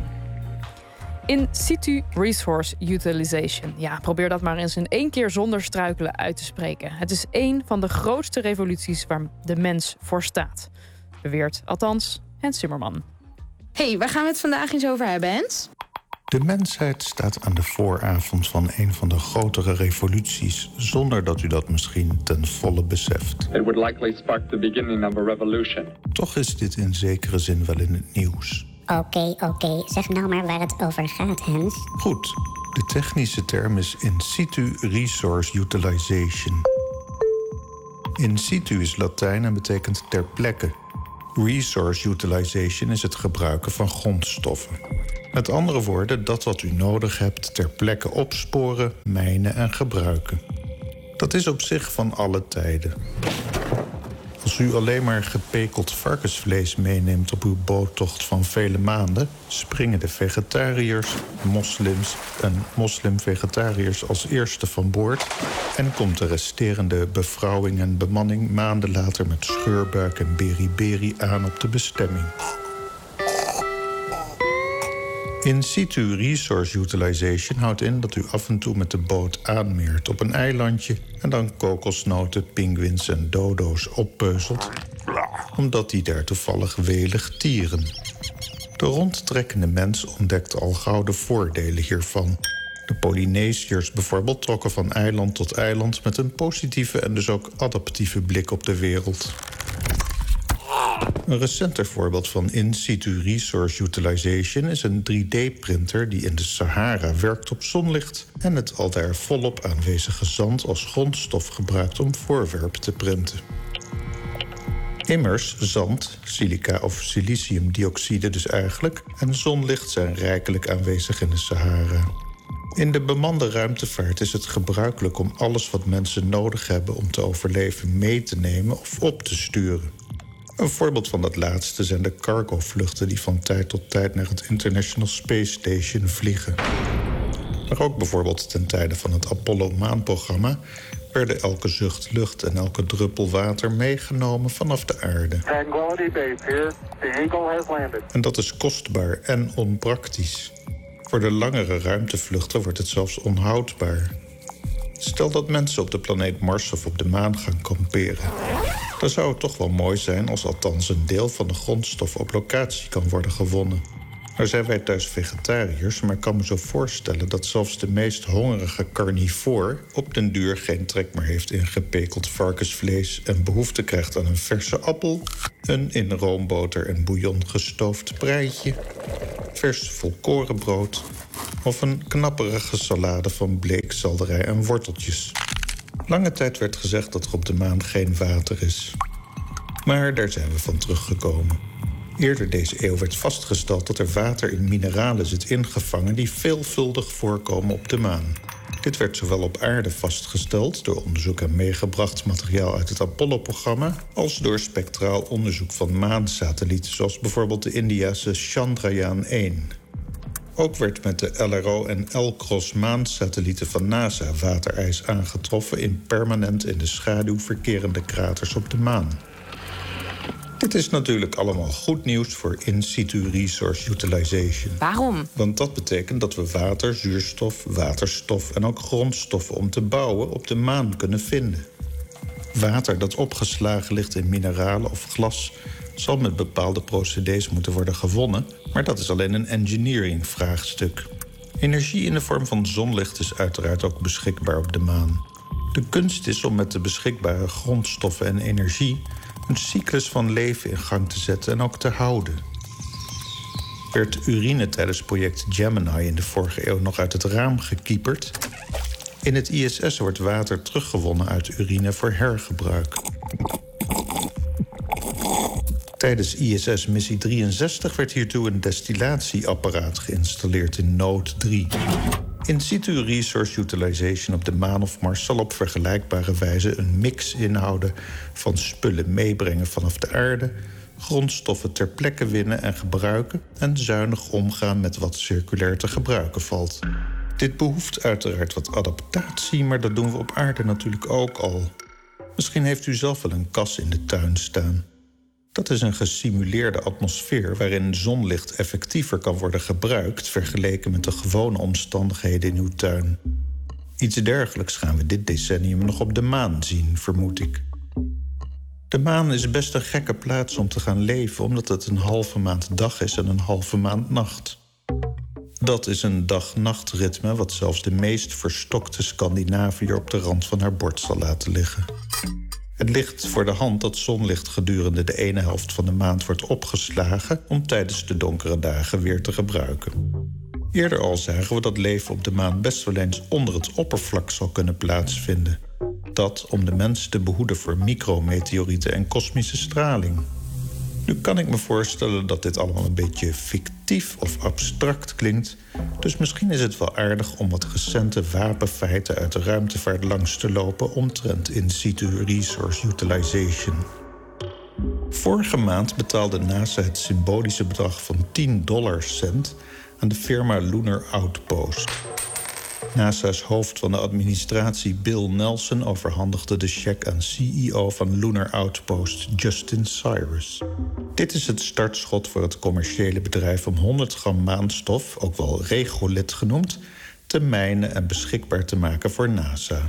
D: In situ resource utilization. Ja, probeer dat maar eens in 1 keer zonder struikelen uit te spreken. Het is 1 van de grootste revoluties waar de mens voor staat. Beweert althans Hans Zimmerman.
J: Hey, waar gaan we het vandaag eens over hebben, Hans?
L: De mensheid staat aan de vooravond van een van de grotere revoluties, zonder dat u dat misschien ten volle beseft.
M: It would likely spark the beginning of a revolution.
L: Toch is dit in zekere zin wel in het nieuws.
N: Oké, zeg nou maar waar het over gaat, Hans.
L: Goed, de technische term is in situ resource utilization. In situ is Latijn en betekent ter plekke. Resource utilization is het gebruiken van grondstoffen. Met andere woorden, dat wat u nodig hebt ter plekke opsporen, mijnen en gebruiken. Dat is op zich van alle tijden. Als u alleen maar gepekeld varkensvlees meeneemt op uw boottocht van vele maanden, springen de vegetariërs, moslims en moslim-vegetariërs als eerste van boord en komt de resterende bevrouwing en bemanning maanden later met scheurbuik en beriberi aan op de bestemming. In situ resource utilization houdt in dat u af en toe met de boot aanmeert op een eilandje en dan kokosnoten, pinguïns en dodo's oppeuzelt, omdat die daar toevallig welig tieren. De rondtrekkende mens ontdekte al gauw de voordelen hiervan. De Polynesiërs bijvoorbeeld trokken van eiland tot eiland met een positieve en dus ook adaptieve blik op de wereld. Een recenter voorbeeld van in situ resource utilization is een 3D-printer die in de Sahara werkt op zonlicht en het aldaar volop aanwezige zand als grondstof gebruikt om voorwerpen te printen. Immers, zand, silica of siliciumdioxide dus eigenlijk, en zonlicht zijn rijkelijk aanwezig in de Sahara. In de bemande ruimtevaart is het gebruikelijk om alles wat mensen nodig hebben om te overleven mee te nemen of op te sturen. Een voorbeeld van dat laatste zijn de cargovluchten die van tijd tot tijd naar het International Space Station vliegen. Maar ook bijvoorbeeld ten tijde van het Apollo-maanprogramma werden elke zucht lucht en elke druppel water meegenomen vanaf de aarde.
M: Tranquility Base here. The Eagle has landed.
L: En dat is kostbaar en onpraktisch. Voor de langere ruimtevluchten wordt het zelfs onhoudbaar. Stel dat mensen op de planeet Mars of op de maan gaan kamperen. Dan zou het toch wel mooi zijn als althans een deel van de grondstof op locatie kan worden gewonnen. Nou zijn wij thuis vegetariërs, maar ik kan me zo voorstellen dat zelfs de meest hongerige carnivoor op den duur geen trek meer heeft in gepekeld varkensvlees en behoefte krijgt aan een verse appel, een in roomboter en bouillon gestoofd preitje, vers volkorenbrood of een knapperige salade van bleekselderij en worteltjes. Lange tijd werd gezegd dat er op de maan geen water is. Maar daar zijn we van teruggekomen. Eerder deze eeuw werd vastgesteld dat er water in mineralen zit ingevangen die veelvuldig voorkomen op de maan. Dit werd zowel op aarde vastgesteld door onderzoek en meegebracht materiaal uit het Apollo-programma, als door spectraal onderzoek van maansatellieten, zoals bijvoorbeeld de Indiase Chandrayaan-1. Ook werd met de LRO en L-Cross maansatellieten van NASA waterijs aangetroffen in permanent in de schaduw verkerende kraters op de maan. Dit is natuurlijk allemaal goed nieuws voor in-situ resource utilization.
J: Waarom?
L: Want dat betekent dat we water, zuurstof, waterstof en ook grondstoffen om te bouwen op de maan kunnen vinden. Water dat opgeslagen ligt in mineralen of glas zal met bepaalde procedés moeten worden gewonnen, maar dat is alleen een engineering-vraagstuk. Energie in de vorm van zonlicht is uiteraard ook beschikbaar op de maan. De kunst is om met de beschikbare grondstoffen en energie een cyclus van leven in gang te zetten en ook te houden. Werd urine tijdens project Gemini in de vorige eeuw nog uit het raam gekieperd? In het ISS wordt water teruggewonnen uit urine voor hergebruik. Tijdens ISS-missie 63 werd hiertoe een destillatieapparaat geïnstalleerd in Node 3. In-situ resource utilization op de maan of Mars zal op vergelijkbare wijze een mix inhouden van spullen meebrengen vanaf de aarde, grondstoffen ter plekke winnen en gebruiken en zuinig omgaan met wat circulair te gebruiken valt. Dit behoeft uiteraard wat adaptatie, maar dat doen we op aarde natuurlijk ook al. Misschien heeft u zelf wel een kas in de tuin staan. Dat is een gesimuleerde atmosfeer waarin zonlicht effectiever kan worden gebruikt vergeleken met de gewone omstandigheden in uw tuin. Iets dergelijks gaan we dit decennium nog op de maan zien, vermoed ik. De maan is best een gekke plaats om te gaan leven, omdat het een halve maand dag is en een halve maand nacht. Dat is een dag-nachtritme wat zelfs de meest verstokte Scandinaviër op de rand van haar bord zal laten liggen. Het ligt voor de hand dat zonlicht gedurende de ene helft van de maand wordt opgeslagen om tijdens de donkere dagen weer te gebruiken. Eerder al zagen we dat leven op de maan best wel eens onder het oppervlak zal kunnen plaatsvinden. Dat om de mens te behoeden voor micrometeorieten en kosmische straling. Nu kan ik me voorstellen dat dit allemaal een beetje fictief of abstract klinkt, dus misschien is het wel aardig om wat recente wapenfeiten uit de ruimtevaart langs te lopen omtrent in-situ resource utilization. Vorige maand betaalde NASA het symbolische bedrag van $10 aan de firma Lunar Outpost. NASA's hoofd van de administratie Bill Nelson overhandigde de cheque aan CEO van Lunar Outpost Justin Cyrus. Dit is het startschot voor het commerciële bedrijf om 100 gram maanstof, ook wel regolith genoemd, te mijnen en beschikbaar te maken voor NASA.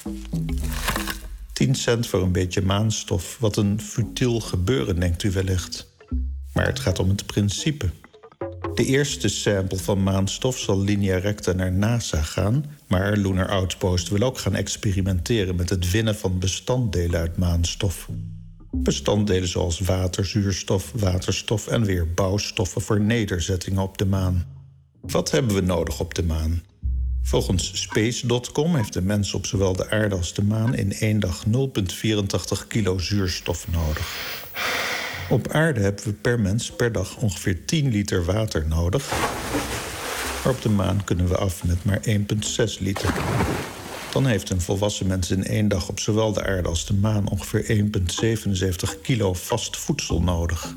L: 10 cent voor een beetje maanstof, wat een futiel gebeuren, denkt u wellicht. Maar het gaat om het principe. De eerste sample van maanstof zal linea recta naar NASA gaan, maar Lunar Outpost wil ook gaan experimenteren met het winnen van bestanddelen uit maanstof. Bestanddelen zoals water, zuurstof, waterstof en weer bouwstoffen voor nederzettingen op de maan. Wat hebben we nodig op de maan? Volgens Space.com heeft de mens op zowel de aarde als de maan in 1 dag 0,84 kilo zuurstof nodig. Op aarde hebben we per mens per dag ongeveer 10 liter water nodig. Maar op de maan kunnen we af met maar 1,6 liter. Dan heeft een volwassen mens in 1 dag op zowel de aarde als de maan ongeveer 1,77 kilo vast voedsel nodig.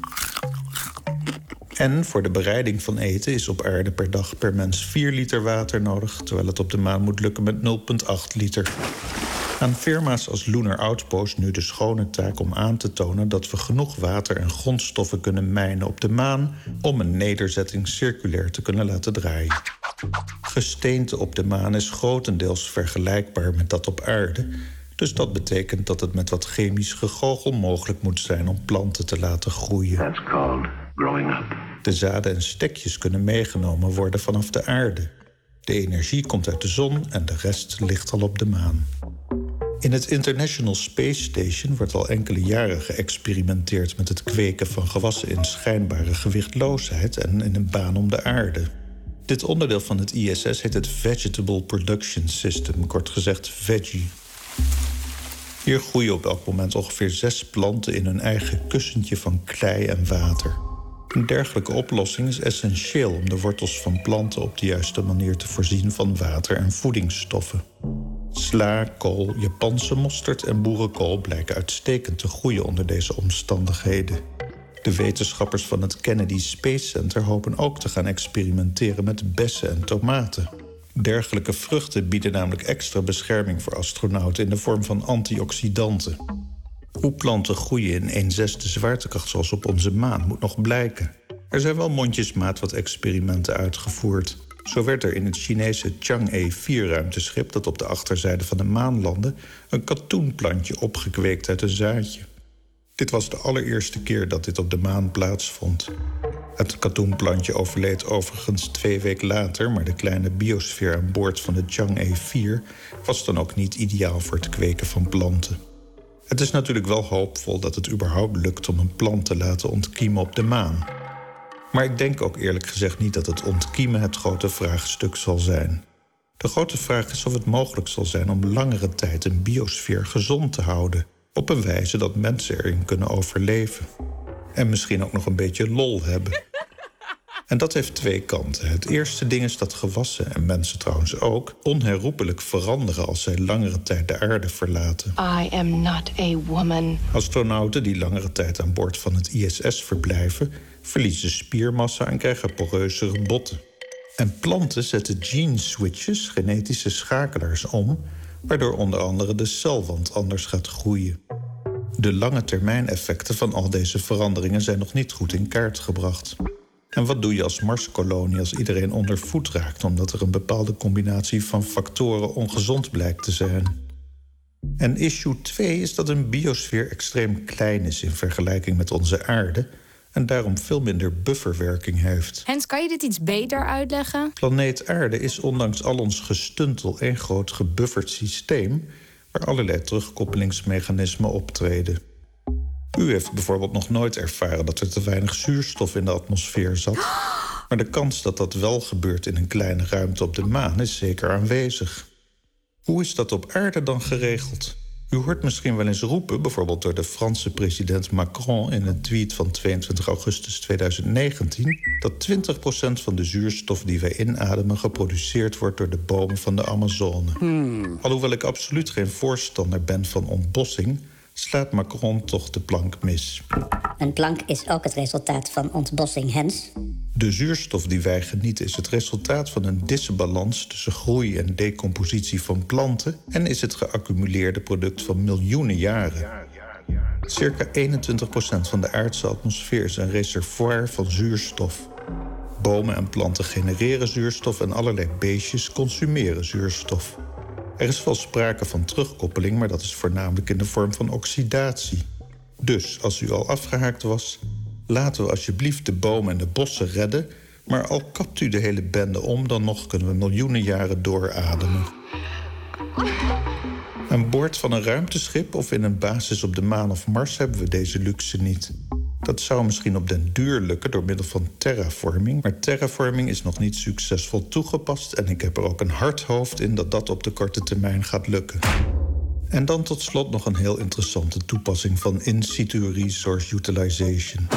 L: En voor de bereiding van eten is op aarde per dag per mens 4 liter water nodig, terwijl het op de maan moet lukken met 0,8 liter. Aan firma's als Lunar Outpost nu de schone taak om aan te tonen dat we genoeg water en grondstoffen kunnen mijnen op de maan om een nederzetting circulair te kunnen laten draaien. Gesteente op de maan is grotendeels vergelijkbaar met dat op aarde, dus dat betekent dat het met wat chemisch gegoochel mogelijk moet zijn om planten te laten groeien. That's called growing up. De zaden en stekjes kunnen meegenomen worden vanaf de aarde. De energie komt uit de zon en de rest ligt al op de maan. In het International Space Station wordt al enkele jaren geëxperimenteerd met het kweken van gewassen in schijnbare gewichtloosheid en in een baan om de aarde. Dit onderdeel van het ISS heet het Vegetable Production System, kort gezegd VEGI. Hier groeien op elk moment ongeveer 6 planten in hun eigen kussentje van klei en water. Een dergelijke oplossing is essentieel om de wortels van planten op de juiste manier te voorzien van water en voedingsstoffen. Sla, kool, Japanse mosterd en boerenkool blijken uitstekend te groeien onder deze omstandigheden. De wetenschappers van het Kennedy Space Center hopen ook te gaan experimenteren met bessen en tomaten. Dergelijke vruchten bieden namelijk extra bescherming voor astronauten in de vorm van antioxidanten. Hoe planten groeien in 1/6 zwaartekracht zoals op onze maan moet nog blijken. Er zijn wel mondjesmaat wat experimenten uitgevoerd. Zo werd er in het Chinese Chang'e 4-ruimteschip... dat op de achterzijde van de maan landde... een katoenplantje opgekweekt uit een zaadje. Dit was de allereerste keer dat dit op de maan plaatsvond. Het katoenplantje overleed overigens 2 weken later... maar de kleine biosfeer aan boord van de Chang'e 4... was dan ook niet ideaal voor het kweken van planten. Het is natuurlijk wel hoopvol dat het überhaupt lukt om een plant te laten ontkiemen op de maan. Maar ik denk ook eerlijk gezegd niet dat het ontkiemen het grote vraagstuk zal zijn. De grote vraag is of het mogelijk zal zijn om langere tijd een biosfeer gezond te houden... op een wijze dat mensen erin kunnen overleven. En misschien ook nog een beetje lol hebben. En dat heeft 2 kanten. Het eerste ding is dat gewassen, en mensen trouwens ook... onherroepelijk veranderen als zij langere tijd de aarde verlaten.
J: I am not a woman.
L: Astronauten die langere tijd aan boord van het ISS verblijven... verliezen spiermassa en krijgen poreuzere botten. En planten zetten gene switches, genetische schakelaars, om... waardoor onder andere de celwand anders gaat groeien. De lange termijn effecten van al deze veranderingen zijn nog niet goed in kaart gebracht. En wat doe je als Marskolonie als iedereen onder voet raakt... omdat er een bepaalde combinatie van factoren ongezond blijkt te zijn? En issue 2 is dat een biosfeer extreem klein is in vergelijking met onze aarde... en daarom veel minder bufferwerking heeft.
J: Hens, kan je dit iets beter uitleggen?
L: Planeet Aarde is ondanks al ons gestuntel één groot gebufferd systeem... waar allerlei terugkoppelingsmechanismen optreden. U heeft bijvoorbeeld nog nooit ervaren dat er te weinig zuurstof in de atmosfeer zat. Maar de kans dat dat wel gebeurt in een kleine ruimte op de maan is zeker aanwezig. Hoe is dat op aarde dan geregeld? U hoort misschien wel eens roepen, bijvoorbeeld door de Franse president Macron... in een tweet van 22 augustus 2019... dat 20% van de zuurstof die wij inademen geproduceerd wordt door de bomen van de Amazone. Alhoewel ik absoluut geen voorstander ben van ontbossing... slaat Macron toch de plank mis.
N: Een plank is ook het resultaat van ontbossing, Hens.
L: De zuurstof die wij genieten is het resultaat van een disbalans... tussen groei en decompositie van planten... en is het geaccumuleerde product van miljoenen jaren. Circa 21% van de aardse atmosfeer is een reservoir van zuurstof. Bomen en planten genereren zuurstof en allerlei beestjes consumeren zuurstof. Er is wel sprake van terugkoppeling, maar dat is voornamelijk in de vorm van oxidatie. Dus, als u al afgehaakt was, laten we alsjeblieft de bomen en de bossen redden... maar al kapt u de hele bende om, dan nog kunnen we miljoenen jaren doorademen. Aan boord van een ruimteschip of in een basis op de maan of Mars hebben we deze luxe niet. Dat zou misschien op den duur lukken door middel van terraforming... maar terraforming is nog niet succesvol toegepast... en ik heb er ook een hard hoofd in dat dat op de korte termijn gaat lukken. En dan tot slot nog een heel interessante toepassing van in-situ resource utilization.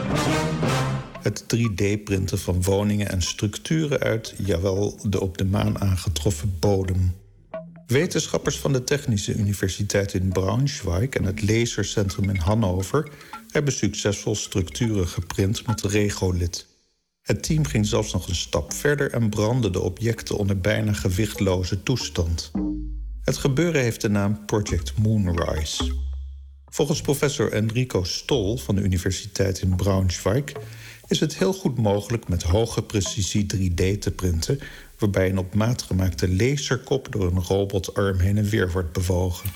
L: Het 3D-printen van woningen en structuren uit, jawel, de op de maan aangetroffen bodem. Wetenschappers van de Technische Universiteit in Braunschweig en het Lasercentrum in Hannover hebben succesvol structuren geprint met regolith. Het team ging zelfs nog een stap verder en brandde de objecten onder bijna gewichtloze toestand. Het gebeuren heeft de naam Project Moonrise. Volgens professor Enrico Stoll van de Universiteit in Braunschweig is het heel goed mogelijk met hoge precisie 3D te printen, waarbij een op maat gemaakte laserkop door een robotarm heen en weer wordt bewogen.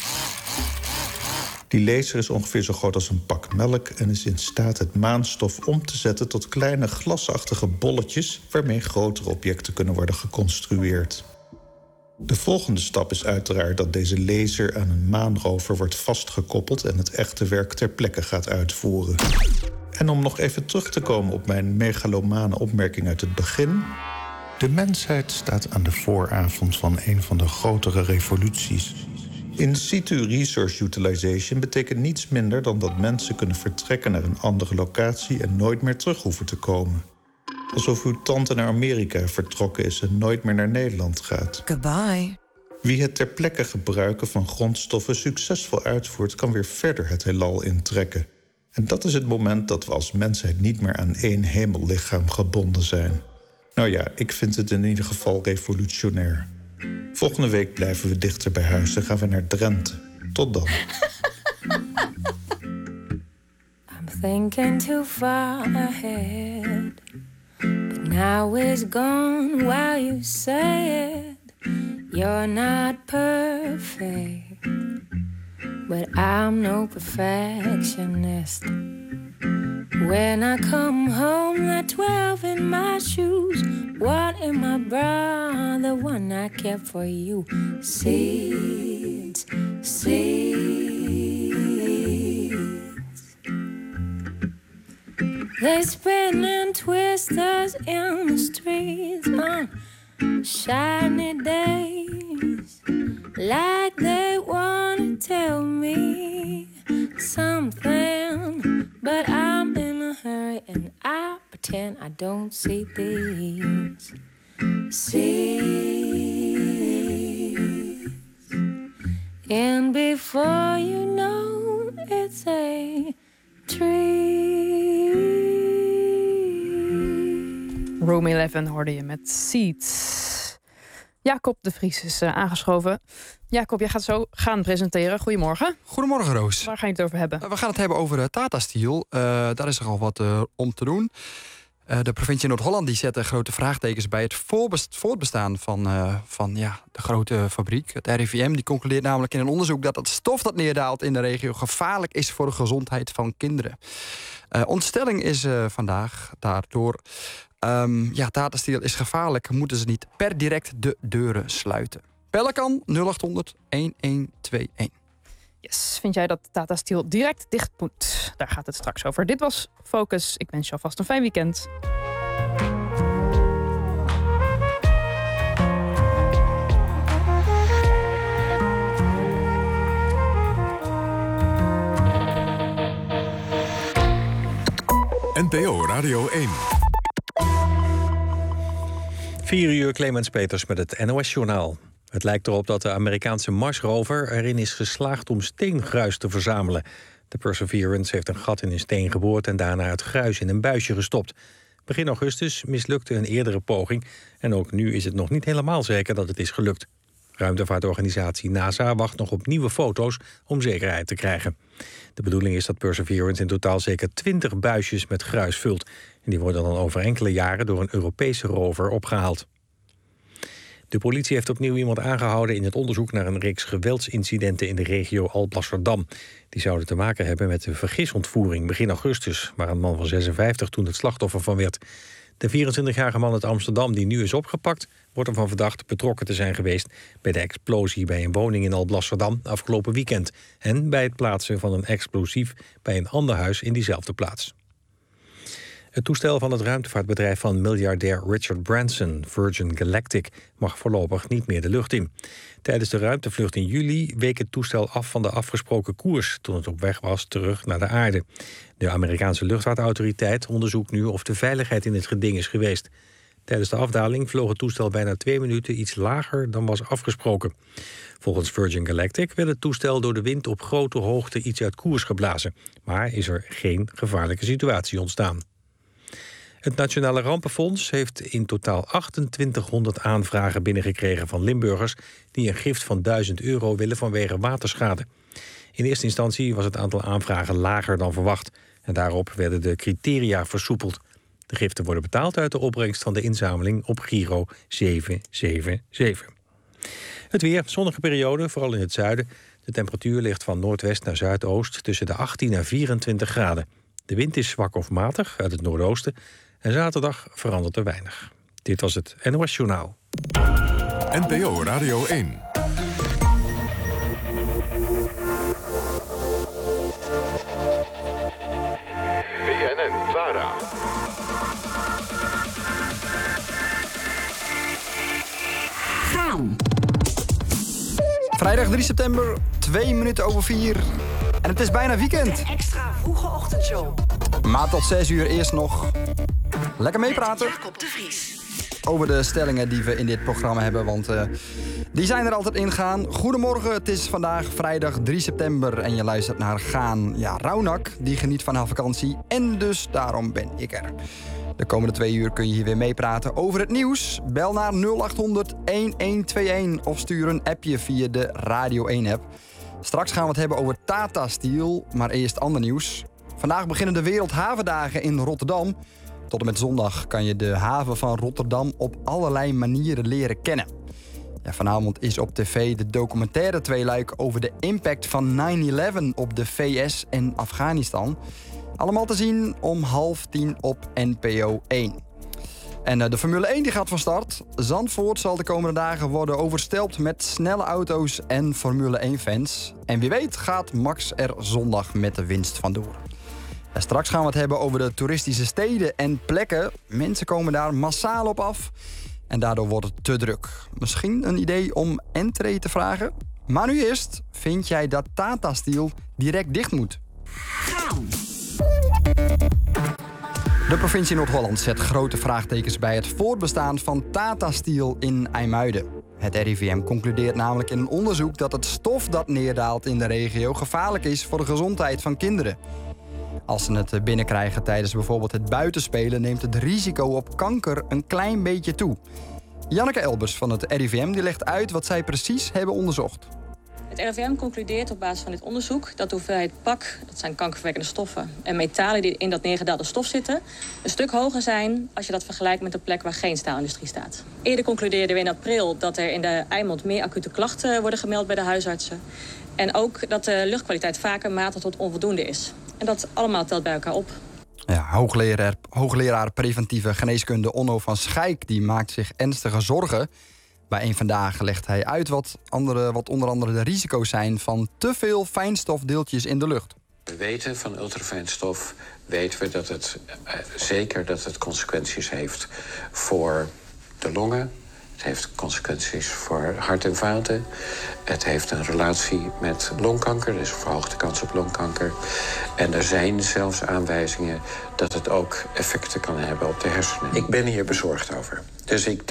L: Die laser is ongeveer zo groot als een pak melk en is in staat het maanstof om te zetten tot kleine glasachtige bolletjes waarmee grotere objecten kunnen worden geconstrueerd. De volgende stap is uiteraard dat deze laser aan een maanrover wordt vastgekoppeld en het echte werk ter plekke gaat uitvoeren. En om nog even terug te komen op mijn megalomane opmerking uit het begin: de mensheid staat aan de vooravond van een van de grotere revoluties. In-situ resource utilization betekent niets minder dan dat mensen kunnen vertrekken naar een andere locatie en nooit meer terug hoeven te komen. Alsof uw tante naar Amerika vertrokken is en nooit meer naar Nederland gaat.
C: Goodbye.
L: Wie het ter plekke gebruiken van grondstoffen succesvol uitvoert, kan weer verder het heelal intrekken. En dat is het moment dat we als mensheid niet meer aan één hemellichaam gebonden zijn. Nou ja, ik vind het in ieder geval revolutionair. Volgende week blijven we dichter bij huis en gaan we naar Drenthe. Tot dan.
O: thinking too far ahead. But now it's gone while you say it. You're not perfect, but I'm no perfectionist. When I come home, that 12 in my shoes, one in my bra, the one I kept for you. Seeds, seeds. They spin and twist us in the streets on shiny days, like they wanna tell me something, but I'm in a hurry and I pretend I don't see these seeds. And before you know, it's a tree.
D: Room 11 hoorde je met Seeds. Jacob de Vries is aangeschoven. Jacob, jij gaat zo gaan presenteren. Goedemorgen.
P: Goedemorgen, Roos.
D: Waar ga je het over hebben?
P: We gaan het hebben over Tata Steel. Daar is er al wat om te doen. De provincie Noord-Holland die zette grote vraagtekens bij het voortbestaan van de grote fabriek. Het RIVM die concludeert namelijk in een onderzoek dat het stof dat neerdaalt in de regio gevaarlijk is voor de gezondheid van kinderen. Ontstelling is vandaag daardoor. Tata Steel is gevaarlijk. Moeten ze niet per direct de deuren sluiten? Bellen kan 0800 1121.
D: Yes, vind jij dat Tata Steel direct dicht moet? Daar gaat het straks over. Dit was Focus. Ik wens je alvast een fijn weekend.
B: NPO Radio 1.
A: 4 uur, Clemens Peters met het NOS-journaal. Het lijkt erop dat de Amerikaanse Mars-rover erin is geslaagd om steengruis te verzamelen. De Perseverance heeft een gat in een steen geboord en daarna het gruis in een buisje gestopt. Begin augustus mislukte een eerdere poging en ook nu is het nog niet helemaal zeker dat het is gelukt. Ruimtevaartorganisatie NASA wacht nog op nieuwe foto's om zekerheid te krijgen. De bedoeling is dat Perseverance in totaal zeker 20 buisjes met gruis vult. En die worden dan over enkele jaren door een Europese rover opgehaald. De politie heeft opnieuw iemand aangehouden in het onderzoek naar een reeks geweldsincidenten in de regio Alblasserdam. Die zouden te maken hebben met de vergisontvoering begin augustus, waar een man van 56 toen het slachtoffer van werd. De 24-jarige man uit Amsterdam die nu is opgepakt, wordt ervan verdacht betrokken te zijn geweest bij de explosie bij een woning in Alblasserdam afgelopen weekend en bij het plaatsen van een explosief bij een ander huis in diezelfde plaats. Het toestel van het ruimtevaartbedrijf van miljardair Richard Branson, Virgin Galactic, mag voorlopig niet meer de lucht in. Tijdens de ruimtevlucht in juli week het toestel af van de afgesproken koers toen het op weg was terug naar de aarde. De Amerikaanse luchtvaartautoriteit onderzoekt nu of de veiligheid in het geding is geweest. Tijdens de afdaling vloog het toestel bijna 2 minuten iets lager dan was afgesproken. Volgens Virgin Galactic werd het toestel door de wind op grote hoogte iets uit koers geblazen, maar is er geen gevaarlijke situatie ontstaan. Het Nationale Rampenfonds heeft in totaal 2800 aanvragen binnengekregen van Limburgers die een gift van €1000 willen vanwege waterschade. In eerste instantie was het aantal aanvragen lager dan verwacht en daarop werden de criteria versoepeld. De giften worden betaald uit de opbrengst van de inzameling op Giro 777. Het weer, zonnige periode, vooral in het zuiden. De temperatuur ligt van noordwest naar zuidoost tussen de 18 en 24 graden. De wind is zwak of matig uit het noordoosten. En zaterdag verandert er weinig. Dit was het NOS Journaal.
B: NPO Radio 1.
Q: BNN-VARA.
C: Gaan.
P: Vrijdag 3 september, 2 minuten over 4. En het is bijna weekend.
C: De extra vroege ochtendshow.
P: Maar tot 6 uur eerst nog lekker meepraten
C: Jacob de Vries.
P: over de stellingen die we in dit programma hebben. Want die zijn er altijd in gaan. Goedemorgen, het is vandaag vrijdag 3 september en je luistert naar Gaan. Ja, Raunak, die geniet van haar vakantie en dus daarom ben ik er. De komende 2 uur kun je hier weer meepraten over het nieuws. Bel naar 0800 1121 of stuur een appje via de Radio 1-app. Straks gaan we het hebben over Tata Steel, maar eerst ander nieuws. Vandaag beginnen de Wereldhavendagen in Rotterdam. Tot en met zondag kan je de haven van Rotterdam op allerlei manieren leren kennen. Ja, vanavond is op tv de documentaire tweeluik over de impact van 9/11 op de VS en Afghanistan. Allemaal te zien om 9:30 op NPO 1. En de Formule 1 die gaat van start. Zandvoort zal de komende dagen worden overstelpt met snelle auto's en Formule 1-fans. En wie weet gaat Max er zondag met de winst vandoor. En straks gaan we het hebben over de toeristische steden en plekken. Mensen komen daar massaal op af. En daardoor wordt het te druk. Misschien een idee om entree te vragen? Maar nu eerst, vind jij dat Tata Steel direct dicht moet? De provincie Noord-Holland zet grote vraagtekens bij het voortbestaan van Tata Steel in IJmuiden. Het RIVM concludeert namelijk in een onderzoek dat het stof dat neerdaalt in de regio gevaarlijk is voor de gezondheid van kinderen. Als ze het binnenkrijgen tijdens bijvoorbeeld het buitenspelen, neemt het risico op kanker een klein beetje toe. Janneke Elbers van het RIVM die legt uit wat zij precies hebben onderzocht.
K: Het RIVM concludeert op basis van dit onderzoek dat de hoeveelheid PAK, dat zijn kankerverwekkende stoffen, en metalen die in dat neergedaalde stof zitten, een stuk hoger zijn als je dat vergelijkt met de plek waar geen staalindustrie staat. Eerder concludeerden we in april dat er in de Eimond meer acute klachten worden gemeld bij de huisartsen. En ook dat de luchtkwaliteit vaker matig tot onvoldoende is. En dat allemaal telt bij elkaar op.
P: Ja, hoogleraar preventieve geneeskunde Onno van Schijk die maakt zich ernstige zorgen. Bij Eén Vandaag legt hij uit wat onder andere de risico's zijn van te veel fijnstofdeeltjes in de lucht.
Q: We weten van ultrafijnstof dat het consequenties heeft voor de longen. Het heeft consequenties voor hart en vaten. Het heeft een relatie met longkanker, dus een verhoogde kans op longkanker. En er zijn zelfs aanwijzingen dat het ook effecten kan hebben op de hersenen. Ik ben hier bezorgd over. Dus ik